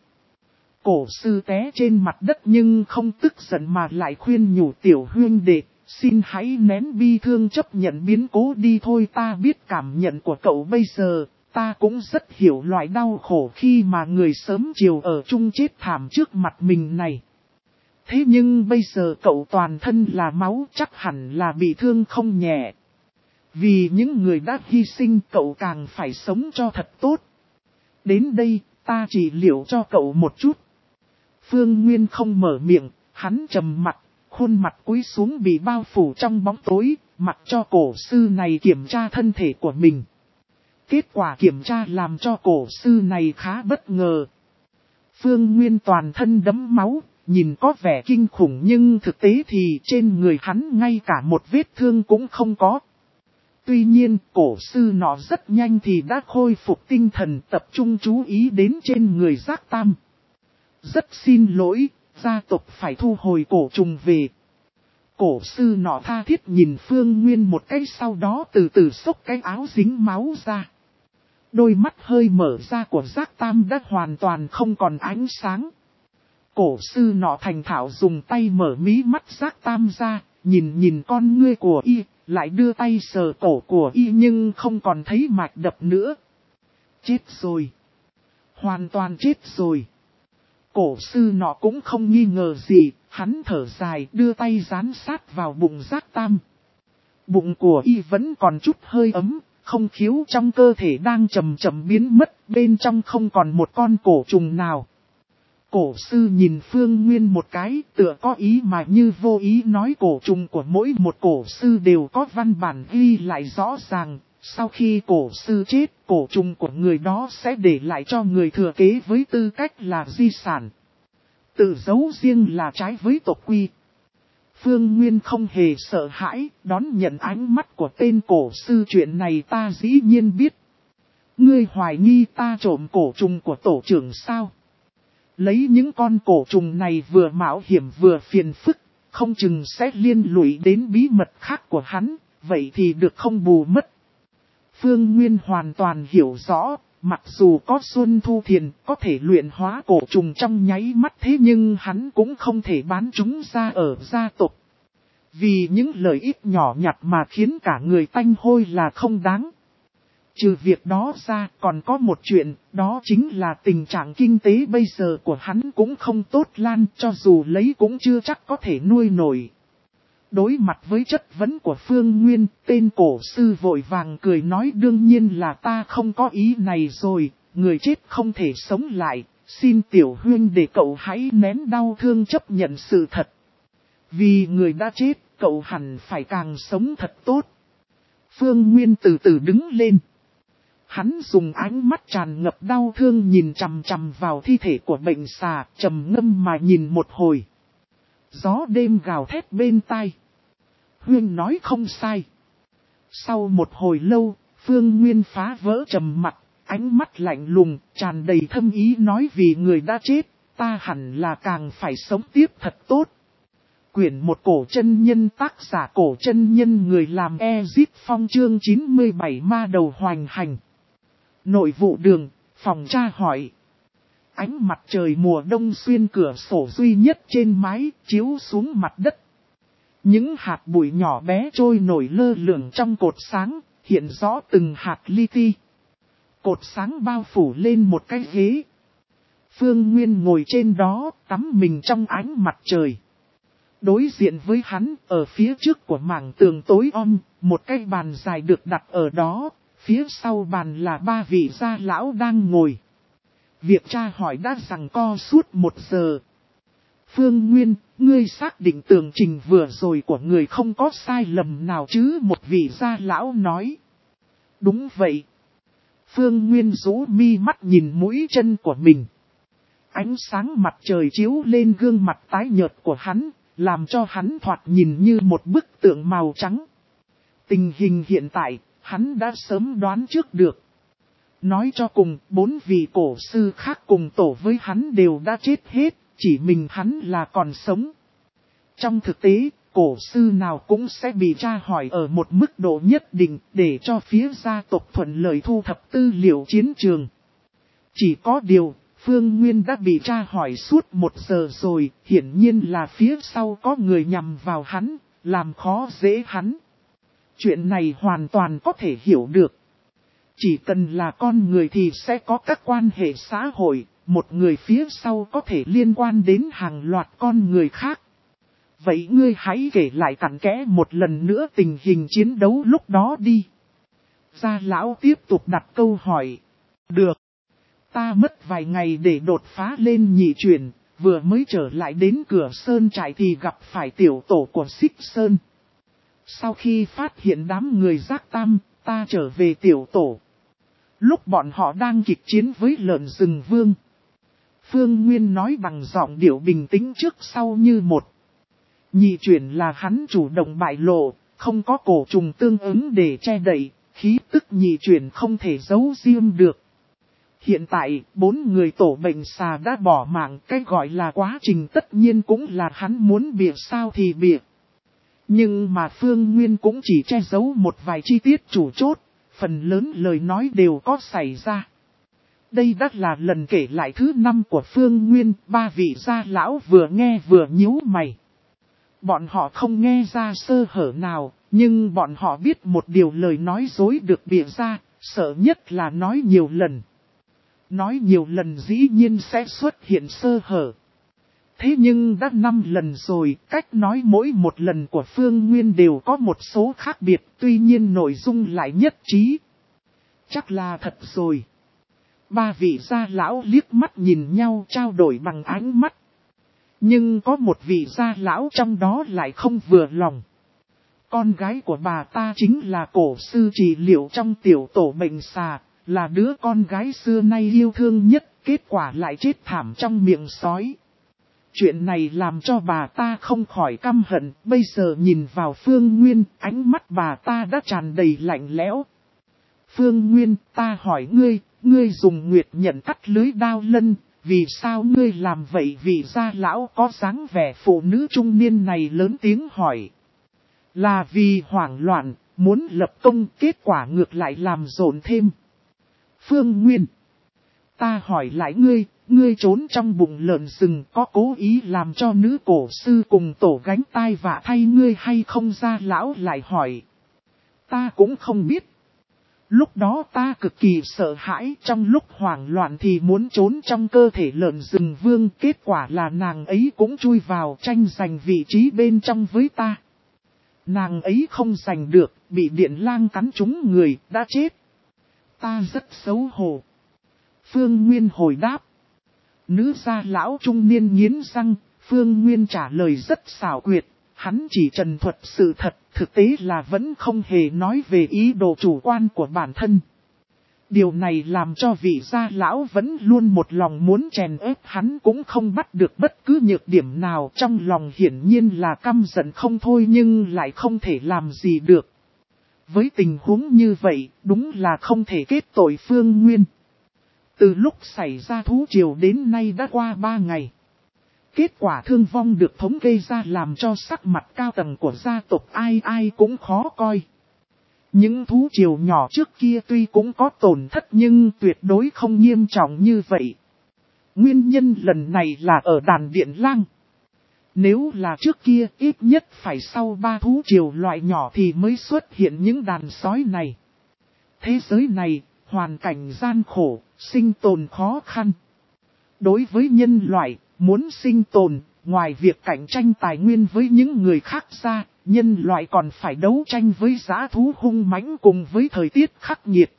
Cổ sư té trên mặt đất nhưng không tức giận mà lại khuyên nhủ tiểu huynh đệ, xin hãy nén bi thương chấp nhận biến cố đi thôi. Ta biết cảm nhận của cậu bây giờ, ta cũng rất hiểu loại đau khổ khi mà người sớm chiều ở chung chết thảm trước mặt mình này. Thế nhưng bây giờ cậu toàn thân là máu, chắc hẳn là bị thương không nhẹ. Vì những người đã hy sinh, cậu càng phải sống cho thật tốt. Đến đây, ta chỉ liệu cho cậu một chút. Phương Nguyên không mở miệng, hắn trầm mặt, khuôn mặt cúi xuống bị bao phủ trong bóng tối, mặc cho cổ sư này kiểm tra thân thể của mình. Kết quả kiểm tra làm cho cổ sư này khá bất ngờ. Phương Nguyên toàn thân đẫm máu, nhìn có vẻ kinh khủng nhưng thực tế thì trên người hắn ngay cả một vết thương cũng không có. Tuy nhiên, cổ sư nọ rất nhanh thì đã khôi phục tinh thần, tập trung chú ý đến trên người Giác Tam. Rất xin lỗi, gia tộc phải thu hồi cổ trùng về. Cổ sư nọ tha thiết nhìn Phương Nguyên một cái, sau đó từ từ xốc cái áo dính máu ra. Đôi mắt hơi mở ra của Giác Tam đã hoàn toàn không còn ánh sáng. Cổ sư nọ thành thạo dùng tay mở mí mắt Giác Tam ra, nhìn nhìn con ngươi của y, lại đưa tay sờ cổ của y nhưng không còn thấy mạch đập nữa. Chết rồi. Hoàn toàn chết rồi. Cổ sư nọ cũng không nghi ngờ gì, hắn thở dài đưa tay dán sát vào bụng Giác Tam. Bụng của y vẫn còn chút hơi ấm, không khiếu trong cơ thể đang chậm chậm biến mất, bên trong không còn một con cổ trùng nào. Cổ sư nhìn Phương Nguyên một cái, tựa có ý mà như vô ý nói cổ trùng của mỗi một cổ sư đều có văn bản ghi lại rõ ràng, Sau khi cổ sư chết, cổ trùng của người đó sẽ để lại cho người thừa kế với tư cách là di sản. Tự giấu riêng là trái với tộc quy. Phương Nguyên không hề sợ hãi, đón nhận ánh mắt của tên cổ sư. Chuyện này ta dĩ nhiên biết. Ngươi hoài nghi ta trộm cổ trùng của tổ trưởng sao? Lấy những con cổ trùng này vừa mạo hiểm vừa phiền phức, không chừng sẽ liên lụy đến bí mật khác của hắn, vậy thì được không bù mất. Phương Nguyên hoàn toàn hiểu rõ, mặc dù có Xuân Thu Thiền có thể luyện hóa cổ trùng trong nháy mắt, thế nhưng hắn cũng không thể bán chúng ra ở gia tộc. Vì những lợi ích nhỏ nhặt mà khiến cả người tanh hôi là không đáng. Trừ việc đó ra còn có một chuyện, đó chính là tình trạng kinh tế bây giờ của hắn cũng không tốt lan, cho dù lấy cũng chưa chắc có thể nuôi nổi. Đối mặt với chất vấn của Phương Nguyên, tên cổ sư vội vàng cười nói đương nhiên là ta không có ý này rồi, người chết không thể sống lại, xin tiểu huynh để cậu hãy nén đau thương chấp nhận sự thật. Vì người đã chết, cậu hẳn phải càng sống thật tốt. Phương Nguyên từ từ đứng lên. Hắn dùng ánh mắt tràn ngập đau thương nhìn chằm chằm vào thi thể của bệnh xà, trầm ngâm mà nhìn một hồi. Gió đêm gào thét bên tai. Huyên nói không sai. Sau một hồi lâu, Phương Nguyên phá vỡ trầm mặc, ánh mắt lạnh lùng, tràn đầy thâm ý nói vì người đã chết, ta hẳn là càng phải sống tiếp thật tốt. Quyển một cổ chân nhân, tác giả cổ chân nhân, người làm Ezip Phong, chương chín mươi bảy ma đầu hoành hành. Nội vụ đường, phòng tra hỏi. Ánh mặt trời mùa đông xuyên cửa sổ duy nhất trên mái, chiếu xuống mặt đất. Những hạt bụi nhỏ bé trôi nổi lơ lửng trong cột sáng, hiện rõ từng hạt li ti. Cột sáng bao phủ lên một cái ghế. Phương Nguyên ngồi trên đó, tắm mình trong ánh mặt trời. Đối diện với hắn, ở phía trước của mảng tường tối om, một cái bàn dài được đặt ở đó, phía sau bàn là ba vị gia lão đang ngồi. Việc tra hỏi đã giằng co suốt một giờ. Phương Nguyên, ngươi xác định tường trình vừa rồi của người không có sai lầm nào chứ? Một vị gia lão nói. Đúng vậy. Phương Nguyên rũ mi mắt nhìn mũi chân của mình. Ánh sáng mặt trời chiếu lên gương mặt tái nhợt của hắn, làm cho hắn thoạt nhìn như một bức tượng màu trắng. Tình hình hiện tại, hắn đã sớm đoán trước được. Nói cho cùng, bốn vị cổ sư khác cùng tổ với hắn đều đã chết hết, chỉ mình hắn là còn sống. Trong thực tế, cổ sư nào cũng sẽ bị tra hỏi ở một mức độ nhất định để cho phía gia tộc thuận lợi thu thập tư liệu chiến trường. Chỉ có điều, Phương Nguyên đã bị tra hỏi suốt một giờ rồi, hiển nhiên là phía sau có người nhằm vào hắn, làm khó dễ hắn. Chuyện này hoàn toàn có thể hiểu được. Chỉ cần là con người thì sẽ có các quan hệ xã hội, một người phía sau có thể liên quan đến hàng loạt con người khác. Vậy ngươi hãy kể lại cặn kẽ một lần nữa tình hình chiến đấu lúc đó đi. Gia lão tiếp tục đặt câu hỏi. Được. Ta mất vài ngày để đột phá lên nhị chuyển, vừa mới trở lại đến cửa sơn trại thì gặp phải tiểu tổ của Xích Sơn. Sau khi phát hiện đám người giác tam, ta trở về tiểu tổ. Lúc bọn họ đang kịch chiến với lợn rừng vương. Phương Nguyên nói bằng giọng điệu bình tĩnh trước sau như một. Nhị chuyển là hắn chủ động bại lộ, không có cổ trùng tương ứng để che đậy, khí tức nhị chuyển không thể giấu riêng được. Hiện tại, bốn người tổ bệnh xà đã bỏ mạng, cái gọi là quá trình tất nhiên cũng là hắn muốn bịa sao thì bịa. Nhưng mà Phương Nguyên cũng chỉ che giấu một vài chi tiết chủ chốt, phần lớn lời nói đều có xảy ra. Đây đã là lần kể lại thứ năm của Phương Nguyên, ba vị gia lão vừa nghe vừa nhíu mày. Bọn họ không nghe ra sơ hở nào, nhưng bọn họ biết một điều lời nói dối được bịa ra, sợ nhất là nói nhiều lần. Nói nhiều lần dĩ nhiên sẽ xuất hiện sơ hở. Thế nhưng đã năm lần rồi, cách nói mỗi một lần của Phương Nguyên đều có một số khác biệt, tuy nhiên nội dung lại nhất trí. Chắc là thật rồi. Ba vị gia lão liếc mắt nhìn nhau trao đổi bằng ánh mắt. Nhưng có một vị gia lão trong đó lại không vừa lòng. Con gái của bà ta chính là cổ sư trị liệu trong tiểu tổ bệnh xà, là đứa con gái xưa nay yêu thương nhất, kết quả lại chết thảm trong miệng sói. Chuyện này làm cho bà ta không khỏi căm hận, bây giờ nhìn vào Phương Nguyên, ánh mắt bà ta đã tràn đầy lạnh lẽo. Phương Nguyên, ta hỏi ngươi, ngươi dùng nguyệt nhận cắt lưới đao lân, vì sao ngươi làm vậy? Vị gia lão có dáng vẻ phụ nữ trung niên này lớn tiếng hỏi. Là vì hoảng loạn, muốn lập công, kết quả ngược lại làm rộn thêm. Phương Nguyên, ta hỏi lại ngươi, ngươi trốn trong bụng lợn rừng có cố ý làm cho nữ cổ sư cùng tổ gánh tai vạ thay ngươi hay không? Gia lão lại hỏi. Ta cũng không biết. Lúc đó ta cực kỳ sợ hãi, trong lúc hoảng loạn thì muốn trốn trong cơ thể lợn rừng vương, kết quả là nàng ấy cũng chui vào tranh giành vị trí bên trong với ta. Nàng ấy không giành được, bị điện lang cắn trúng người, đã chết. Ta rất xấu hổ. Phương Nguyên hồi đáp. Nữ gia lão trung niên nghiến răng, Phương Nguyên trả lời rất xảo quyệt, hắn chỉ trần thuật sự thật, thực tế là vẫn không hề nói về ý đồ chủ quan của bản thân. Điều này làm cho vị gia lão vẫn luôn một lòng muốn chèn ép hắn cũng không bắt được bất cứ nhược điểm nào, trong lòng hiển nhiên là căm giận không thôi nhưng lại không thể làm gì được. Với tình huống như vậy, đúng là không thể kết tội Phương Nguyên. Từ lúc xảy ra thú triều đến nay đã qua ba ngày. Kết quả thương vong được thống kê ra làm cho sắc mặt cao tầng của gia tộc ai ai cũng khó coi. Những thú triều nhỏ trước kia tuy cũng có tổn thất nhưng tuyệt đối không nghiêm trọng như vậy. Nguyên nhân lần này là ở đàn điện lang. Nếu là trước kia ít nhất phải sau ba thú triều loại nhỏ thì mới xuất hiện những đàn sói này. Thế giới này, hoàn cảnh gian khổ, sinh tồn khó khăn. Đối với nhân loại, muốn sinh tồn, ngoài việc cạnh tranh tài nguyên với những người khác ra, nhân loại còn phải đấu tranh với dã thú hung mãnh cùng với thời tiết khắc nghiệt.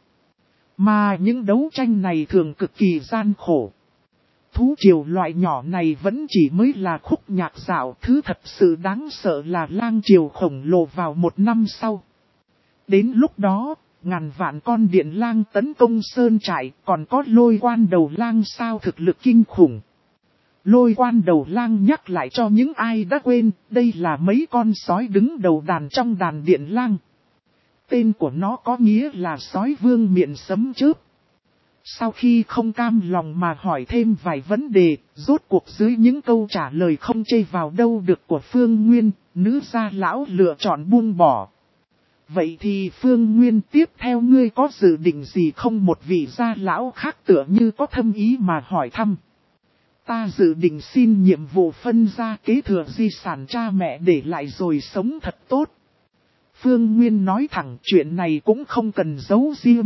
Mà những đấu tranh này thường cực kỳ gian khổ. Thú triều loại nhỏ này vẫn chỉ mới là khúc nhạc dạo, thứ thật sự đáng sợ là lang triều khổng lồ vào một năm sau. Đến lúc đó, ngàn vạn con điện lang tấn công sơn trại, còn có lôi quan đầu lang sao thực lực kinh khủng. Lôi quan đầu lang nhắc lại cho những ai đã quên, đây là mấy con sói đứng đầu đàn trong đàn điện lang. Tên của nó có nghĩa là sói vương miệng sấm chớp. Sau khi không cam lòng mà hỏi thêm vài vấn đề, rốt cuộc dưới những câu trả lời không chê vào đâu được của Phương Nguyên, nữ gia lão lựa chọn buông bỏ. Vậy thì Phương Nguyên tiếp theo ngươi có dự định gì không? Một vị gia lão khác tựa như có thâm ý mà hỏi thăm. Ta dự định xin nhiệm vụ phân gia kế thừa di sản cha mẹ để lại rồi sống thật tốt. Phương Nguyên nói thẳng chuyện này cũng không cần giấu riêng.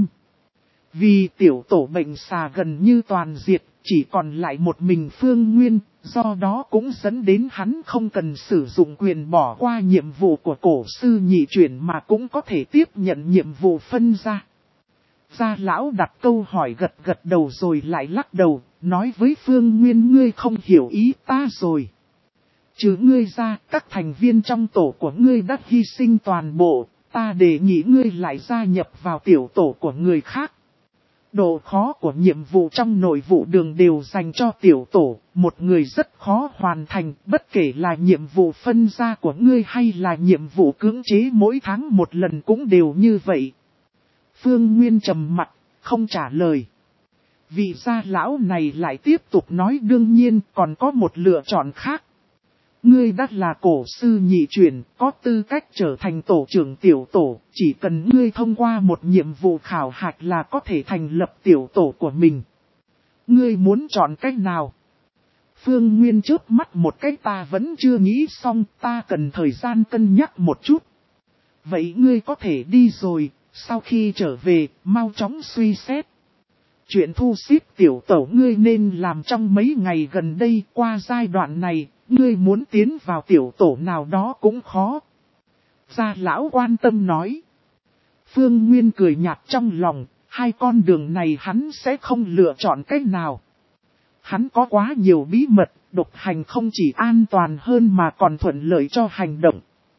Vì tiểu tổ bệnh xà gần như toàn diệt, chỉ còn lại một mình Phương Nguyên, do đó cũng dẫn đến hắn không cần sử dụng quyền bỏ qua nhiệm vụ của cổ sư nhị chuyển mà cũng có thể tiếp nhận nhiệm vụ phân gia. Gia lão đặt câu hỏi gật gật đầu rồi lại lắc đầu, nói với Phương Nguyên ngươi không hiểu ý ta rồi. Trừ ngươi ra, các thành viên trong tổ của ngươi đã hy sinh toàn bộ, ta đề nghị ngươi lại gia nhập vào tiểu tổ của người khác. Độ khó của nhiệm vụ trong nội vụ đường đều dành cho tiểu tổ, một người rất khó hoàn thành, bất kể là nhiệm vụ phân gia của ngươi hay là nhiệm vụ cưỡng chế mỗi tháng một lần cũng đều như vậy. Phương Nguyên trầm mặt, không trả lời. Vị gia lão này lại tiếp tục nói đương nhiên còn có một lựa chọn khác. Ngươi đã là cổ sư nhị chuyển, có tư cách trở thành tổ trưởng tiểu tổ, chỉ cần ngươi thông qua một nhiệm vụ khảo hạch là có thể thành lập tiểu tổ của mình. Ngươi muốn chọn cách nào? Phương Nguyên chớp mắt một cách ta vẫn chưa nghĩ xong, ta cần thời gian cân nhắc một chút. Vậy ngươi có thể đi rồi, sau khi trở về, mau chóng suy xét. Chuyện thu xếp tiểu tổ ngươi nên làm trong mấy ngày gần đây, qua giai đoạn này, ngươi muốn tiến vào tiểu tổ nào đó cũng khó. Gia lão quan tâm nói. Phương Nguyên cười nhạt trong lòng, hai con đường này hắn sẽ không lựa chọn cách nào. Hắn có quá nhiều bí mật, độc hành không chỉ an toàn hơn mà còn thuận lợi cho hành động.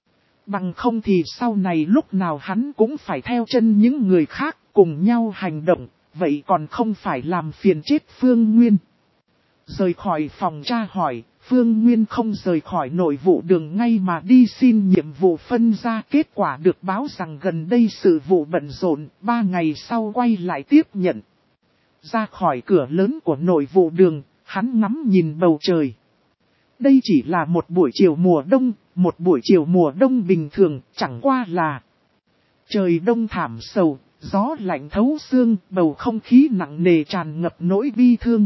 Bằng không thì sau này lúc nào hắn cũng phải theo chân những người khác cùng nhau hành động, vậy còn không phải làm phiền chết Phương Nguyên. Rời khỏi phòng tra hỏi, Phương Nguyên không rời khỏi nội vụ đường ngay mà đi xin nhiệm vụ phân ra, kết quả được báo rằng gần đây sự vụ bận rộn, ba ngày sau quay lại tiếp nhận. Ra khỏi cửa lớn của nội vụ đường, hắn ngắm nhìn bầu trời. Đây chỉ là một buổi chiều mùa đông, một buổi chiều mùa đông bình thường, chẳng qua là trời đông thảm sầu, gió lạnh thấu xương, bầu không khí nặng nề tràn ngập nỗi bi thương.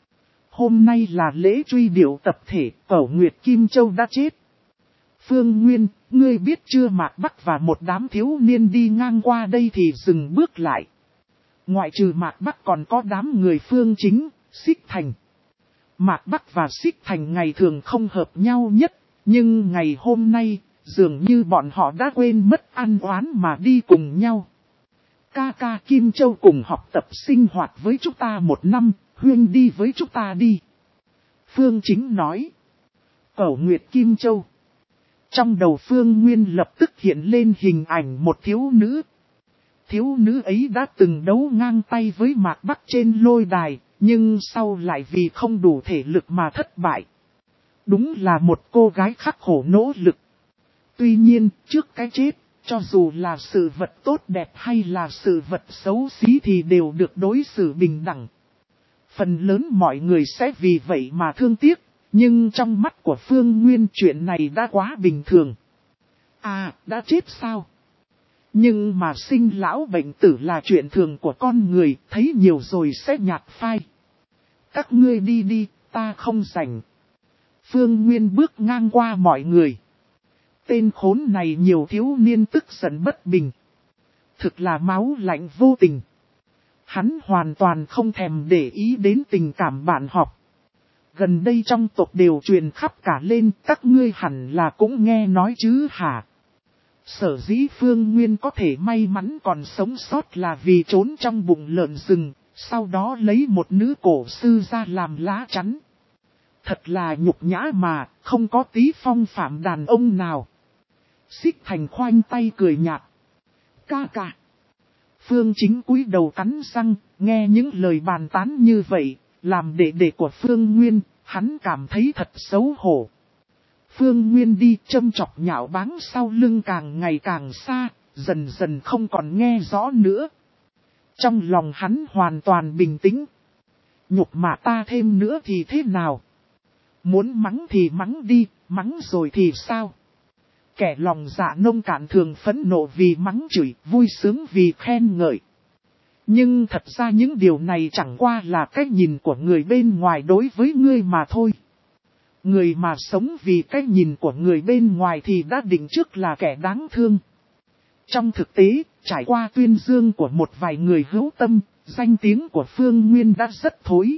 Hôm nay là lễ truy điệu tập thể, Cẩu Nguyệt Kim Châu đã chết. Phương Nguyên, ngươi biết chưa, Mạc Bắc và một đám thiếu niên đi ngang qua đây thì dừng bước lại. Ngoại trừ Mạc Bắc còn có đám người Phương Chính, Xích Thành. Mạc Bắc và Xích Thành ngày thường không hợp nhau nhất, nhưng ngày hôm nay, dường như bọn họ đã quên mất ăn oán mà đi cùng nhau. Ca ca Kim Châu cùng học tập sinh hoạt với chúng ta một năm, Huyên đi với chúng ta đi. Phương Chính nói. Cẩu Nguyệt Kim Châu. Trong đầu Phương Nguyên lập tức hiện lên hình ảnh một thiếu nữ. Thiếu nữ ấy đã từng đấu ngang tay với Mạc Bắc trên lôi đài, nhưng sau lại vì không đủ thể lực mà thất bại. Đúng là một cô gái khắc khổ nỗ lực. Tuy nhiên, trước cái chết, cho dù là sự vật tốt đẹp hay là sự vật xấu xí thì đều được đối xử bình đẳng. Phần lớn mọi người sẽ vì vậy mà thương tiếc, nhưng trong mắt của Phương Nguyên chuyện này đã quá bình thường. À, đã chết sao? Nhưng mà sinh lão bệnh tử là chuyện thường của con người, thấy nhiều rồi sẽ nhạt phai. Các ngươi đi đi, ta không rảnh. Phương Nguyên bước ngang qua mọi người. Tên khốn này nhiều thiếu niên tức giận bất bình. Thực là máu lạnh vô tình. Hắn hoàn toàn không thèm để ý đến tình cảm bạn học. Gần đây trong tộc đều truyền khắp cả lên, các ngươi hẳn là cũng nghe nói chứ hả? Sở dĩ Phương Nguyên có thể may mắn còn sống sót là vì trốn trong bụng lợn rừng, sau đó lấy một nữ cổ sư ra làm lá chắn. Thật là nhục nhã mà, không có tí phong phạm đàn ông nào. Xích Thành khoanh tay cười nhạt. Ca ca. Phương Chính cúi đầu cắn răng, nghe những lời bàn tán như vậy, làm đệ đệ của Phương Nguyên, hắn cảm thấy thật xấu hổ. Phương Nguyên đi châm chọc nhạo báng sau lưng càng ngày càng xa, dần dần không còn nghe rõ nữa. Trong lòng hắn hoàn toàn bình tĩnh. Nhục mà ta thêm nữa thì thế nào? Muốn mắng thì mắng đi, mắng rồi thì sao? Kẻ lòng dạ nông cạn thường phẫn nộ vì mắng chửi, vui sướng vì khen ngợi. Nhưng thật ra những điều này chẳng qua là cách nhìn của người bên ngoài đối với ngươi mà thôi. Người mà sống vì cách nhìn của người bên ngoài thì đã định trước là kẻ đáng thương. Trong thực tế, trải qua tuyên dương của một vài người hữu tâm, danh tiếng của Phương Nguyên đã rất thối.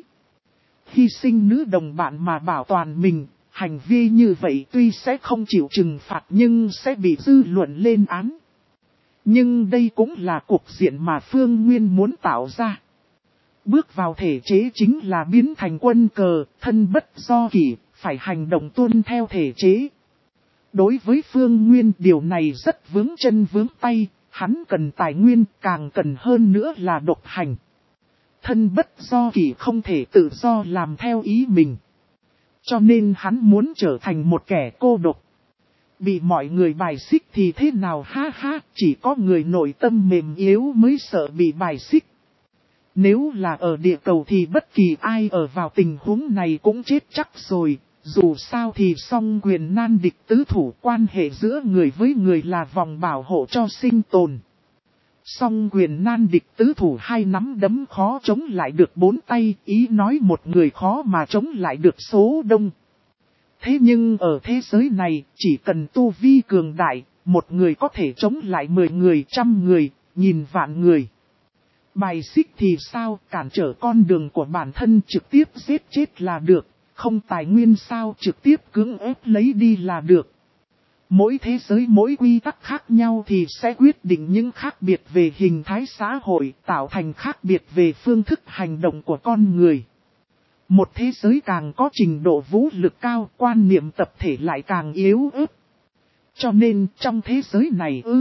Hy sinh nữ đồng bạn mà bảo toàn mình, hành vi như vậy tuy sẽ không chịu trừng phạt nhưng sẽ bị dư luận lên án. Nhưng đây cũng là cuộc diện mà Phương Nguyên muốn tạo ra. Bước vào thể chế chính là biến thành quân cờ, thân bất do kỷ, phải hành động tuân theo thể chế. Đối với Phương Nguyên điều này rất vướng chân vướng tay, hắn cần tài nguyên, càng cần hơn nữa là độc hành. Thân bất do kỷ không thể tự do làm theo ý mình. Cho nên hắn muốn trở thành một kẻ cô độc. Bị mọi người bài xích thì thế nào ha ha, chỉ có người nội tâm mềm yếu mới sợ bị bài xích. Nếu là ở địa cầu thì bất kỳ ai ở vào tình huống này cũng chết chắc rồi, dù sao thì song quyền nan địch tứ thủ, quan hệ giữa người với người là vòng bảo hộ cho sinh tồn. Song quyền nan địch tứ thủ, hai nắm đấm khó chống lại được bốn tay, ý nói một người khó mà chống lại được số đông. Thế nhưng ở thế giới này, chỉ cần tu vi cường đại, một người có thể chống lại mười người, trăm người, nghìn vạn người. Bài xích thì sao, cản trở con đường của bản thân trực tiếp giết chết là được, không tài nguyên sao trực tiếp cưỡng ép lấy đi là được. Mỗi thế giới mỗi quy tắc khác nhau thì sẽ quyết định những khác biệt về hình thái xã hội, tạo thành khác biệt về phương thức hành động của con người. Một thế giới càng có trình độ vũ lực cao, quan niệm tập thể lại càng yếu ớt. Cho nên trong thế giới này ư,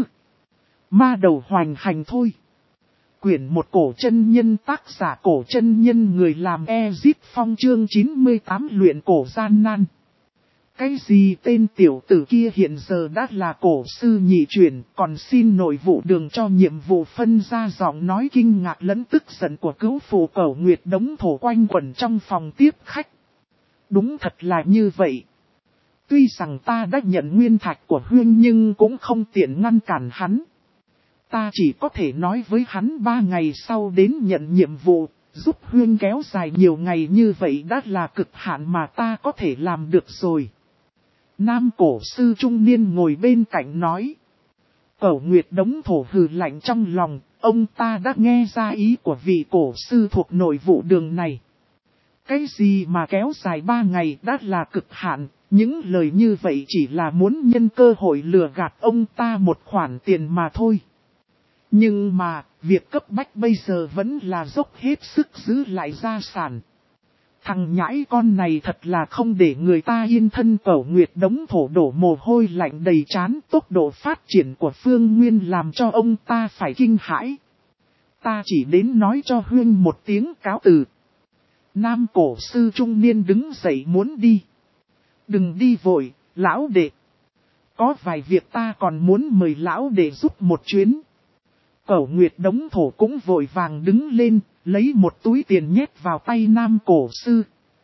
ma đầu hoành hành thôi. Quyển một cổ chân nhân, tác giả cổ chân nhân, người làm Ezip Phong, chương chín mươi tám luyện cổ gian nan. Cái gì tên tiểu tử kia hiện giờ đã là cổ sư nhị truyền, còn xin nội vụ đường cho nhiệm vụ phân ra. Giọng nói kinh ngạc lẫn tức giận của cứu phụ Cẩu Nguyệt Đống thổ quanh quẩn trong phòng tiếp khách. Đúng thật là như vậy. Tuy rằng ta đã nhận nguyên thạch của Huyên nhưng cũng không tiện ngăn cản hắn. Ta chỉ có thể nói với hắn ba ngày sau đến nhận nhiệm vụ, giúp Huyên kéo dài nhiều ngày như vậy đã là cực hạn mà ta có thể làm được rồi. Nam cổ sư trung niên ngồi bên cạnh nói. Cẩu Nguyệt Đống thổ hừ lạnh trong lòng, ông ta đã nghe ra ý của vị cổ sư thuộc nội vụ đường này. Cái gì mà kéo dài ba ngày đã là cực hạn, những lời như vậy chỉ là muốn nhân cơ hội lừa gạt ông ta một khoản tiền mà thôi. Nhưng mà, việc cấp bách bây giờ vẫn là dốc hết sức giữ lại gia sản. Thằng nhãi con này thật là không để người ta yên thân. Cẩu Nguyệt Đống thổ đổ mồ hôi lạnh đầy trán. Tốc độ phát triển của Phương Nguyên làm cho ông ta phải kinh hãi. Ta chỉ đến nói cho Huyên một tiếng cáo từ. Nam cổ sư trung niên đứng dậy muốn đi. Đừng đi vội, lão đệ. Có vài việc ta còn muốn mời lão đệ giúp một chuyến. Cẩu Nguyệt Đống thổ cũng vội vàng đứng lên, lấy một túi tiền nhét vào tay Nam cổ sư.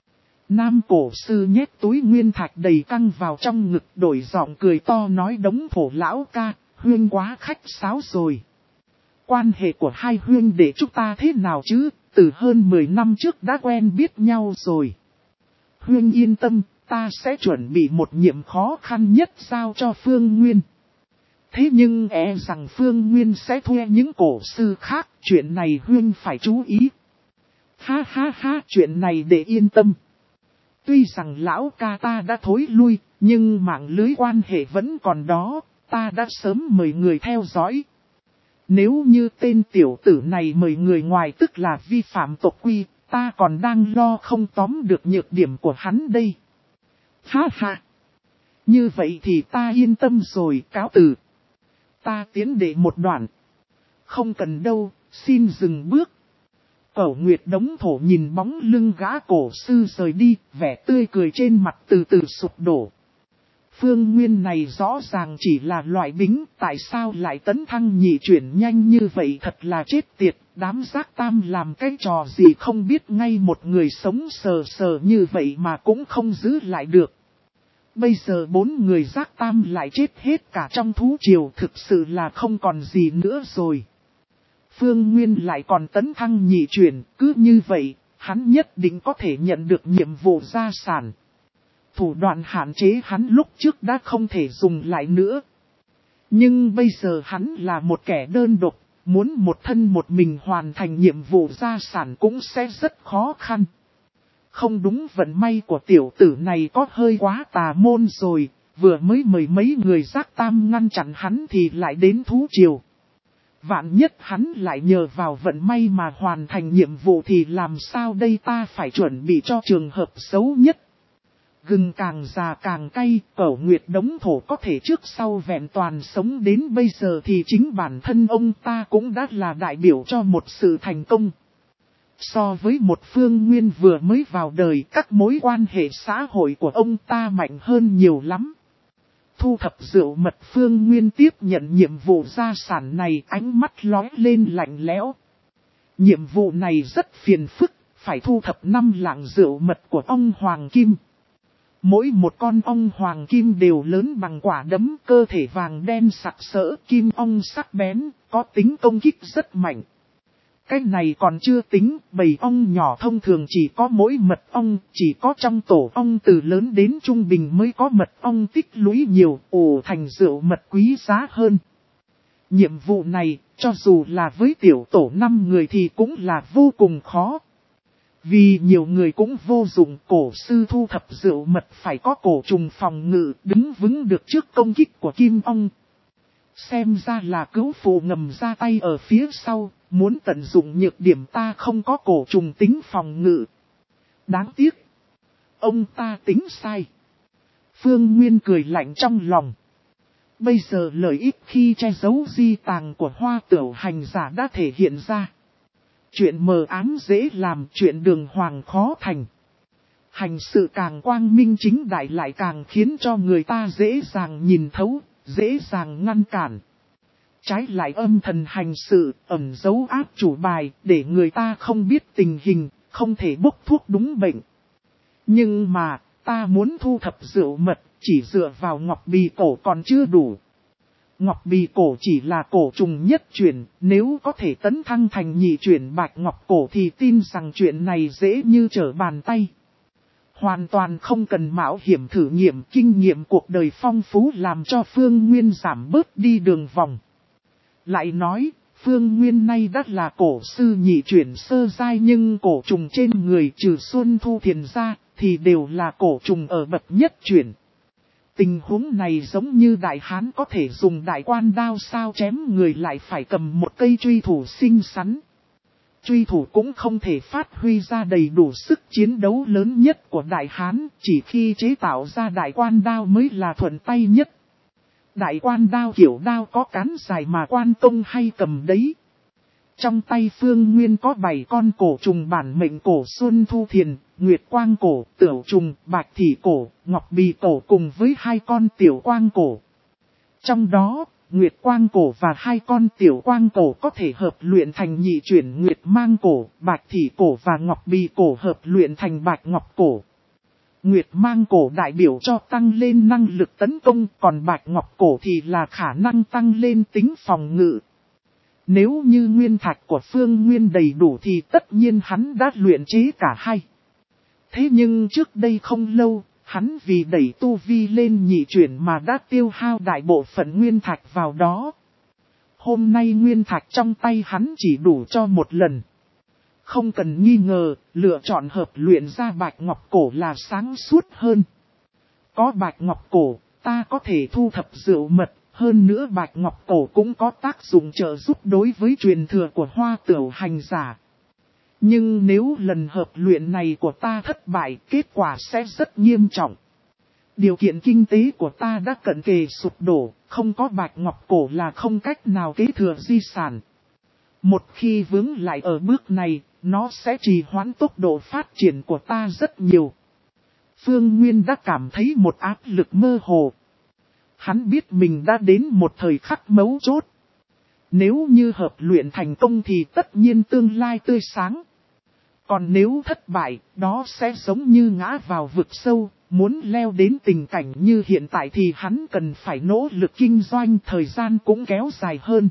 Nam cổ sư nhét túi nguyên thạch đầy căng vào trong ngực, đổi giọng cười to nói: Đống thổ lão ca, Huyên quá khách sáo rồi. Quan hệ của hai huyên đệ chúng ta thế nào chứ, từ hơn mười năm trước đã quen biết nhau rồi. Huyên yên tâm, ta sẽ chuẩn bị một nhiệm khó khăn nhất giao cho Phương Nguyên. Thế nhưng e rằng Phương Nguyên sẽ thuê những cổ sư khác, chuyện này Huyên phải chú ý. Ha ha ha, chuyện này để yên tâm. Tuy rằng lão ca ta đã thối lui, nhưng mạng lưới quan hệ vẫn còn đó, ta đã sớm mời người theo dõi. Nếu như tên tiểu tử này mời người ngoài tức là vi phạm tộc quy, ta còn đang lo không tóm được nhược điểm của hắn đây. Ha ha! Như vậy thì ta yên tâm rồi, cáo từ. Ta tiến đệ một đoạn. Không cần đâu, xin dừng bước. Cẩu Nguyệt Đống thổ nhìn bóng lưng gã cổ sư rời đi, vẻ tươi cười trên mặt từ từ sụp đổ. Phương Nguyên này rõ ràng chỉ là loại bính, tại sao lại tấn thăng nhị chuyển nhanh như vậy, thật là chết tiệt. Đám giác tam làm cái trò gì không biết, ngay một người sống sờ sờ như vậy mà cũng không giữ lại được. Bây giờ bốn người giác tam lại chết hết cả trong thú triều, thực sự là không còn gì nữa rồi. Phương Nguyên lại còn tấn thăng nhị chuyển, cứ như vậy, hắn nhất định có thể nhận được nhiệm vụ gia sản. Thủ đoạn hạn chế hắn lúc trước đã không thể dùng lại nữa. Nhưng bây giờ hắn là một kẻ đơn độc, muốn một thân một mình hoàn thành nhiệm vụ gia sản cũng sẽ rất khó khăn. Không đúng, vận may của tiểu tử này có hơi quá tà môn rồi, vừa mới mời mấy người giác tam ngăn chặn hắn thì lại đến thú triều. Vạn nhất hắn lại nhờ vào vận may mà hoàn thành nhiệm vụ thì làm sao đây, ta phải chuẩn bị cho trường hợp xấu nhất. Gừng càng già càng cay, Cẩu Nguyệt Đống thổ có thể trước sau vẹn toàn sống đến bây giờ thì chính bản thân ông ta cũng đã là đại biểu cho một sự thành công. So với một Phương Nguyên vừa mới vào đời, các mối quan hệ xã hội của ông ta mạnh hơn nhiều lắm. Thu thập rượu mật, Phương Nguyên tiếp nhận nhiệm vụ gia sản này, ánh mắt lóe lên lạnh lẽo. Nhiệm vụ này rất phiền phức, phải thu thập năm lạng rượu mật của ong hoàng kim. Mỗi một con ong hoàng kim đều lớn bằng quả đấm, cơ thể vàng đen sặc sỡ, kim ong sắc bén, có tính công kích rất mạnh. Cái này còn chưa tính, bầy ong nhỏ thông thường chỉ có mỗi mật ong, chỉ có trong tổ ong từ lớn đến trung bình mới có mật ong tích lũy nhiều, ủ thành rượu mật quý giá hơn. Nhiệm vụ này, cho dù là với tiểu tổ năm người thì cũng là vô cùng khó. Vì nhiều người cũng vô dụng, cổ sư thu thập rượu mật phải có cổ trùng phòng ngự, đứng vững được trước công kích của kim ong. Xem ra là cứu phụ ngầm ra tay ở phía sau, muốn tận dụng nhược điểm ta không có cổ trùng tính phòng ngự. Đáng tiếc, ông ta tính sai. Phương Nguyên cười lạnh trong lòng. Bây giờ lợi ích khi che giấu di tàng của Hoa Tửu hành giả đã thể hiện ra. Chuyện mờ ám dễ làm, chuyện đường hoàng khó thành. Hành sự càng quang minh chính đại lại càng khiến cho người ta dễ dàng nhìn thấu, dễ dàng ngăn cản. Trái lại âm thầm hành sự, ẩn giấu áp chủ bài, để người ta không biết tình hình, không thể bốc thuốc đúng bệnh. Nhưng mà, ta muốn thu thập rượu mật, chỉ dựa vào ngọc bì cổ còn chưa đủ. Ngọc bì cổ chỉ là cổ trùng nhất chuyển, nếu có thể tấn thăng thành nhị chuyển bạch ngọc cổ thì tin rằng chuyện này dễ như trở bàn tay. Hoàn toàn không cần mạo hiểm thử nghiệm, kinh nghiệm cuộc đời phong phú làm cho Phương Nguyên giảm bớt đi đường vòng. Lại nói, Phương Nguyên nay đã là cổ sư nhị chuyển sơ giai, nhưng cổ trùng trên người trừ Xuân Thu Thiền ra, thì đều là cổ trùng ở bậc nhất chuyển. Tình huống này giống như đại hán có thể dùng đại quan đao sao chém người lại phải cầm một cây truy thủ xinh xắn. Truy thủ cũng không thể phát huy ra đầy đủ sức chiến đấu lớn nhất của đại hán, chỉ khi chế tạo ra đại quan đao mới là thuận tay nhất. Đại quan đao kiểu đao có cán dài mà quan công hay cầm đấy. Trong tay Phương Nguyên có bảy con cổ trùng bản mệnh cổ Xuân Thu Thiền, Nguyệt Quang cổ, Tửu trùng, Bạch Thị cổ, Ngọc Bì cổ cùng với hai con Tiểu Quang cổ. Trong đó, Nguyệt Quang cổ và hai con Tiểu Quang cổ có thể hợp luyện thành nhị chuyển Nguyệt Mang cổ, Bạch Thị cổ và Ngọc Bì cổ hợp luyện thành Bạch Ngọc cổ. Nguyệt Mang cổ đại biểu cho tăng lên năng lực tấn công, còn Bạch Ngọc cổ thì là khả năng tăng lên tính phòng ngự. Nếu như nguyên thạch của Phương Nguyên đầy đủ thì tất nhiên hắn đã luyện chế cả hai. Thế nhưng trước đây không lâu, hắn vì đẩy tu vi lên nhị chuyển mà đã tiêu hao đại bộ phận nguyên thạch vào đó. Hôm nay nguyên thạch trong tay hắn chỉ đủ cho một lần. Không cần nghi ngờ, lựa chọn hợp luyện ra Bạch Ngọc cổ là sáng suốt hơn. Có Bạch Ngọc cổ, ta có thể thu thập rượu mật. Hơn nữa Bạch Ngọc cổ cũng có tác dụng trợ giúp đối với truyền thừa của Hoa Tửu hành giả. Nhưng nếu lần hợp luyện này của ta thất bại, kết quả sẽ rất nghiêm trọng. Điều kiện kinh tế của ta đã cận kề sụp đổ, không có Bạch Ngọc cổ là không cách nào kế thừa di sản. Một khi vướng lại ở bước này, nó sẽ trì hoãn tốc độ phát triển của ta rất nhiều. Phương Nguyên đã cảm thấy một áp lực mơ hồ. Hắn biết mình đã đến một thời khắc mấu chốt. Nếu như hợp luyện thành công thì tất nhiên tương lai tươi sáng. Còn nếu thất bại, đó sẽ giống như ngã vào vực sâu, muốn leo đến tình cảnh như hiện tại thì hắn cần phải nỗ lực kinh doanh, thời gian cũng kéo dài hơn.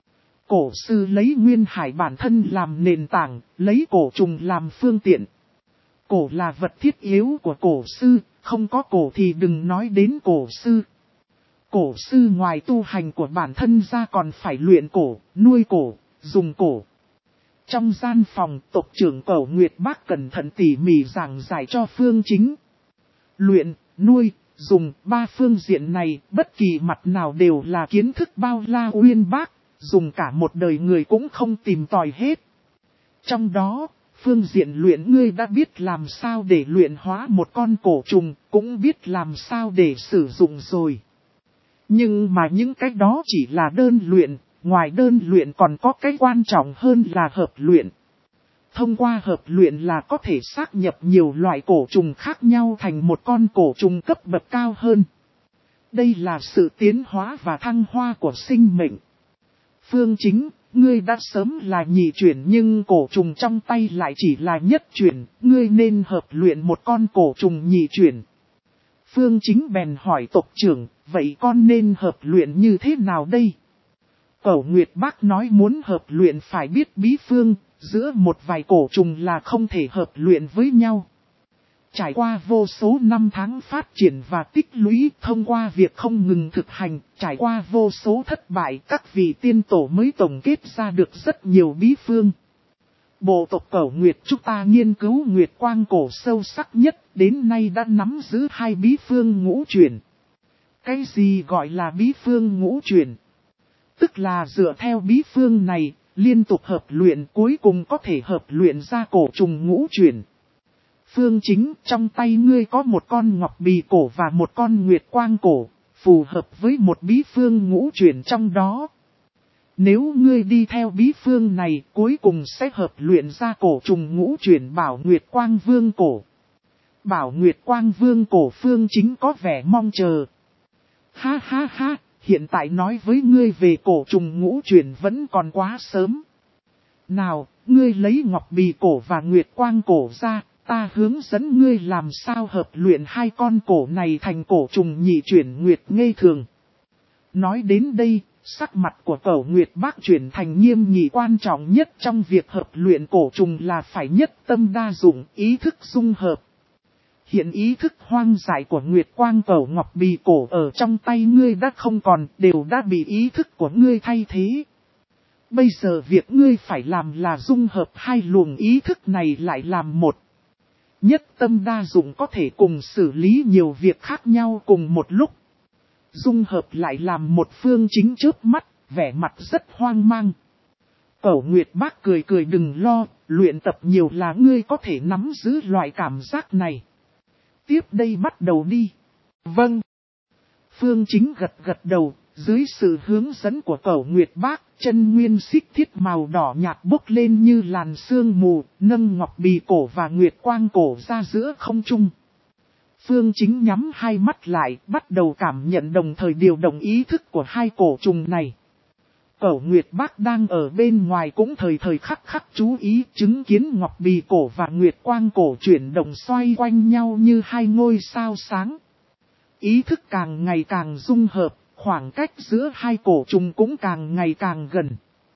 Cổ sư lấy nguyên hải bản thân làm nền tảng, lấy cổ trùng làm phương tiện. Cổ là vật thiết yếu của cổ sư, không có cổ thì đừng nói đến cổ sư. Cổ sư ngoài tu hành của bản thân ra còn phải luyện cổ, nuôi cổ, dùng cổ. Trong gian phòng, tộc trưởng Cẩu Nguyệt Bác cẩn thận tỉ mỉ giảng giải cho Phương Chính. Luyện, nuôi, dùng, ba phương diện này, bất kỳ mặt nào đều là kiến thức bao la uyên bác, dùng cả một đời người cũng không tìm tòi hết. Trong đó, phương diện luyện ngươi đã biết làm sao để luyện hóa một con cổ trùng, cũng biết làm sao để sử dụng rồi. Nhưng mà những cái đó chỉ là đơn luyện, ngoài đơn luyện còn có cái quan trọng hơn là hợp luyện. Thông qua hợp luyện là có thể xác nhập nhiều loại cổ trùng khác nhau thành một con cổ trùng cấp bậc cao hơn. Đây là sự tiến hóa và thăng hoa của sinh mệnh. Phương Chính, ngươi đã sớm là nhị chuyển nhưng cổ trùng trong tay lại chỉ là nhất chuyển, ngươi nên hợp luyện một con cổ trùng nhị chuyển. Phương Chính bèn hỏi tộc trưởng, vậy con nên hợp luyện như thế nào đây? Cẩu Nguyệt Bác nói muốn hợp luyện phải biết bí phương, giữa một vài cổ trùng là không thể hợp luyện với nhau. Trải qua vô số năm tháng phát triển và tích lũy, thông qua việc không ngừng thực hành, trải qua vô số thất bại, các vị tiên tổ mới tổng kết ra được rất nhiều bí phương. Bộ tộc Cẩu Nguyệt chúng ta nghiên cứu Nguyệt Quang cổ sâu sắc nhất, đến nay đã nắm giữ hai bí phương ngũ chuyển. Cái gì gọi là bí phương ngũ chuyển? Tức là dựa theo bí phương này, liên tục hợp luyện cuối cùng có thể hợp luyện ra cổ trùng ngũ chuyển. Phương Chính, trong tay ngươi có một con ngọc bì cổ và một con Nguyệt Quang cổ. phù hợp với một bí phương ngũ chuyển trong đó. Nếu ngươi đi theo bí phương này, cuối cùng sẽ hợp luyện ra cổ trùng ngũ chuyển Bảo Nguyệt Quang Vương cổ. Bảo Nguyệt Quang Vương cổ Phương Chính có vẻ mong chờ. Ha ha ha, hiện tại nói với ngươi về cổ trùng ngũ chuyển vẫn còn quá sớm. Nào, ngươi lấy ngọc bì cổ và nguyệt quang cổ ra, ta hướng dẫn ngươi làm sao hợp luyện hai con cổ này thành cổ trùng nhị chuyển nguyệt ngây thường. Nói đến đây, sắc mặt của Cẩu Nguyệt Bác chuyển thành nghiêm nghị, quan trọng nhất trong việc hợp luyện cổ trùng là phải nhất tâm đa dụng, ý thức dung hợp. Hiện ý thức hoang dại của Nguyệt Quang Cẩu Ngọc Bì cổ ở trong tay ngươi đã không còn, đều đã bị ý thức của ngươi thay thế. Bây giờ việc ngươi phải làm là dung hợp hai luồng ý thức này lại làm một. Nhất tâm đa dụng có thể cùng xử lý nhiều việc khác nhau cùng một lúc. Dung hợp lại làm một phương chính chớp mắt, vẻ mặt rất hoang mang. Cẩu Nguyệt Bác cười cười, đừng lo, luyện tập nhiều là ngươi có thể nắm giữ loại cảm giác này. Tiếp đây bắt đầu đi. Vâng. Phương Chính gật gật đầu, dưới sự hướng dẫn của Cẩu Nguyệt Bác, chân nguyên xích thiết màu đỏ nhạt bốc lên như làn sương mù, nâng ngọc bì cổ và nguyệt quang cổ ra giữa không trung. Phương Chính nhắm hai mắt lại, bắt đầu cảm nhận đồng thời điều động ý thức của hai cổ trùng này. Cẩu Nguyệt Bác đang ở bên ngoài cũng thời thời khắc khắc chú ý, chứng kiến ngọc bì cổ và nguyệt quang cổ chuyển động xoay quanh nhau như hai ngôi sao sáng. Ý thức càng ngày càng dung hợp, khoảng cách giữa hai cổ trùng cũng càng ngày càng gần.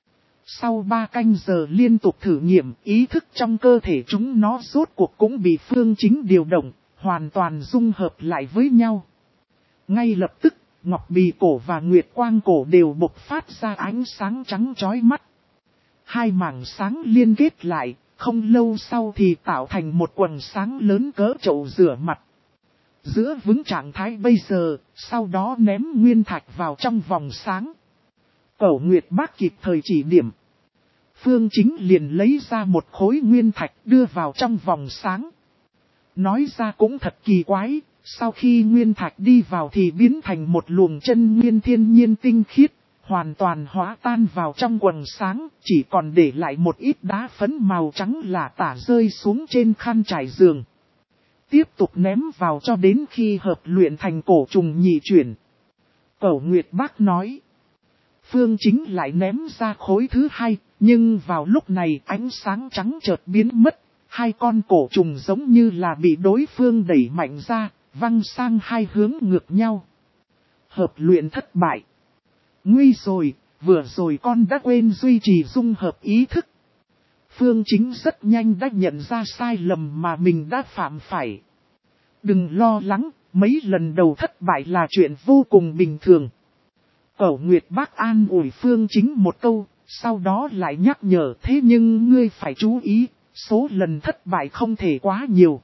Sau ba canh giờ liên tục thử nghiệm, ý thức trong cơ thể chúng nó rốt cuộc cũng bị Phương Chính điều động, hoàn toàn dung hợp lại với nhau. Ngay lập tức, ngọc bì cổ và nguyệt quang cổ đều bộc phát ra ánh sáng trắng chói mắt. Hai mảng sáng liên kết lại, không lâu sau thì tạo thành một quầng sáng lớn cỡ chậu rửa mặt. Giữa vững trạng thái bây giờ, sau đó ném nguyên thạch vào trong vòng sáng. Cẩu Nguyệt Bác kịp thời chỉ điểm. Phương Chính liền lấy ra một khối nguyên thạch đưa vào trong vòng sáng. Nói ra cũng thật kỳ quái, sau khi nguyên thạch đi vào thì biến thành một luồng chân nguyên thiên nhiên tinh khiết, hoàn toàn hóa tan vào trong quầng sáng, chỉ còn để lại một ít đá phấn màu trắng lả tả rơi xuống trên khăn trải giường. Tiếp tục ném vào cho đến khi hợp luyện thành cổ trùng nhị chuyển. Cẩu Nguyệt Bác nói. Phương Chính lại ném ra khối thứ hai, nhưng vào lúc này ánh sáng trắng chợt biến mất. Hai con cổ trùng giống như là bị đối phương đẩy mạnh ra, văng sang hai hướng ngược nhau. Hợp luyện thất bại. Nguy rồi, vừa rồi con đã quên duy trì dung hợp ý thức. Phương Chính rất nhanh đã nhận ra sai lầm mà mình đã phạm phải. Đừng lo lắng, mấy lần đầu thất bại là chuyện vô cùng bình thường. Cẩu Nguyệt Bác an ủi Phương Chính một câu, sau đó lại nhắc nhở, thế nhưng ngươi phải chú ý, số lần thất bại không thể quá nhiều.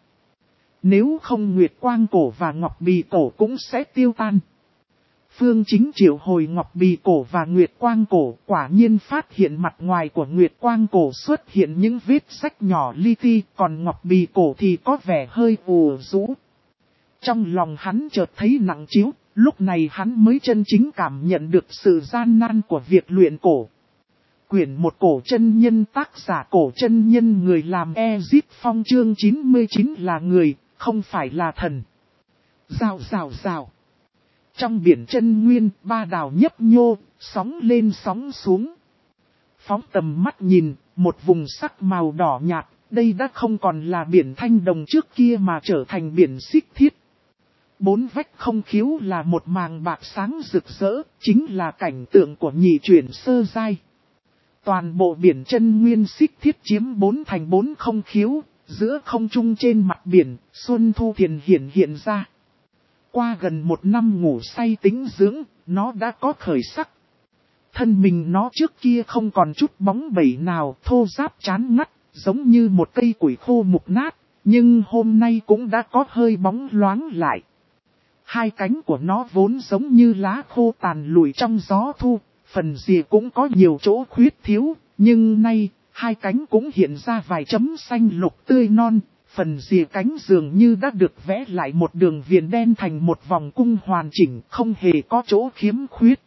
Nếu không nguyệt quang cổ và ngọc bì cổ cũng sẽ tiêu tan. Phương Chính triệu hồi ngọc bì cổ và nguyệt quang cổ, quả nhiên phát hiện mặt ngoài của nguyệt quang cổ xuất hiện những vết rách nhỏ li ti, còn ngọc bì cổ thì có vẻ hơi ù rũ. Trong lòng hắn chợt thấy nặng trĩu, lúc này hắn mới chân chính cảm nhận được sự gian nan của việc luyện cổ. Quyển một Cổ chân nhân, tác giả Cổ chân nhân, người làm Ezip Phong, chương chín mươi chín là người, không phải là thần. Rào rào rào. Trong biển chân nguyên, ba đảo nhấp nhô, sóng lên sóng xuống. Phóng tầm mắt nhìn, một vùng sắc màu đỏ nhạt, đây đã không còn là biển thanh đồng trước kia mà trở thành biển xích thiết. Bốn vách không khiếu là một màng bạc sáng rực rỡ, chính là cảnh tượng của nhị chuyển sơ giai. Toàn bộ biển chân nguyên xích thiết chiếm bốn thành bốn không khiếu, giữa không trung trên mặt biển, Xuân Thu Thiền hiện hiện ra. Qua gần một năm ngủ say tĩnh dưỡng, nó đã có khởi sắc. Thân mình nó trước kia không còn chút bóng bẩy nào, thô ráp chán ngắt, giống như một cây củi khô mục nát, nhưng hôm nay cũng đã có hơi bóng loáng lại. Hai cánh của nó vốn giống như lá khô tàn lụi trong gió thu, phần rìa cũng có nhiều chỗ khuyết thiếu, nhưng nay, hai cánh cũng hiện ra vài chấm xanh lục tươi non, Phần rìa cánh dường như đã được vẽ lại một đường viền đen thành một vòng cung hoàn chỉnh, không hề có chỗ khiếm khuyết.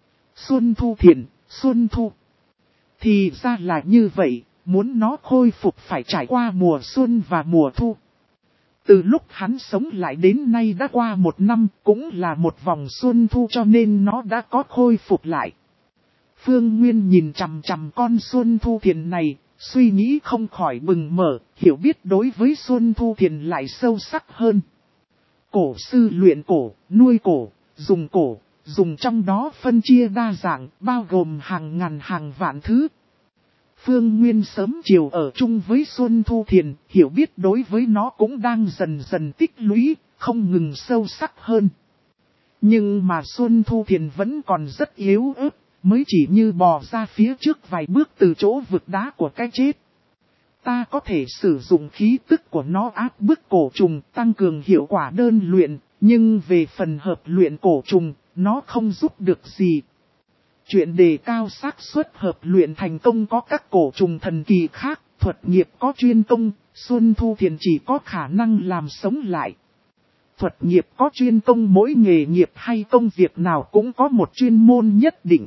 Xuân Thu Thiền, Xuân Thu. Thì ra là như vậy, muốn nó khôi phục phải trải qua mùa xuân và mùa thu. Từ lúc hắn sống lại đến nay đã qua một năm, cũng là một vòng xuân thu cho nên nó đã có khôi phục lại. Phương Nguyên nhìn chằm chằm con Xuân Thu Thiền này, suy nghĩ không khỏi bừng mở, hiểu biết đối với Xuân Thu Thiền lại sâu sắc hơn. Cổ sư luyện cổ, nuôi cổ, dùng cổ, dùng trong đó phân chia đa dạng, bao gồm hàng ngàn hàng vạn thứ. Phương Nguyên sớm chiều ở chung với Xuân Thu Thiền, hiểu biết đối với nó cũng đang dần dần tích lũy, không ngừng sâu sắc hơn. Nhưng mà Xuân Thu Thiền vẫn còn rất yếu ớt, mới chỉ như bò ra phía trước vài bước từ chỗ vực đá của cái chết. Ta có thể sử dụng khí tức của nó áp bức cổ trùng, tăng cường hiệu quả đơn luyện, nhưng về phần hợp luyện cổ trùng, nó không giúp được gì. Chuyện đề cao xác suất hợp luyện thành công có các cổ trùng thần kỳ khác, thuật nghiệp có chuyên công, Xuân Thu Thiền chỉ có khả năng làm sống lại. Thuật nghiệp có chuyên công, mỗi nghề nghiệp hay công việc nào cũng có một chuyên môn nhất định.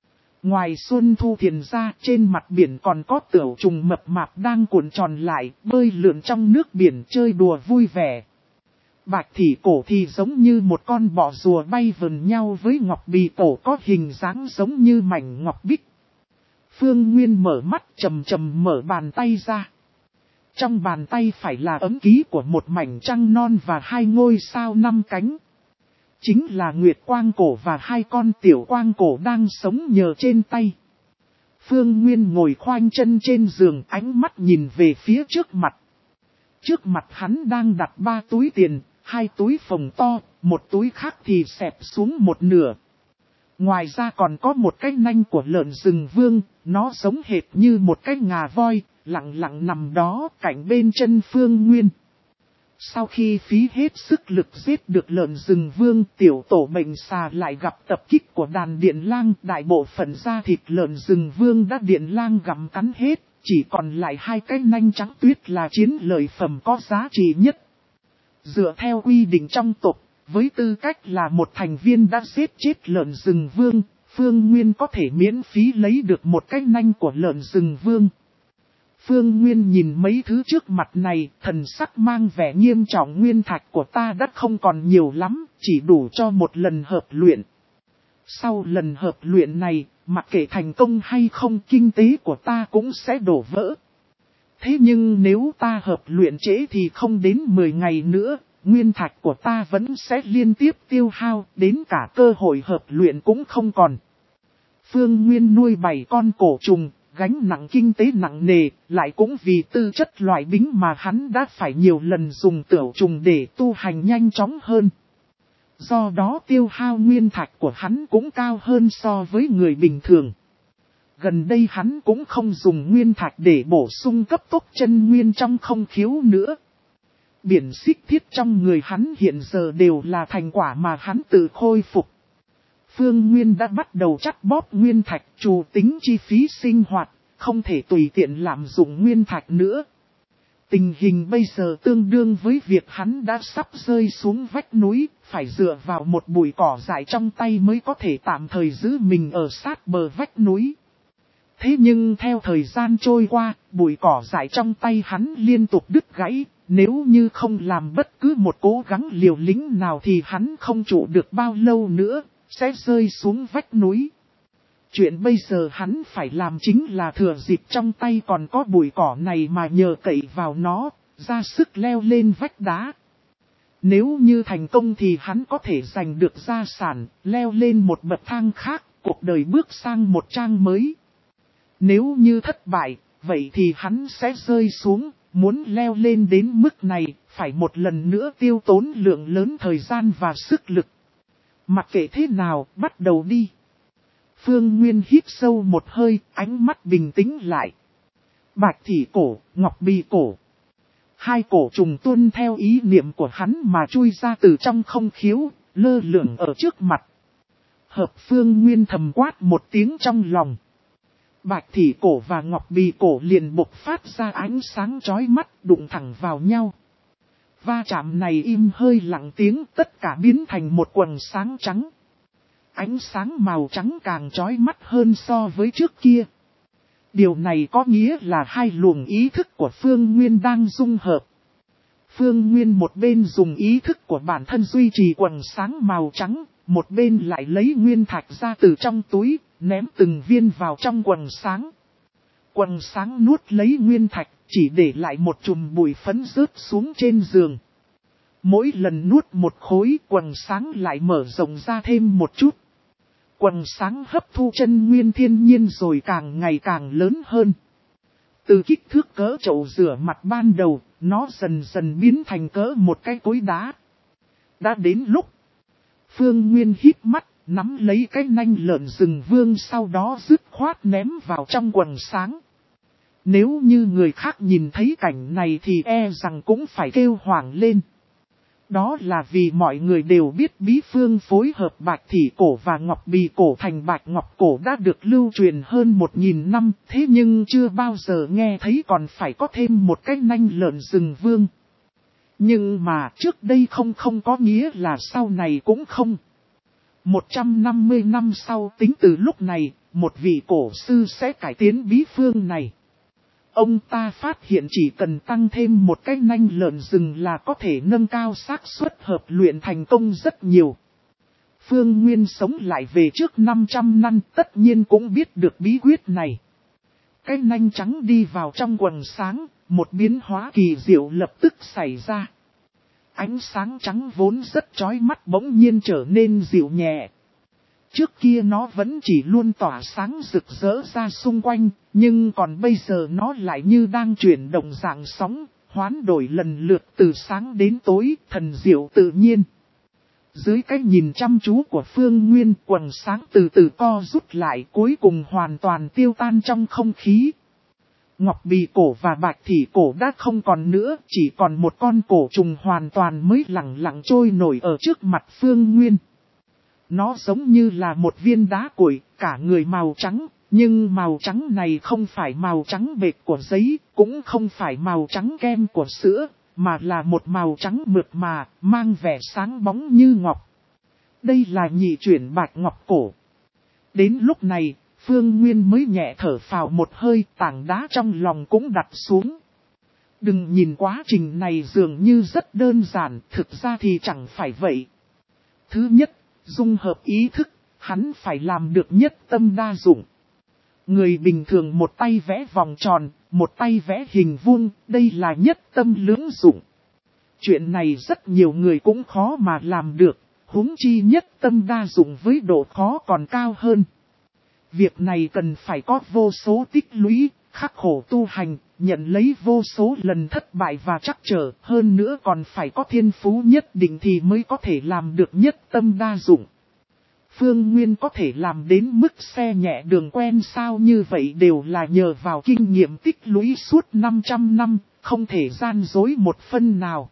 Ngoài Xuân Thu Thiền ra, trên mặt biển còn có tửu trùng mập mạp đang cuộn tròn lại, bơi lượn trong nước biển chơi đùa vui vẻ. Bạch thỉ cổ thì giống như một con bọ rùa bay vần nhau với ngọc bì cổ có hình dáng giống như mảnh ngọc bích. Phương Nguyên mở mắt chầm chầm mở bàn tay ra. Trong bàn tay phải là ấm ký của một mảnh trăng non và hai ngôi sao năm cánh. Chính là Nguyệt Quang Cổ và hai con tiểu quang cổ đang sống nhờ trên tay. Phương Nguyên ngồi khoanh chân trên giường, ánh mắt nhìn về phía trước mặt. Trước mặt hắn đang đặt ba túi tiền, hai túi phồng to, một túi khác thì xẹp xuống một nửa. Ngoài ra còn có một cái nanh của lợn rừng vương, nó giống hệt như một cái ngà voi, lặng lặng nằm đó cạnh bên chân Phương Nguyên. Sau khi phí hết sức lực giết được lợn rừng vương, tiểu tổ mệnh xà lại gặp tập kích của đàn điện lang. Đại bộ phận da thịt lợn rừng vương đã điện lang gặm cắn hết, chỉ còn lại hai cái nanh trắng tuyết là chiến lợi phẩm có giá trị nhất. Dựa theo quy định trong tộc, với tư cách là một thành viên đã giết chết lợn rừng vương, Phương Nguyên có thể miễn phí lấy được một cái nanh của lợn rừng vương. Phương Nguyên nhìn mấy thứ trước mặt này, thần sắc mang vẻ nghiêm trọng. Nguyên thạch của ta đã không còn nhiều lắm, chỉ đủ cho một lần hợp luyện. Sau lần hợp luyện này, mặc kệ thành công hay không, kinh tế của ta cũng sẽ đổ vỡ. Thế nhưng nếu ta hợp luyện trễ thì không đến mười ngày nữa, nguyên thạch của ta vẫn sẽ liên tiếp tiêu hao, đến cả cơ hội hợp luyện cũng không còn. Phương Nguyên nuôi bảy con cổ trùng, gánh nặng kinh tế nặng nề, lại cũng vì tư chất loại bính mà hắn đã phải nhiều lần dùng tửu trùng để tu hành nhanh chóng hơn. Do đó tiêu hao nguyên thạch của hắn cũng cao hơn so với người bình thường. Gần đây hắn cũng không dùng nguyên thạch để bổ sung cấp tốc chân nguyên trong không khiếu nữa. Biển xích thiết trong người hắn hiện giờ đều là thành quả mà hắn tự khôi phục. Phương Nguyên đã bắt đầu chắt bóp nguyên thạch, trù tính chi phí sinh hoạt, không thể tùy tiện lạm dụng nguyên thạch nữa. Tình hình bây giờ tương đương với việc hắn đã sắp rơi xuống vách núi, phải dựa vào một bụi cỏ dại trong tay mới có thể tạm thời giữ mình ở sát bờ vách núi. Thế nhưng theo thời gian trôi qua, bụi cỏ dại trong tay hắn liên tục đứt gãy, nếu như không làm bất cứ một cố gắng liều lĩnh nào thì hắn không trụ được bao lâu nữa, sẽ rơi xuống vách núi. Chuyện bây giờ hắn phải làm chính là thừa dịp trong tay còn có bụi cỏ này mà nhờ cậy vào nó, ra sức leo lên vách đá. Nếu như thành công thì hắn có thể giành được gia sản, leo lên một bậc thang khác, cuộc đời bước sang một trang mới. Nếu như thất bại, vậy thì hắn sẽ rơi xuống, muốn leo lên đến mức này, phải một lần nữa tiêu tốn lượng lớn thời gian và sức lực. Mặc kệ thế nào, bắt đầu đi. Phương Nguyên hít sâu một hơi, ánh mắt bình tĩnh lại. Bạch thỉ cổ, ngọc bì cổ. Hai cổ trùng tuân theo ý niệm của hắn mà chui ra từ trong không khiếu, lơ lửng ở trước mặt. Hợp Phương Nguyên thầm quát một tiếng trong lòng. Bạch thị cổ và ngọc bì cổ liền bộc phát ra ánh sáng chói mắt đụng thẳng vào nhau. Va chạm này im hơi lặng tiếng, tất cả biến thành một quầng sáng trắng. Ánh sáng màu trắng càng chói mắt hơn so với trước kia. Điều này có nghĩa là hai luồng ý thức của Phương Nguyên đang dung hợp. Phương Nguyên một bên dùng ý thức của bản thân duy trì quầng sáng màu trắng, một bên lại lấy nguyên thạch ra từ trong túi, ném từng viên vào trong quầng sáng. Quầng sáng nuốt lấy nguyên thạch, chỉ để lại một chùm bụi phấn rớt xuống trên giường. Mỗi lần nuốt một khối, quầng sáng lại mở rộng ra thêm một chút. Quầng sáng hấp thu chân nguyên thiên nhiên rồi càng ngày càng lớn hơn. Từ kích thước cỡ chậu rửa mặt ban đầu, nó dần dần biến thành cỡ một cái cối đá. Đã đến lúc, Phương Nguyên híp mắt, nắm lấy cái nanh lợn rừng vương, sau đó dứt khoát ném vào trong quầng sáng. Nếu như người khác nhìn thấy cảnh này thì e rằng cũng phải kêu hoảng lên. Đó là vì mọi người đều biết bí phương phối hợp bạch thị cổ và ngọc bì cổ thành bạch ngọc cổ đã được lưu truyền hơn một nghìn năm, thế nhưng chưa bao giờ nghe thấy còn phải có thêm một cái nanh lợn rừng vương. Nhưng mà trước đây không không có nghĩa là sau này cũng không. một trăm năm mươi năm sau tính từ lúc này, một vị cổ sư sẽ cải tiến bí phương này. Ông ta phát hiện chỉ cần tăng thêm một cái nanh lợn rừng là có thể nâng cao xác suất hợp luyện thành công rất nhiều. Phương Nguyên sống lại về trước năm trăm năm tất nhiên cũng biết được bí quyết này. Cái nanh trắng đi vào trong quầng sáng, một biến hóa kỳ diệu lập tức xảy ra. Ánh sáng trắng vốn rất chói mắt bỗng nhiên trở nên dịu nhẹ. Trước kia nó vẫn chỉ luôn tỏa sáng rực rỡ ra xung quanh, nhưng còn bây giờ nó lại như đang chuyển động dạng sóng, hoán đổi lần lượt từ sáng đến tối, thần diệu tự nhiên. Dưới cái nhìn chăm chú của Phương Nguyên, quầng sáng từ từ co rút lại, cuối cùng hoàn toàn tiêu tan trong không khí. Ngọc bì cổ và bạch thị cổ đã không còn nữa, chỉ còn một con cổ trùng hoàn toàn mới lặng lặng trôi nổi ở trước mặt Phương Nguyên. Nó giống như là một viên đá cuội, cả người màu trắng, nhưng màu trắng này không phải màu trắng bệt của giấy, cũng không phải màu trắng kem của sữa, mà là một màu trắng mượt mà, mang vẻ sáng bóng như ngọc. Đây là nhị chuyển bạch ngọc cổ. Đến lúc này, Phương Nguyên mới nhẹ thở phào một hơi, tảng đá trong lòng cũng đặt xuống. Đừng nhìn quá trình này dường như rất đơn giản, thực ra thì chẳng phải vậy. Thứ nhất, dung hợp ý thức, hắn phải làm được nhất tâm đa dụng. Người bình thường một tay vẽ vòng tròn, một tay vẽ hình vuông, đây là nhất tâm lưỡng dụng. Chuyện này rất nhiều người cũng khó mà làm được, huống chi nhất tâm đa dụng với độ khó còn cao hơn. Việc này cần phải có vô số tích lũy, khắc khổ tu hành, nhận lấy vô số lần thất bại và trắc trở, hơn nữa còn phải có thiên phú nhất định thì mới có thể làm được nhất tâm đa dụng. Phương Nguyên có thể làm đến mức xe nhẹ đường quen sao như vậy đều là nhờ vào kinh nghiệm tích lũy suốt năm trăm năm, không thể gian dối một phân nào.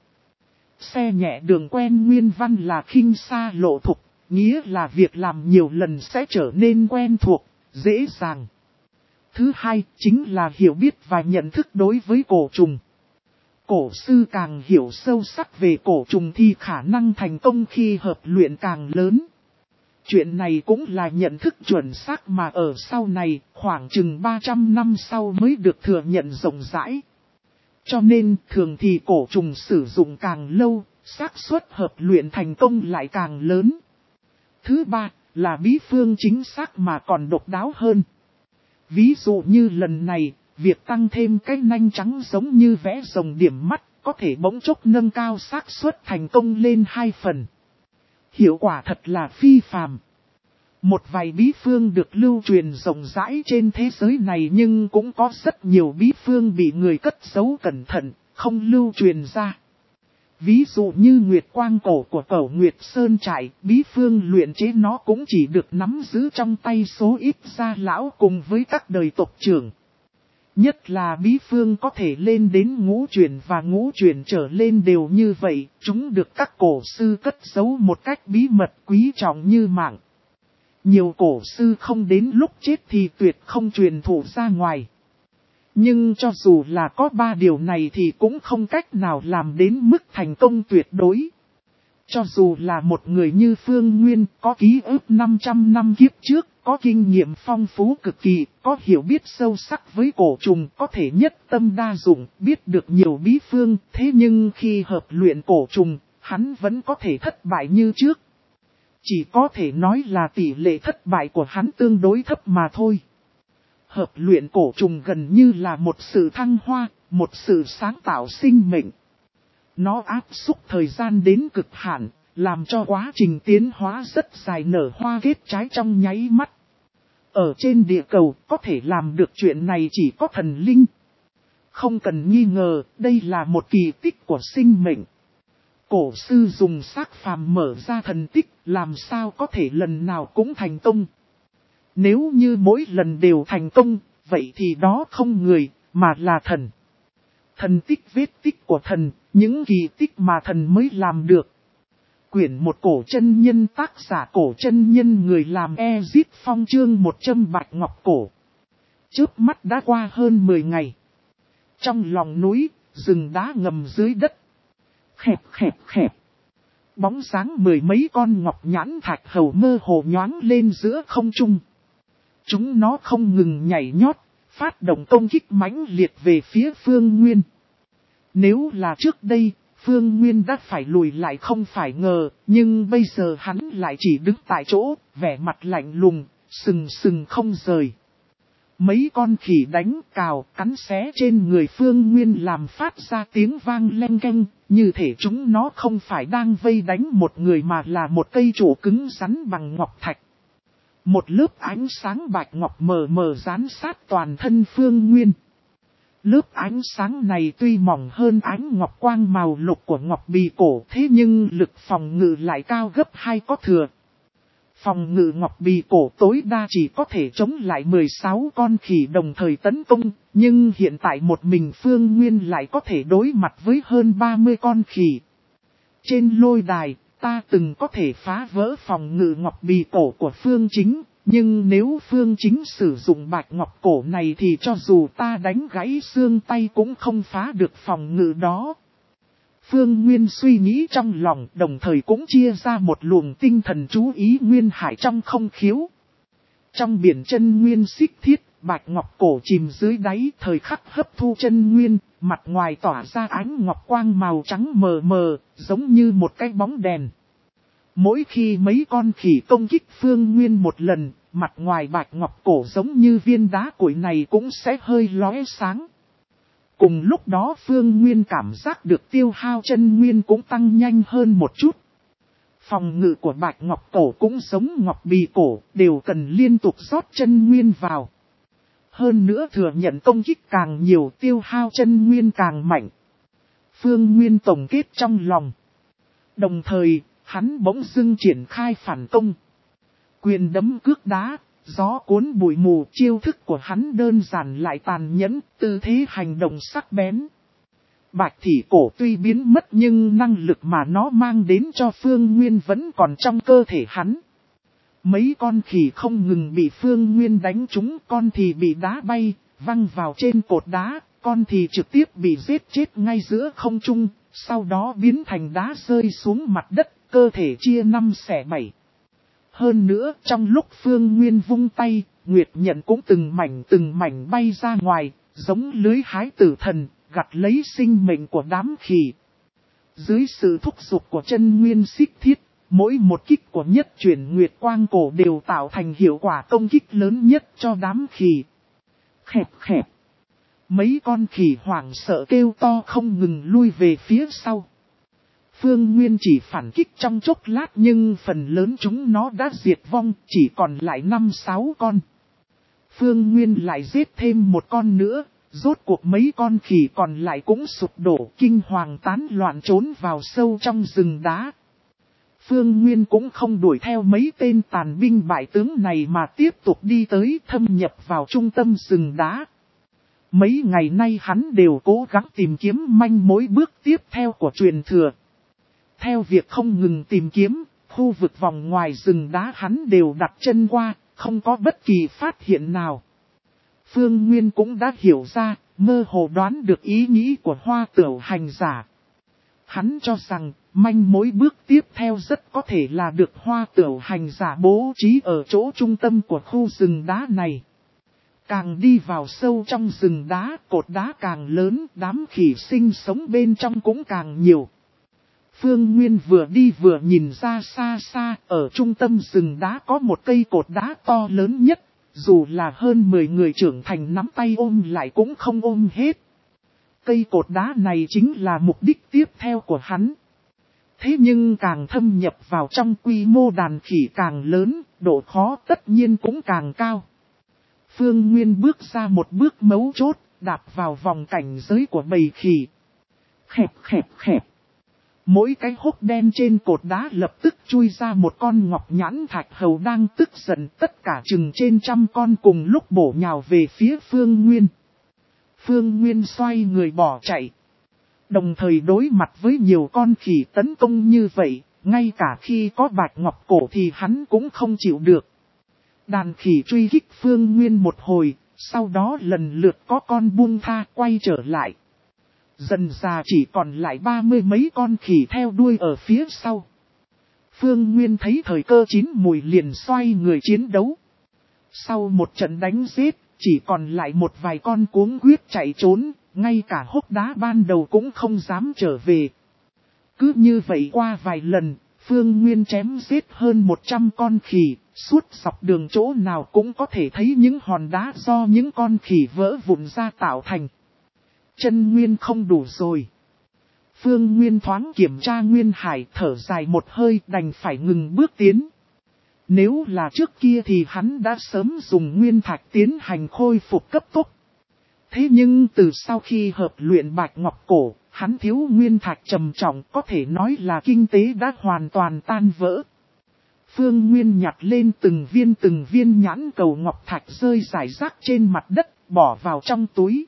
Xe nhẹ đường quen nguyên văn là khinh xa lộ thục, nghĩa là việc làm nhiều lần sẽ trở nên quen thuộc, dễ dàng. Thứ hai, chính là hiểu biết và nhận thức đối với cổ trùng. Cổ sư càng hiểu sâu sắc về cổ trùng thì khả năng thành công khi hợp luyện càng lớn. Chuyện này cũng là nhận thức chuẩn xác mà ở sau này, khoảng chừng ba trăm năm sau mới được thừa nhận rộng rãi. Cho nên, thường thì cổ trùng sử dụng càng lâu, xác suất hợp luyện thành công lại càng lớn. Thứ ba, là bí phương chính xác mà còn độc đáo hơn. Ví dụ như lần này, việc tăng thêm cái nanh trắng giống như vẽ rồng điểm mắt, có thể bỗng chốc nâng cao xác suất thành công lên hai phần. Hiệu quả thật là phi phàm. Một vài bí phương được lưu truyền rộng rãi trên thế giới này nhưng cũng có rất nhiều bí phương bị người cất giấu cẩn thận, không lưu truyền ra. Ví dụ như Nguyệt Quang cổ của Cẩu Nguyệt Sơn Trại, bí phương luyện chế nó cũng chỉ được nắm giữ trong tay số ít gia lão cùng với các đời tộc trưởng. Nhất là bí phương có thể lên đến ngũ truyền và ngũ truyền trở lên đều như vậy, chúng được các cổ sư cất giấu một cách bí mật quý trọng như mạng. Nhiều cổ sư không đến lúc chết thì tuyệt không truyền thụ ra ngoài. Nhưng cho dù là có ba điều này thì cũng không cách nào làm đến mức thành công tuyệt đối. Cho dù là một người như Phương Nguyên có ký ức năm trăm năm kiếp trước, có kinh nghiệm phong phú cực kỳ, có hiểu biết sâu sắc với cổ trùng, có thể nhất tâm đa dụng, biết được nhiều bí phương, thế nhưng khi hợp luyện cổ trùng, hắn vẫn có thể thất bại như trước. Chỉ có thể nói là tỷ lệ thất bại của hắn tương đối thấp mà thôi. Hợp luyện cổ trùng gần như là một sự thăng hoa, một sự sáng tạo sinh mệnh. Nó áp xúc thời gian đến cực hạn, làm cho quá trình tiến hóa rất dài nở hoa kết trái trong nháy mắt. Ở trên địa cầu có thể làm được chuyện này chỉ có thần linh. Không cần nghi ngờ, đây là một kỳ tích của sinh mệnh. Cổ sư dùng xác phàm mở ra thần tích, làm sao có thể lần nào cũng thành công. Nếu như mỗi lần đều thành công, vậy thì đó không người, mà là thần. Thần tích vết tích của thần, những kỳ tích mà thần mới làm được. Quyển một cổ chân nhân tác giả cổ chân nhân người làm Ezit Phong chương một trăm bạch ngọc cổ. Chớp mắt đã qua hơn mười ngày. Trong lòng núi, rừng đá ngầm dưới đất. Khẹp khẹp khẹp. Bóng sáng mười mấy con ngọc nhãn thạch hầu mơ hồ nhoáng lên giữa không trung. Chúng nó không ngừng nhảy nhót, phát động công kích mãnh liệt về phía Phương Nguyên. Nếu là trước đây, Phương Nguyên đã phải lùi lại không phải ngờ, nhưng bây giờ hắn lại chỉ đứng tại chỗ, vẻ mặt lạnh lùng, sừng sừng không rời. Mấy con khỉ đánh cào, cắn xé trên người Phương Nguyên làm phát ra tiếng vang leng keng, như thể chúng nó không phải đang vây đánh một người mà là một cây trụ cứng rắn bằng ngọc thạch. Một lớp ánh sáng bạch ngọc mờ mờ dán sát toàn thân Phương Nguyên. Lớp ánh sáng này tuy mỏng hơn ánh ngọc quang màu lục của ngọc bì cổ, thế nhưng lực phòng ngự lại cao gấp hai có thừa. Phòng ngự ngọc bì cổ tối đa chỉ có thể chống lại mười sáu con khỉ đồng thời tấn công, nhưng hiện tại một mình Phương Nguyên lại có thể đối mặt với hơn ba mươi con khỉ. Trên lôi đài, ta từng có thể phá vỡ phòng ngự ngọc bì cổ của Phương Chính, nhưng nếu Phương Chính sử dụng bạch ngọc cổ này thì cho dù ta đánh gãy xương tay cũng không phá được phòng ngự đó. Phương Nguyên suy nghĩ trong lòng, đồng thời cũng chia ra một luồng tinh thần chú ý nguyên hải trong không khiếu. Trong biển chân nguyên xích thiết, bạch ngọc cổ chìm dưới đáy, thời khắc hấp thu chân nguyên, mặt ngoài tỏa ra ánh ngọc quang màu trắng mờ mờ, giống như một cái bóng đèn. Mỗi khi mấy con khỉ công kích Phương Nguyên một lần, mặt ngoài bạch ngọc cổ giống như viên đá củi này cũng sẽ hơi lóe sáng. Cùng lúc đó Phương Nguyên cảm giác được tiêu hao chân nguyên cũng tăng nhanh hơn một chút. Phòng ngự của bạch ngọc cổ cũng giống ngọc bì cổ, đều cần liên tục rót chân nguyên vào. Hơn nữa thừa nhận công kích càng nhiều, tiêu hao chân nguyên càng mạnh. Phương Nguyên tổng kết trong lòng. Đồng thời, hắn bỗng dưng triển khai phản công. Quyền đấm cước đá, gió cuốn bụi mù, chiêu thức của hắn đơn giản lại tàn nhẫn, tư thế hành động sắc bén. Bạch thỉ cổ tuy biến mất nhưng năng lực mà nó mang đến cho Phương Nguyên vẫn còn trong cơ thể hắn. Mấy con khỉ không ngừng bị Phương Nguyên đánh trúng, con thì bị đá bay, văng vào trên cột đá, con thì trực tiếp bị giết chết ngay giữa không trung, sau đó biến thành đá rơi xuống mặt đất, cơ thể chia năm xẻ bảy. Hơn nữa, trong lúc Phương Nguyên vung tay, Nguyệt Nhận cũng từng mảnh từng mảnh bay ra ngoài, giống lưới hái tử thần, gặt lấy sinh mệnh của đám khỉ. Dưới sự thúc giục của chân nguyên xích thiết, mỗi một kích của nhất chuyển Nguyệt Quang cổ đều tạo thành hiệu quả công kích lớn nhất cho đám khỉ. Khẹp khẹp. Mấy con khỉ hoảng sợ kêu to không ngừng lui về phía sau. Phương Nguyên chỉ phản kích trong chốc lát nhưng phần lớn chúng nó đã diệt vong, chỉ còn lại năm sáu con. Phương Nguyên lại giết thêm một con nữa, rốt cuộc mấy con khỉ còn lại cũng sụp đổ, kinh hoàng tán loạn trốn vào sâu trong rừng đá. Phương Nguyên cũng không đuổi theo mấy tên tàn binh bại tướng này mà tiếp tục đi tới thâm nhập vào trung tâm rừng đá. Mấy ngày nay hắn đều cố gắng tìm kiếm manh mối bước tiếp theo của truyền thừa. Theo việc không ngừng tìm kiếm, khu vực vòng ngoài rừng đá hắn đều đặt chân qua, không có bất kỳ phát hiện nào. Phương Nguyên cũng đã hiểu ra, mơ hồ đoán được ý nghĩ của Hoa Tửu hành giả. Hắn cho rằng, manh mối bước tiếp theo rất có thể là được Hoa Tửu hành giả bố trí ở chỗ trung tâm của khu rừng đá này. Càng đi vào sâu trong rừng đá, cột đá càng lớn, đám khỉ sinh sống bên trong cũng càng nhiều. Phương Nguyên vừa đi vừa nhìn ra xa xa, ở trung tâm rừng đá có một cây cột đá to lớn nhất, dù là hơn mười người trưởng thành nắm tay ôm lại cũng không ôm hết. Cây cột đá này chính là mục đích tiếp theo của hắn. Thế nhưng càng thâm nhập vào trong quy mô đàn khỉ càng lớn, độ khó tất nhiên cũng càng cao. Phương Nguyên bước ra một bước mấu chốt, đạp vào vòng cảnh giới của bầy khỉ. Khẹp khẹp khẹp. Mỗi cái hốc đen trên cột đá lập tức chui ra một con ngọc nhãn thạch hầu đang tức giận, tất cả chừng trên trăm con cùng lúc bổ nhào về phía Phương Nguyên. Phương Nguyên xoay người bỏ chạy. Đồng thời đối mặt với nhiều con khỉ tấn công như vậy, ngay cả khi có bạch ngọc cổ thì hắn cũng không chịu được. Đàn khỉ truy kích Phương Nguyên một hồi, sau đó lần lượt có con buông tha quay trở lại. Dần già chỉ còn lại ba mươi mấy con khỉ theo đuôi ở phía sau. Phương Nguyên thấy thời cơ chín mùi liền xoay người chiến đấu. Sau một trận đánh giết, chỉ còn lại một vài con cuống quýt chạy trốn, ngay cả hốc đá ban đầu cũng không dám trở về. Cứ như vậy qua vài lần, Phương Nguyên chém giết hơn một trăm con khỉ, suốt dọc đường chỗ nào cũng có thể thấy những hòn đá do những con khỉ vỡ vụn ra tạo thành. Chân nguyên không đủ rồi. Phương Nguyên thoáng kiểm tra nguyên hải, thở dài một hơi, đành phải ngừng bước tiến. Nếu là trước kia thì hắn đã sớm dùng nguyên thạch tiến hành khôi phục cấp tốc. Thế nhưng từ sau khi hợp luyện bạch ngọc cổ, hắn thiếu nguyên thạch trầm trọng, có thể nói là kinh tế đã hoàn toàn tan vỡ. Phương Nguyên nhặt lên từng viên từng viên nhãn cầu ngọc thạch rơi rải rác trên mặt đất, bỏ vào trong túi.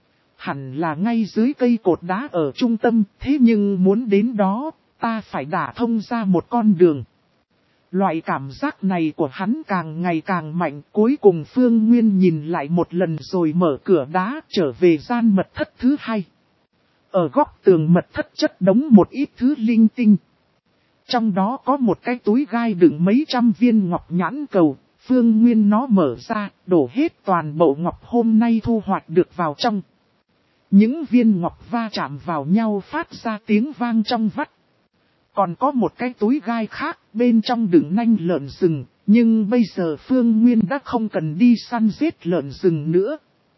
Hẳn là ngay dưới cây cột đá ở trung tâm, thế nhưng muốn đến đó, ta phải đả thông ra một con đường. Loại cảm giác này của hắn càng ngày càng mạnh, cuối cùng Phương Nguyên nhìn lại một lần rồi mở cửa đá trở về gian mật thất thứ hai. Ở góc tường mật thất chất đống một ít thứ linh tinh. Trong đó có một cái túi gai đựng mấy trăm viên ngọc nhãn cầu, Phương Nguyên nó mở ra, đổ hết toàn bộ ngọc hôm nay thu hoạch được vào trong. Những viên ngọc va chạm vào nhau phát ra tiếng vang trong vắt. Còn có một cái túi gai khác, bên trong đựng nanh lợn rừng, nhưng bây giờ Phương Nguyên đã không cần đi săn giết lợn rừng nữa.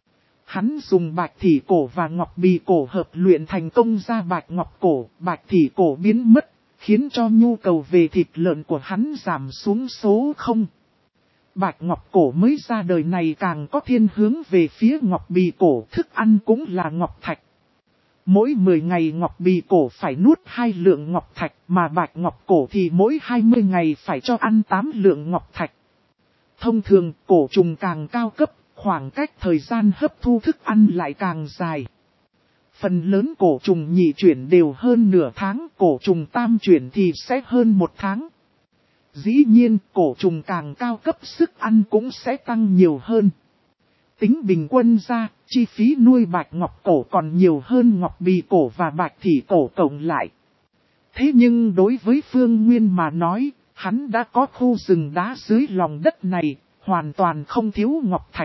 Hắn dùng bạch thỉ cổ và ngọc bì cổ hợp luyện thành công ra bạch ngọc cổ, bạch thỉ cổ biến mất, khiến cho nhu cầu về thịt lợn của hắn giảm xuống số không. Bạch ngọc cổ mới ra đời này càng có thiên hướng về phía ngọc bì cổ, thức ăn cũng là ngọc thạch. Mỗi mười ngày ngọc bì cổ phải nuốt hai lượng ngọc thạch, mà bạch ngọc cổ thì mỗi hai mươi ngày phải cho ăn tám lượng ngọc thạch. Thông thường, cổ trùng càng cao cấp, khoảng cách thời gian hấp thu thức ăn lại càng dài. Phần lớn cổ trùng nhị chuyển đều hơn nửa tháng, cổ trùng tam chuyển thì sẽ hơn một tháng. Dĩ nhiên, cổ trùng càng cao cấp sức ăn cũng sẽ tăng nhiều hơn. Tính bình quân ra, chi phí nuôi bạch ngọc cổ còn nhiều hơn ngọc bì cổ và bạch thỉ cổ cộng lại. Thế nhưng đối với Phương Nguyên mà nói, hắn đã có khu rừng đá dưới lòng đất này, hoàn toàn không thiếu ngọc thạch.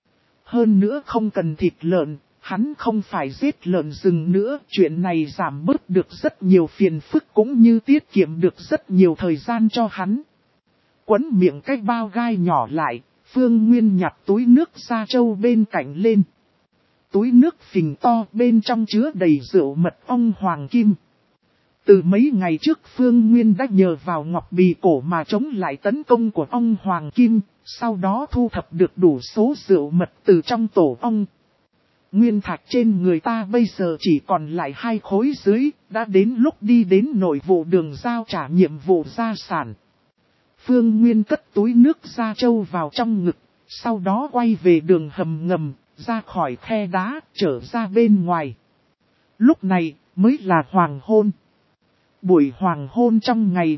Hơn nữa không cần thịt lợn, hắn không phải giết lợn rừng nữa, chuyện này giảm bớt được rất nhiều phiền phức cũng như tiết kiệm được rất nhiều thời gian cho hắn. Quấn miệng cái bao gai nhỏ lại, Phương Nguyên nhặt túi nước sa trâu bên cạnh lên. Túi nước phình to bên trong chứa đầy rượu mật ong hoàng kim. Từ mấy ngày trước Phương Nguyên đã nhờ vào ngọc bì cổ mà chống lại tấn công của ong hoàng kim, sau đó thu thập được đủ số rượu mật từ trong tổ ong. Nguyên thạch trên người ta bây giờ chỉ còn lại hai khối dưới, đã đến lúc đi đến nội vụ đường giao trả nhiệm vụ gia sản. Phương Nguyên cất túi nước sa trâu vào trong ngực, sau đó quay về đường hầm ngầm, ra khỏi khe đá, trở ra bên ngoài. Lúc này, mới là hoàng hôn. Buổi hoàng hôn trong ngày đông,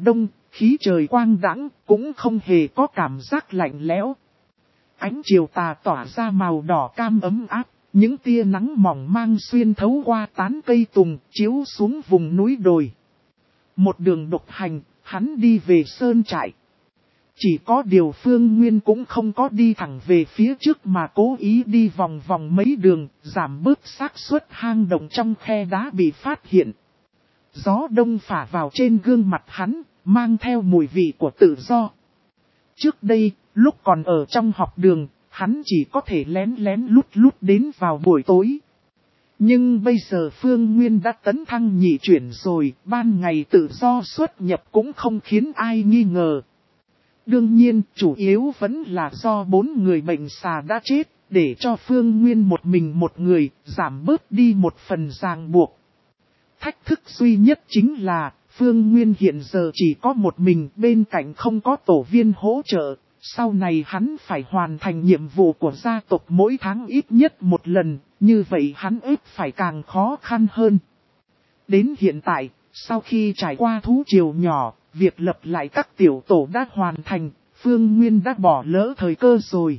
khí trời quang đãng, cũng không hề có cảm giác lạnh lẽo. Ánh chiều tà tỏa ra màu đỏ cam ấm áp, những tia nắng mỏng mang xuyên thấu qua tán cây tùng, chiếu xuống vùng núi đồi. Một đường độc hành, hắn đi về sơn trại. Chỉ có điều Phương Nguyên cũng không có đi thẳng về phía trước mà cố ý đi vòng vòng mấy đường, giảm bớt xác suất hang động trong khe đá bị phát hiện. Gió đông phả vào trên gương mặt hắn, mang theo mùi vị của tự do. Trước đây, lúc còn ở trong học đường, hắn chỉ có thể lén lén lút lút đến vào buổi tối. Nhưng bây giờ Phương Nguyên đã tấn thăng nhị chuyển rồi, ban ngày tự do xuất nhập cũng không khiến ai nghi ngờ. Đương nhiên, chủ yếu vẫn là do bốn người bệnh xà đã chết, để cho Phương Nguyên một mình một người, giảm bớt đi một phần ràng buộc. Thách thức duy nhất chính là, Phương Nguyên hiện giờ chỉ có một mình, bên cạnh không có tổ viên hỗ trợ. Sau này hắn phải hoàn thành nhiệm vụ của gia tộc mỗi tháng ít nhất một lần, như vậy hắn ếp phải càng khó khăn hơn. Đến hiện tại, sau khi trải qua thú triều nhỏ, việc lập lại các tiểu tổ đã hoàn thành, Phương Nguyên đã bỏ lỡ thời cơ rồi.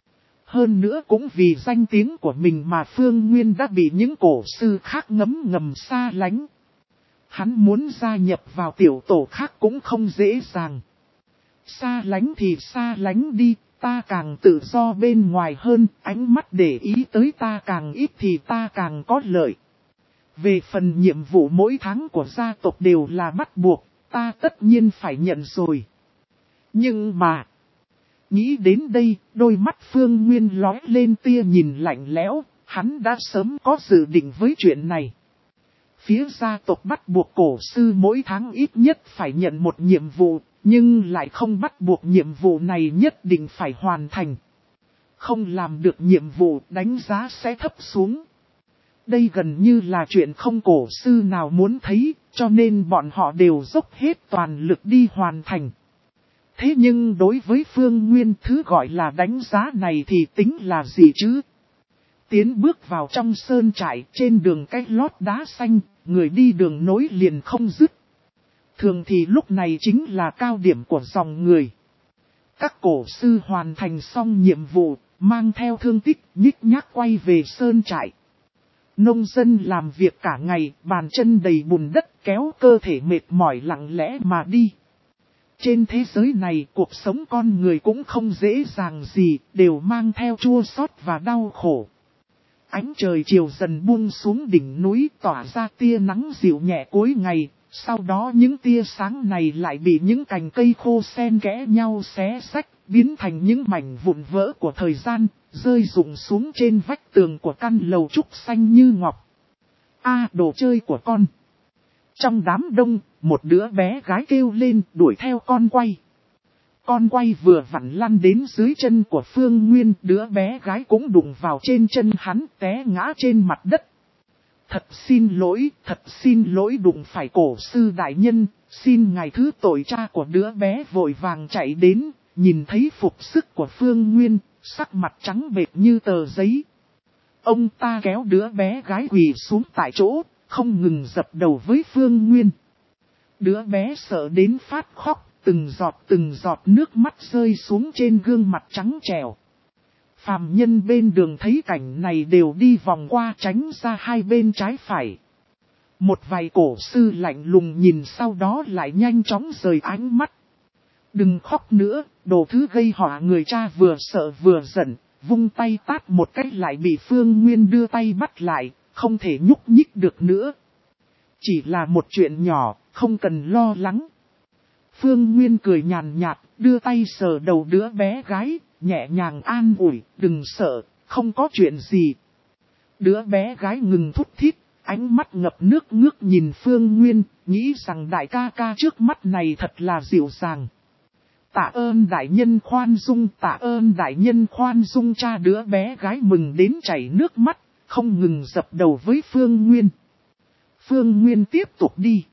Hơn nữa cũng vì danh tiếng của mình mà Phương Nguyên đã bị những cổ sư khác ngấm ngầm xa lánh. Hắn muốn gia nhập vào tiểu tổ khác cũng không dễ dàng. Xa lánh thì xa lánh đi, ta càng tự do bên ngoài hơn, ánh mắt để ý tới ta càng ít thì ta càng có lợi. Về phần nhiệm vụ mỗi tháng của gia tộc đều là bắt buộc, ta tất nhiên phải nhận rồi. Nhưng mà, nghĩ đến đây, đôi mắt Phương Nguyên lóe lên tia nhìn lạnh lẽo, hắn đã sớm có dự định với chuyện này. Phía gia tộc bắt buộc cổ sư mỗi tháng ít nhất phải nhận một nhiệm vụ, nhưng lại không bắt buộc nhiệm vụ này nhất định phải hoàn thành. Không làm được nhiệm vụ đánh giá sẽ thấp xuống. Đây gần như là chuyện không cổ sư nào muốn thấy, cho nên bọn họ đều dốc hết toàn lực đi hoàn thành. Thế nhưng đối với Phương Nguyên thứ gọi là đánh giá này thì tính là gì chứ? Tiến bước vào trong sơn trại trên đường cách lót đá xanh, người đi đường nối liền không dứt. Thường thì lúc này chính là cao điểm của dòng người. Các cổ sư hoàn thành xong nhiệm vụ, mang theo thương tích nhích nhác quay về sơn trại. Nông dân làm việc cả ngày, bàn chân đầy bùn đất kéo cơ thể mệt mỏi lặng lẽ mà đi. Trên thế giới này cuộc sống con người cũng không dễ dàng gì, đều mang theo chua xót và đau khổ. Ánh trời chiều dần buông xuống đỉnh núi tỏa ra tia nắng dịu nhẹ cuối ngày, sau đó những tia sáng này lại bị những cành cây khô xen kẽ nhau xé xách, biến thành những mảnh vụn vỡ của thời gian, rơi rụng xuống trên vách tường của căn lầu trúc xanh như ngọc. A, đồ chơi của con. Trong đám đông, một đứa bé gái kêu lên đuổi theo con quay. Con quay vừa vặn lăn đến dưới chân của Phương Nguyên, đứa bé gái cũng đụng vào trên chân hắn té ngã trên mặt đất. Thật xin lỗi, thật xin lỗi đụng phải cổ sư đại nhân, xin ngài thứ tội. Cha của đứa bé vội vàng chạy đến, nhìn thấy phục sức của Phương Nguyên, sắc mặt trắng bệch như tờ giấy. Ông ta kéo đứa bé gái quỳ xuống tại chỗ, không ngừng dập đầu với Phương Nguyên. Đứa bé sợ đến phát khóc, từng giọt từng giọt nước mắt rơi xuống trên gương mặt trắng trẻo. Phàm nhân bên đường thấy cảnh này đều đi vòng qua tránh ra hai bên trái phải. Một vài cổ sư lạnh lùng nhìn sau đó lại nhanh chóng rời ánh mắt. Đừng khóc nữa, đồ thứ gây họa người. Cha vừa sợ vừa giận, vung tay tát một cái lại bị Phương Nguyên đưa tay bắt lại, không thể nhúc nhích được nữa. Chỉ là một chuyện nhỏ, không cần lo lắng. Phương Nguyên cười nhàn nhạt, đưa tay sờ đầu đứa bé gái, nhẹ nhàng an ủi, đừng sợ, không có chuyện gì. Đứa bé gái ngừng thút thít, ánh mắt ngập nước ngước nhìn Phương Nguyên, nghĩ rằng đại ca ca trước mắt này thật là dịu dàng. Tạ ơn đại nhân khoan dung, tạ ơn đại nhân khoan dung. Cha đứa bé gái mừng đến chảy nước mắt, không ngừng dập đầu với Phương Nguyên. Phương Nguyên tiếp tục đi.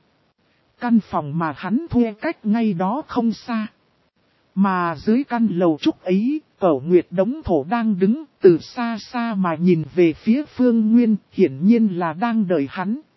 Căn phòng mà hắn thuê cách ngay đó không xa. Mà dưới căn lầu trúc ấy, Cẩu Nguyệt Đống Thổ đang đứng từ xa xa mà nhìn về phía Phương Nguyên, hiển nhiên là đang đợi hắn.